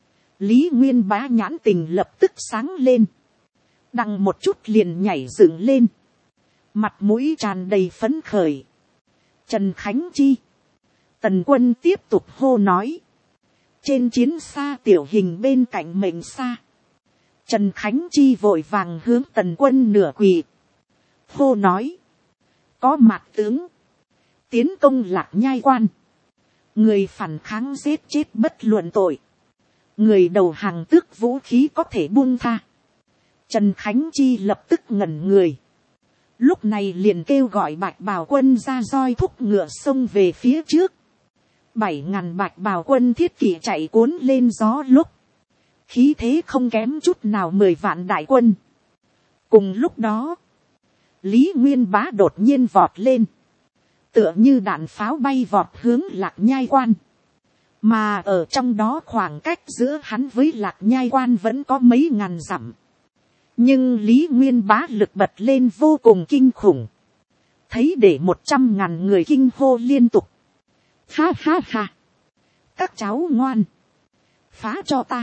Lý Nguyên bá nhãn tình lập tức sáng lên. Đằng một chút liền nhảy dựng lên. Mặt mũi tràn đầy phấn khởi. Trần Khánh Chi. Tần Quân tiếp tục hô nói. Trên chiến xa tiểu hình bên cạnh mệnh xa. Trần Khánh Chi vội vàng hướng Tần Quân nửa quỳ. Hô nói. Có mạc tướng. Tiến công Lạc Nhai Quan. Người phản kháng giết chết bất luận tội. Người đầu hàng tước vũ khí có thể buông tha. Trần Khánh Chi lập tức ngẩn người. Lúc này liền kêu gọi Bạch Bào quân ra roi thúc ngựa xông về phía trước. 7.000 Bạch Bào quân thiết kỵ chạy cuốn lên gió lúc. Khí thế không kém chút nào 10 vạn đại quân. Cùng lúc đó, Lý Nguyên bá đột nhiên vọt lên. Tựa như đạn pháo bay vọt hướng Lạc Nhai Quan. Mà ở trong đó khoảng cách giữa hắn với Lạc Nhai Quan vẫn có mấy ngàn dặm. Nhưng Lý Nguyên bá lực bật lên vô cùng kinh khủng. Thấy để 100.000 người kinh hô liên tục. Ha ha ha. Các cháu ngoan. Phá cho ta.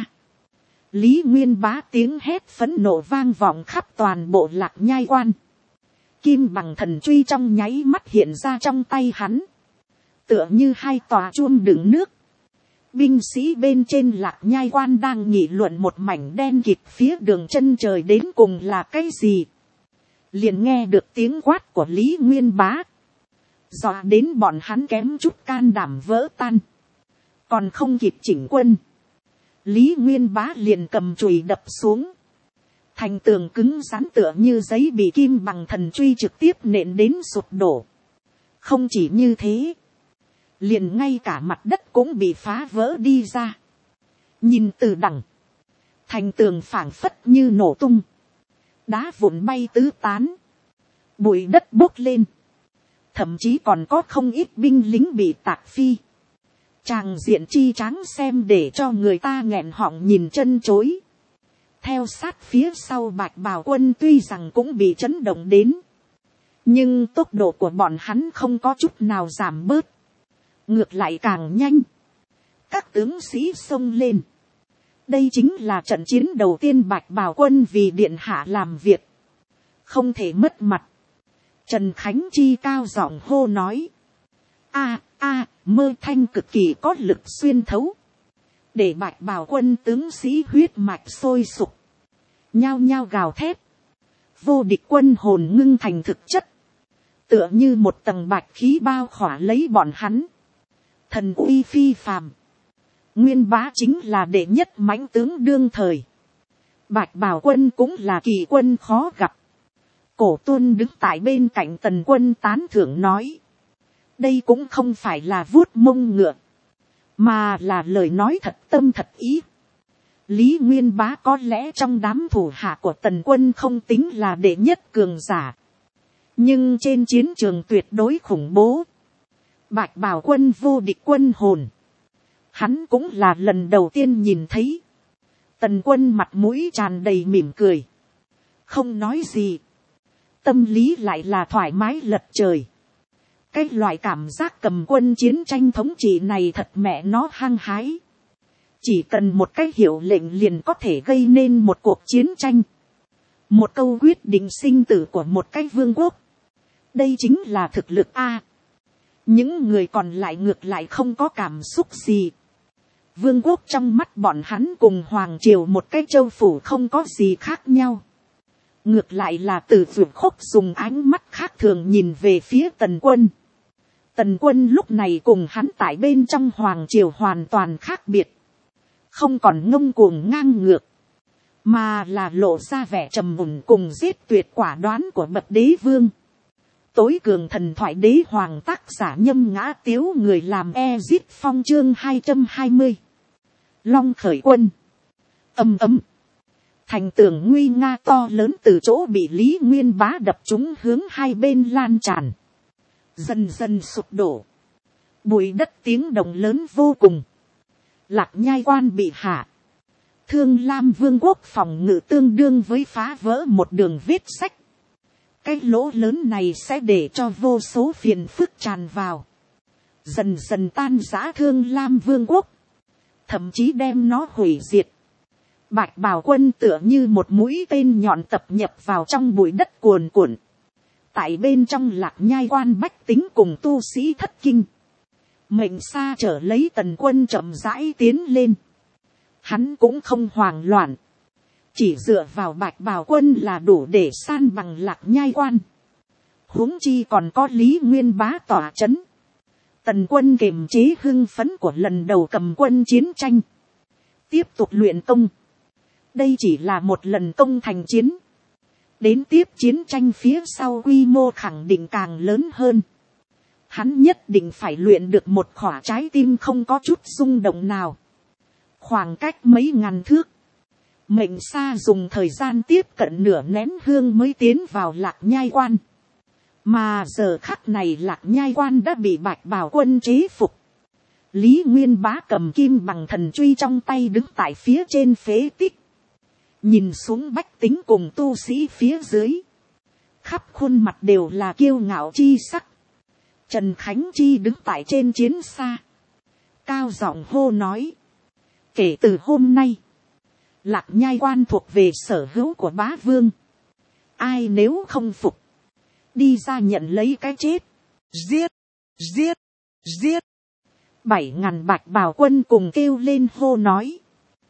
Lý Nguyên bá tiếng hét phẫn nộ vang vọng khắp toàn bộ Lạc Nhai Quan. Kim bằng thần truy trong nháy mắt hiện ra trong tay hắn. Tựa như 2 tòa chuông đựng nước. Binh sĩ bên trên Lạc Nhai Quan đang nghị luận một mảnh đen kịt phía đường chân trời đến cùng là cái gì. Liền nghe được tiếng quát của Lý Nguyên bá. Dọa đến bọn hắn kém chút can đảm vỡ tan. Còn không kịp chỉnh quân. Lý Nguyên bá liền cầm chùy đập xuống. Thành tường cứng rắn tựa như giấy bị kim bằng thần truy trực tiếp nện đến sụp đổ. Không chỉ như thế. liền ngay cả mặt đất cũng bị phá vỡ đi ra. Nhìn từ đằng, thành tường phảng phất như nổ tung, đá vụn bay tứ tán, bụi đất bốc lên, thậm chí còn có không ít binh lính bị tạc phi. Tràng diện chi tráng xem để cho người ta nghẹn họng nhìn chân chối. Theo sát phía sau Bạch Bào quân tuy rằng cũng bị chấn động đến, nhưng tốc độ của bọn hắn không có chút nào giảm bớt, ngược lại càng nhanh. Các tướng sĩ xông lên. Đây chính là trận chiến đầu tiên Bạch Bào quân vì điện hạ làm việc, không thể mất mặt. Trần Khánh Chi cao giọng hô nói: Mơ thanh cực kỳ có lực xuyên thấu, để Bạch Bào quân tướng sĩ huyết mạch sôi sục, nhao nhao gào thét. Vô địch quân hồn ngưng thành thực chất, tựa như một tầng bạch khí bao khỏa lấy bọn hắn. Thần uy phi phàm, Nguyên Bá chính là đệ nhất mãnh tướng đương thời. Bạch Bào quân cũng là kỳ quân khó gặp. Cổ Tuân đứng tại bên cạnh Tần Quân tán thưởng nói: đây cũng không phải là vuốt mông ngựa, mà là lời nói thật tâm thật ý. Lý Nguyên Bá có lẽ trong đám thủ hạ của Tần Quân không tính là đệ nhất cường giả, nhưng trên chiến trường tuyệt đối khủng bố. Bạch Bào quân vô địch quân hồn, hắn cũng là lần đầu tiên nhìn thấy. Tần Quân mặt mũi tràn đầy mỉm cười, không nói gì, tâm lý lại là thoải mái lật trời. Cái loại cảm giác cầm quân chiến tranh thống trị này thật mẹ nó hăng hái. Chỉ cần một cái hiệu lệnh liền có thể gây nên một cuộc chiến tranh, một câu quyết định sinh tử của một cái vương quốc. Đây chính là thực lực a. Những người còn lại ngược lại không có cảm xúc gì. Vương quốc trong mắt bọn hắn cùng hoàng triều một cái châu phủ không có gì khác nhau. Ngược lại là Từ Vượt Khốc dùng ánh mắt khác thường nhìn về phía Tần Quân. Tần Quân lúc này cùng hắn tại bên trong hoàng triều hoàn toàn khác biệt. Không còn ngông cuồng ngang ngược, mà là lộ ra vẻ trầm mùn cùng giết tuyệt quả đoán của bậc đế vương. Tối cường thần thoại đế hoàng, tác giả Nhâm Ngã Tiếu, người làm Ezit Phong, chương 220. Long khởi quân. Ầm ầm. Thành tường nguy nga to lớn từ chỗ bị Lý Nguyên Bá đập trúng hướng hai bên lan tràn, dần dần sụp đổ. Bụi đất tiếng động lớn vô cùng. Lạc Nhai quan bị hạ. Thương Lam vương quốc phòng ngự tương đương với phá vỡ một đường vết sách. Cái lỗ lớn này sẽ để cho vô số phiền phức tràn vào, dần dần tan rã Thương Lam vương quốc, thậm chí đem nó hủy diệt. Bạch Bào quân tựa như một mũi tên nhọn tập nhập vào trong bụi đất cuồn cuộn. Tại bên trong Lạc Nhai quan bách tính cùng tu sĩ thất kinh. Mệnh xa trở lấy Tần Quân chậm rãi tiến lên. Hắn cũng không hoảng loạn, chỉ dựa vào Bạch Bào quân là đủ để san bằng Lạc Nhai quan. Huống chi còn có Lý Nguyên Bá tỏa chấn. Tần Quân kiềm chế hưng phấn của lần đầu cầm quân chiến tranh, tiếp tục luyện công. Đây chỉ là một lần công thành chiến. Đến tiếp chiến tranh phía sau quy mô khẳng định càng lớn hơn. Hắn nhất định phải luyện được một khỏa trái tim không có chút rung động nào. Khoảng cách mấy ngàn thước. Mệnh Sa dùng thời gian tiếp cận nửa nén hương mới tiến vào Lạc Nhai quan. Mà giờ khắc này Lạc Nhai quan đã bị Bạch Bào quân chế phục. Lý Nguyên Bá cầm kim bằng thần truy trong tay đứng tại phía trên phế tích. Nhìn xuống bách tính cùng tu sĩ phía dưới. Khắp khuôn mặt đều là kiêu ngạo chi sắc. Trần Khánh Chi đứng tại trên chiến xa, cao giọng hô nói: kể từ hôm nay, Lạc Nhai quan thuộc về sở hữu của bá vương. Ai nếu không phục, đi ra nhận lấy cái chết. Giết, giết, giết. 7.000 Bạch Bào quân cùng kêu lên hô nói: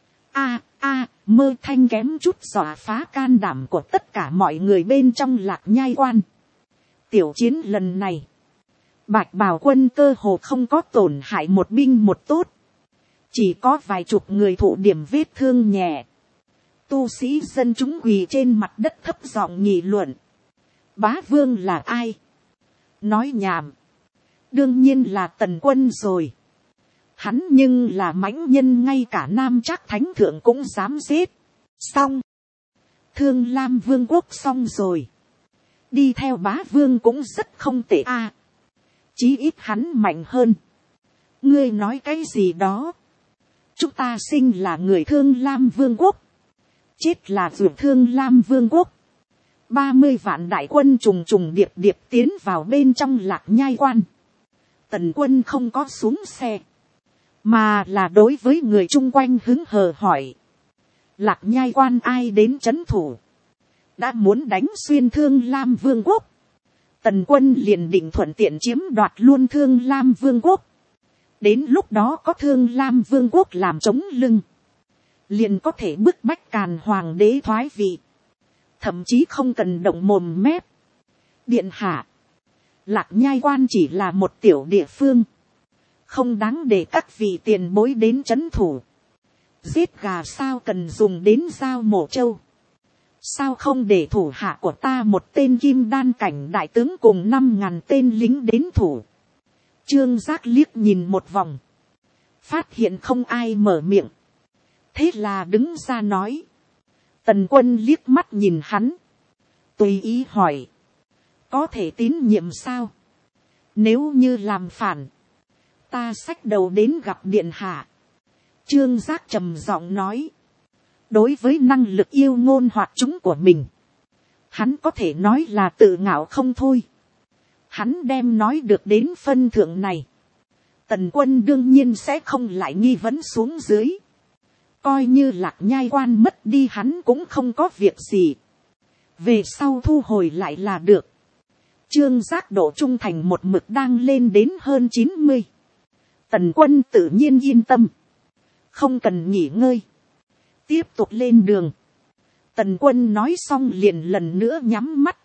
Mơ thanh kém chút dọa phá can đảm của tất cả mọi người bên trong Lạc Nhai quan. Tiểu chiến lần này, Bạch Bào quân cơ hồ không có tổn hại một binh một tốt. Chỉ có vài chục người thụ điểm vết thương nhẹ. Tu sĩ dân chúng quỳ trên mặt đất thấp giọng nghị luận: bá vương là ai? Nói nhảm. đương nhiên là Tần Quân rồi. Hắn nhưng là mãnh nhân, ngay cả Nam Trác Thánh Thượng cũng dám giết. Xong. Thương Lam Vương quốc xong rồi. Đi theo Bá Vương cũng rất không tệ a. Chí ít hắn mạnh hơn. Ngươi nói cái gì đó? Chúng ta sinh là người Thương Lam Vương quốc. Chết là ruột Thương Lam Vương quốc. 30 vạn đại quân trùng trùng điệp điệp tiến vào bên trong Lạc Nhai Quan. Tần Quân không có xuống xe, mà là đối với người chung quanh hứng hờ hỏi. Lạc Nhai Quan ai đến trấn thủ? Đã muốn đánh xuyên Thương Lam Vương quốc. Tần Quân liền định thuận tiện chiếm đoạt luôn Thương Lam Vương quốc. Đến lúc đó có Thương Lam Vương quốc làm chống lưng, liền có thể bức bách Càn Hoàng đế thoái vị. Thậm chí không cần động mồm mép. Điện hạ, Lạc Nhai Quan chỉ là một tiểu địa phương, không đáng để các vị tiền bối đến trấn thủ. Giết gà sao cần dùng đến dao mổ trâu? Sao không để thủ hạ của ta một tên kim đan cảnh đại tướng cùng 5.000 tên lính đến thủ? Trương Giác liếc nhìn một vòng, phát hiện không ai mở miệng, thế là đứng ra nói. Tần Quân liếc mắt nhìn hắn, tùy ý hỏi, có thể tín nhiệm sao? Nếu như làm phản, ta xách đầu đến gặp điện hạ. Trương Giác trầm giọng nói, đối với năng lực yêu ngôn hoạt chúng của mình, hắn có thể nói là tự ngạo không thôi. Hắn đem nói được đến phân thượng này, Tần Quân đương nhiên sẽ không lại nghi vấn xuống dưới. Coi như Lạc Nhai Quan mất đi hắn cũng không có việc gì, về sau thu hồi lại là được. Trương Giác độ trung thành một mực đang lên đến hơn 90. Tần Quân tự nhiên yên tâm, không cần nghỉ ngơi, tiếp tục lên đường. Tần Quân nói xong liền lần nữa nhắm mắt.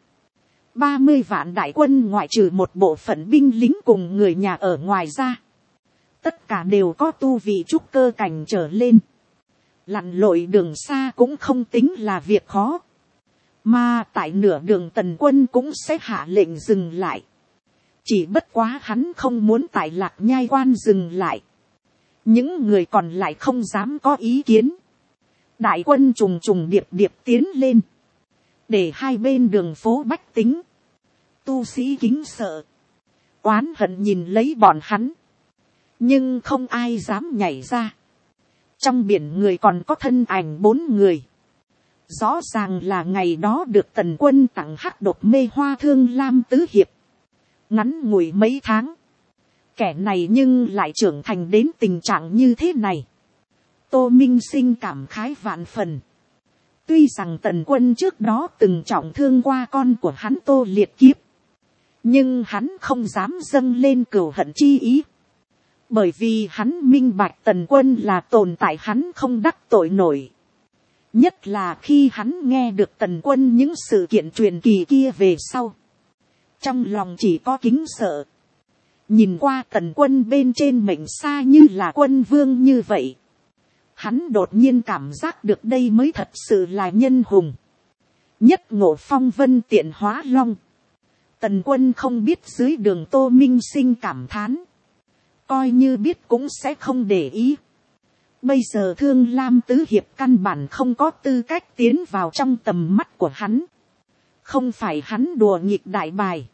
30 vạn đại quân ngoại trừ một bộ phận binh lính cùng người nhà ở ngoài ra, tất cả đều có tu vị trúc cơ cảnh trở lên. Lặn lội đường xa cũng không tính là việc khó, mà tại nửa đường Tần Quân cũng sẽ hạ lệnh dừng lại. Chỉ bất quá hắn không muốn tại Lạc Nhai Quan dừng lại. Những người còn lại không dám có ý kiến. Đại quân trùng trùng điệp điệp tiến lên, để hai bên đường phố bách tính, tu sĩ kính sợ, oán hận nhìn lấy bọn hắn, nhưng không ai dám nhảy ra. Trong biển người còn có thân ảnh 4 người, rõ ràng là ngày đó được Tần Quân tặng hắc độc mê hoa Thương Lam tứ hiệp. Ngắn ngủi mấy tháng, kẻ này nhưng lại trưởng thành đến tình trạng như thế này. Tô Minh Sinh cảm khái vạn phần. Tuy rằng Tần Quân trước đó từng trọng thương qua con của hắn Tô Liệt Kiếp, nhưng hắn không dám dâng lên cừu hận chi ý. Bởi vì hắn minh bạch Tần Quân là tồn tại hắn không đắc tội nổi. Nhất là khi hắn nghe được Tần Quân những sự kiện truyền kỳ kia về sau, trong lòng chỉ có kính sợ. Nhìn qua Tần Quân bên trên mệnh xa như là quân vương như vậy, hắn đột nhiên cảm giác được đây mới thật sự là nhân hùng. Nhất ngộ phong vân tiện hóa long. Tần Quân không biết dưới đường Tô Minh Sinh cảm thán, coi như biết cũng sẽ không để ý. Bây giờ Thương Lam tứ hiệp căn bản không có tư cách tiến vào trong tầm mắt của hắn. Không phải hắn đùa nghịch đại bài,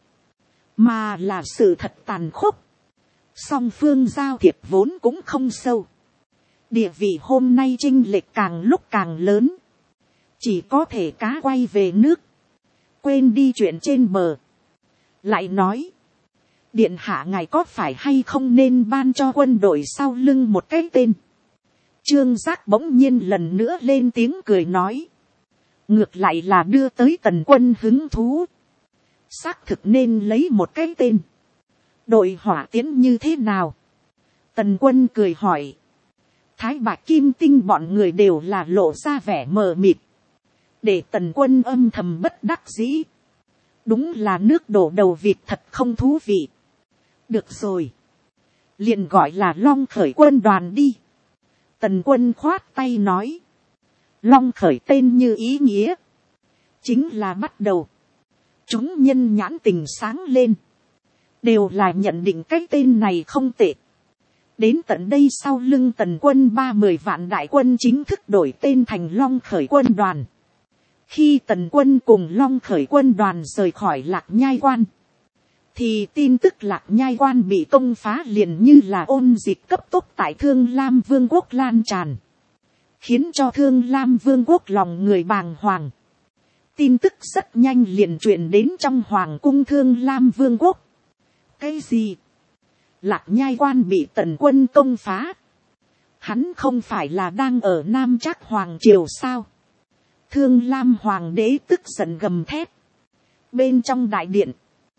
mà là sự thật tàn khốc. Song phương giao thiệp vốn cũng không sâu, địa vị hôm nay chênh lệch càng lúc càng lớn, chỉ có thể cá quay về nước, quên đi chuyện trên bờ. Lại nói, điện hạ ngài có phải hay không nên ban cho quân đội sau lưng một cái tên? Trương Giác bỗng nhiên lần nữa lên tiếng cười nói, ngược lại là đưa tới Tần Quân hứng thú. Xác thực nên lấy một cái tên. Đội hỏa tiến như thế nào? Tần Quân cười hỏi. Thái Bạch Kim Tinh bọn người đều là lộ ra vẻ mờ mịt, để Tần Quân âm thầm bất đắc dĩ. Đúng là nước đổ đầu vịt thật không thú vị. Được rồi, liền gọi là Long Khởi quân đoàn đi. Tần Quân khoát tay nói. Long Khởi tên như ý nghĩa, chính là bắt đầu. Chúng nhân nhãn tình sáng lên, đều là nhận định cái tên này không tệ. Đến tận đây sau lưng tần quân 30 vạn đại quân chính thức đổi tên thành Long Khởi quân đoàn. Khi tần quân cùng Long Khởi quân đoàn rời khỏi Lạc Nhai Quan, thì tin tức Lạc Nhai Quan bị công phá liền như là ôn dịch cấp tốc tại Thương Lam Vương quốc lan tràn, khiến cho Thương Lam Vương quốc lòng người bàng hoàng. Tin tức rất nhanh liền truyền đến trong Hoàng cung Thương Lam Vương quốc. Cái gì? Lạc Nhai Quan bị tần quân công phá? Hắn không phải là đang ở Nam Trác Hoàng triều sao? Thương Lam Hoàng đế tức giận gầm thét. Bên trong đại điện,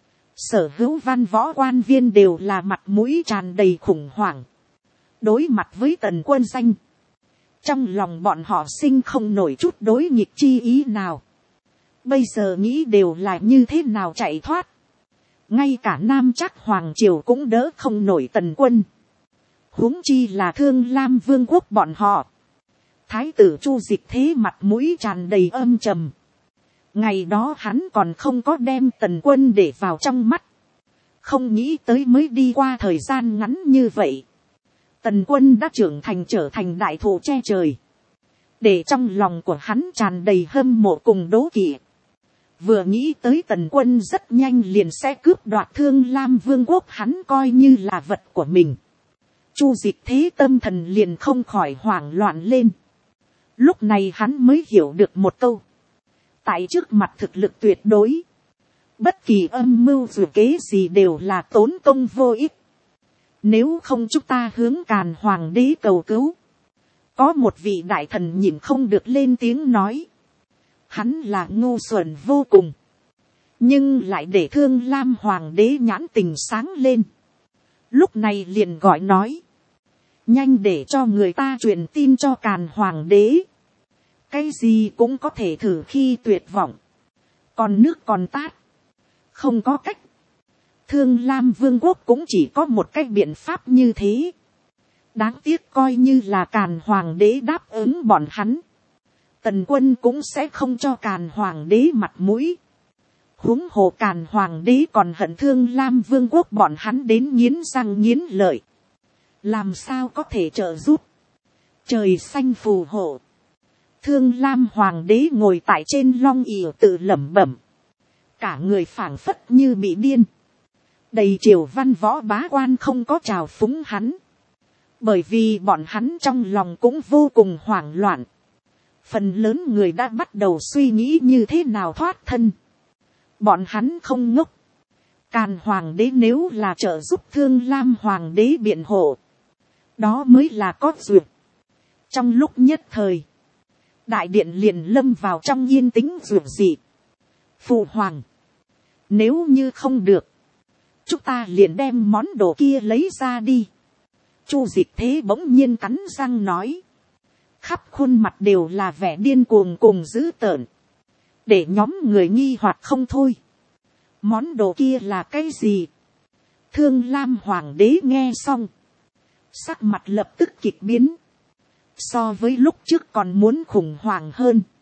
sở hữu văn võ quan viên đều là mặt mũi tràn đầy khủng hoảng. Đối mặt với tần quân danh, trong lòng bọn họ sinh không nổi chút đối nghịch chi ý nào. Bây giờ nghĩ đều là như thế nào chạy thoát. Ngay cả Nam Trác Hoàng triều cũng đỡ không nổi tần quân, huống chi là Thương Lam Vương quốc bọn họ. Thái tử Chu Dịch Thế mặt mũi tràn đầy âm trầm. Ngày đó hắn còn không có đem tần quân để vào trong mắt. Không nghĩ tới mới đi qua thời gian ngắn như vậy, tần quân đã trưởng thành trở thành đại thụ che trời. Để trong lòng của hắn tràn đầy hâm mộ cùng đố kỵ. Vừa nghĩ tới tần quân rất nhanh liền sẽ cướp đoạt Thương Lam Vương quốc, hắn coi như là vật của mình. Chu Dịch Thế tâm thần liền không khỏi hoảng loạn lên. Lúc này hắn mới hiểu được một câu. Tại trước mặt thực lực tuyệt đối, bất kỳ âm mưu dù kế gì đều là tốn công vô ích. Nếu không chúng ta hướng Càn Hoàng đế cầu cứu. Có một vị đại thần nhìn không được lên tiếng nói. Hắn là ngu xuẩn vô cùng, nhưng lại để Thương Lam Hoàng đế nhãn tình sáng lên. Lúc này liền gọi nói. Nhanh để cho người ta truyền tin cho Càn Hoàng đế. Cái gì cũng có thể thử khi tuyệt vọng. Còn nước còn tát. Không có cách. Thương Lam Vương quốc cũng chỉ có một cách biện pháp như thế. Đáng tiếc coi như là Càn Hoàng đế đáp ứng bọn hắn, tần quân cũng sẽ không cho Càn Hoàng đế mặt mũi. Huống hồ Càn Hoàng đế còn hận Thương Lam Vương quốc bọn hắn đến nghiến răng nghiến lợi. Làm sao có thể trợ giúp. Trời xanh phù hộ. Thương Lam Hoàng đế ngồi tại trên long ỷ tự lẩm bẩm. Cả người phảng phất như bị điên. Đầy triều văn võ bá quan không có trào phúng hắn. Bởi vì bọn hắn trong lòng cũng vô cùng hoảng loạn. Phần lớn người đã bắt đầu suy nghĩ như thế nào thoát thân. Bọn hắn không ngốc. Càn Hoàng đế nếu là trợ giúp Thương Lam Hoàng đế biện hộ, đó mới là có duyệt. Trong lúc nhất thời, đại điện liền lâm vào trong yên tĩnh duyệt dị. Phụ hoàng, nếu như không được, chúng ta liền đem món đồ kia lấy ra đi. Chu Dịch Thế bỗng nhiên cắn răng nói. Khắp khuôn mặt đều là vẻ điên cuồng cùng dữ tợn. Để nhóm người nghi hoặc không thôi. Món đồ kia là cái gì? Thương Lam Hoàng đế nghe xong, sắc mặt lập tức kịch biến. So với lúc trước còn muốn khủng hoảng hơn.